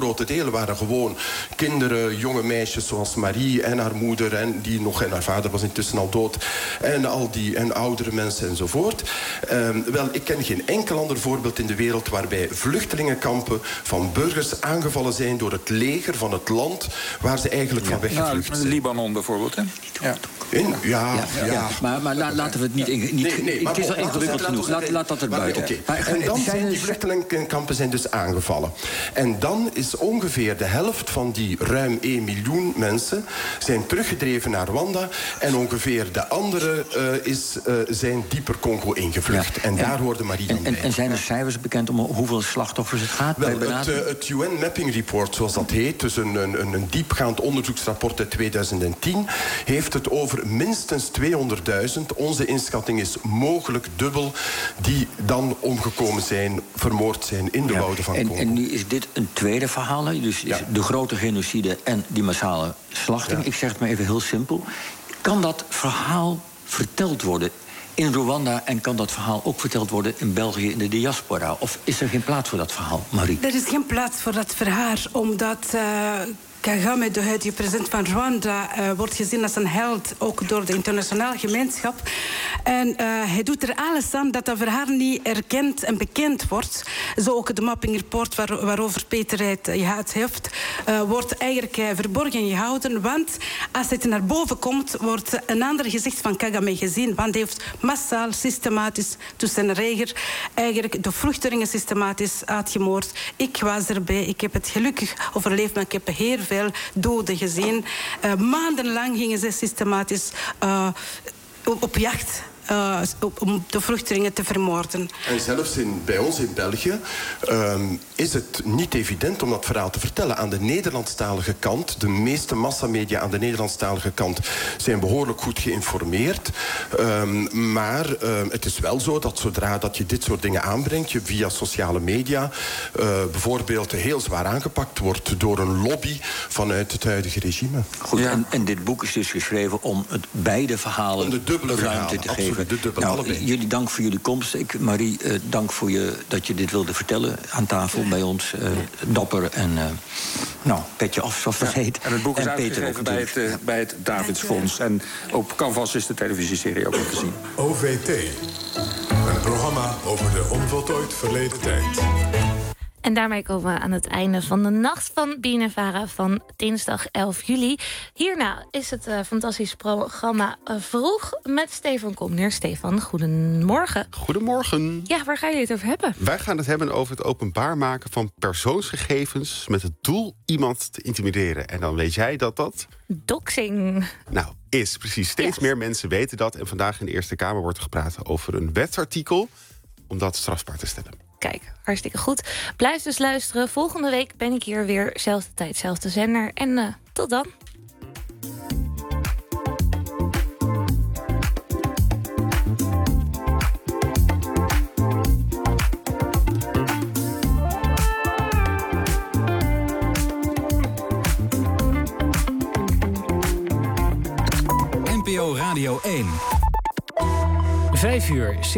overgrote delen waren gewoon kinderen, jonge meisjes zoals Marie en haar moeder en haar vader was intussen al dood en oudere mensen enzovoort. Wel, ik ken geen enkel ander voorbeeld in de wereld waarbij vluchtelingenkampen van burgers aangevallen zijn door het leger van het land waar ze eigenlijk van weggevlucht zijn. Libanon bijvoorbeeld, hè? Ja. Maar laten we het niet... Het is al ingewikkeld genoeg. Laat dat erbuiten. En dan zijn die vluchtelingenkampen zijn dus aangevallen. En dan is ongeveer de helft van die ruim 1 miljoen mensen zijn teruggedreven naar Rwanda. En ongeveer de andere zijn dieper Congo ingevlucht. En daar hoorde Marie dan bij. En zijn er cijfers bekend om hoeveel slachtoffers het gaat? Wel, het UN Mapping Report, zoals dat heet, dus een diepgaand onderzoeksrapport uit 2010, heeft het over minstens 200.000. Onze inschatting is mogelijk dubbel die dan omgekomen zijn, vermoord zijn in de wouden van Congo. En nu is dit een tweede verhaal, dus de grote genocide en die massale slachting. Ja. Ik zeg het maar even heel simpel. Kan dat verhaal verteld worden in Rwanda en kan dat verhaal ook verteld worden in België in de diaspora? Of is er geen plaats voor dat verhaal, Marie? Er is geen plaats voor dat verhaal, omdat Kagame, de huidige president van Rwanda, wordt gezien als een held, ook door de internationale gemeenschap. En hij doet er alles aan dat verhaal niet erkend en bekend wordt. Zo ook de mapping report waarover Peter het gehad heeft, wordt eigenlijk verborgen gehouden. Want als het naar boven komt, wordt een ander gezicht van Kagame gezien. Want hij heeft massaal, systematisch tussen een leger eigenlijk de vluchtelingen systematisch uitgemoord. Ik was erbij, ik heb het gelukkig overleefd, maar ik heb heel veel doden gezien. Maandenlang gingen ze systematisch op jacht om de vluchtelingen te vermoorden. En zelfs bij ons in België is het niet evident om dat verhaal te vertellen. Aan de Nederlandstalige kant, de meeste massamedia aan de Nederlandstalige kant zijn behoorlijk goed geïnformeerd. Maar het is wel zo dat zodra dat je dit soort dingen aanbrengt, je via sociale media bijvoorbeeld heel zwaar aangepakt wordt door een lobby vanuit het huidige regime. Goed, en dit boek is dus geschreven om het beide verhalen de dubbele ruimte te geven. Nou, jullie dank voor jullie komst. Marie, dank voor dat je dit wilde vertellen aan tafel bij ons. Dapper en petje af, zoals dat heet. En het boek is uitgegeven bij het Davidsfonds. En op Canvas is de televisieserie ook nog te zien. OVT, een programma over de onvoltooid verleden tijd. En daarmee komen we aan het einde van de Nacht van BNNVARA van dinsdag 11 juli. Hierna is het fantastische programma Vroeg met Stefan Komner. Stefan, goedemorgen. Goedemorgen. Ja, waar gaan jullie het over hebben? Wij gaan het hebben over het openbaar maken van persoonsgegevens met het doel iemand te intimideren. En dan weet jij dat doxing Nou, is precies. Steeds meer mensen weten dat. En vandaag in de Eerste Kamer wordt er gepraat over een wetsartikel om dat strafbaar te stellen. Kijk, hartstikke goed. Blijf dus luisteren. Volgende week ben ik hier weer. Zelfde tijd, zelfde zender. En tot dan. NPO Radio 1. 5 uur.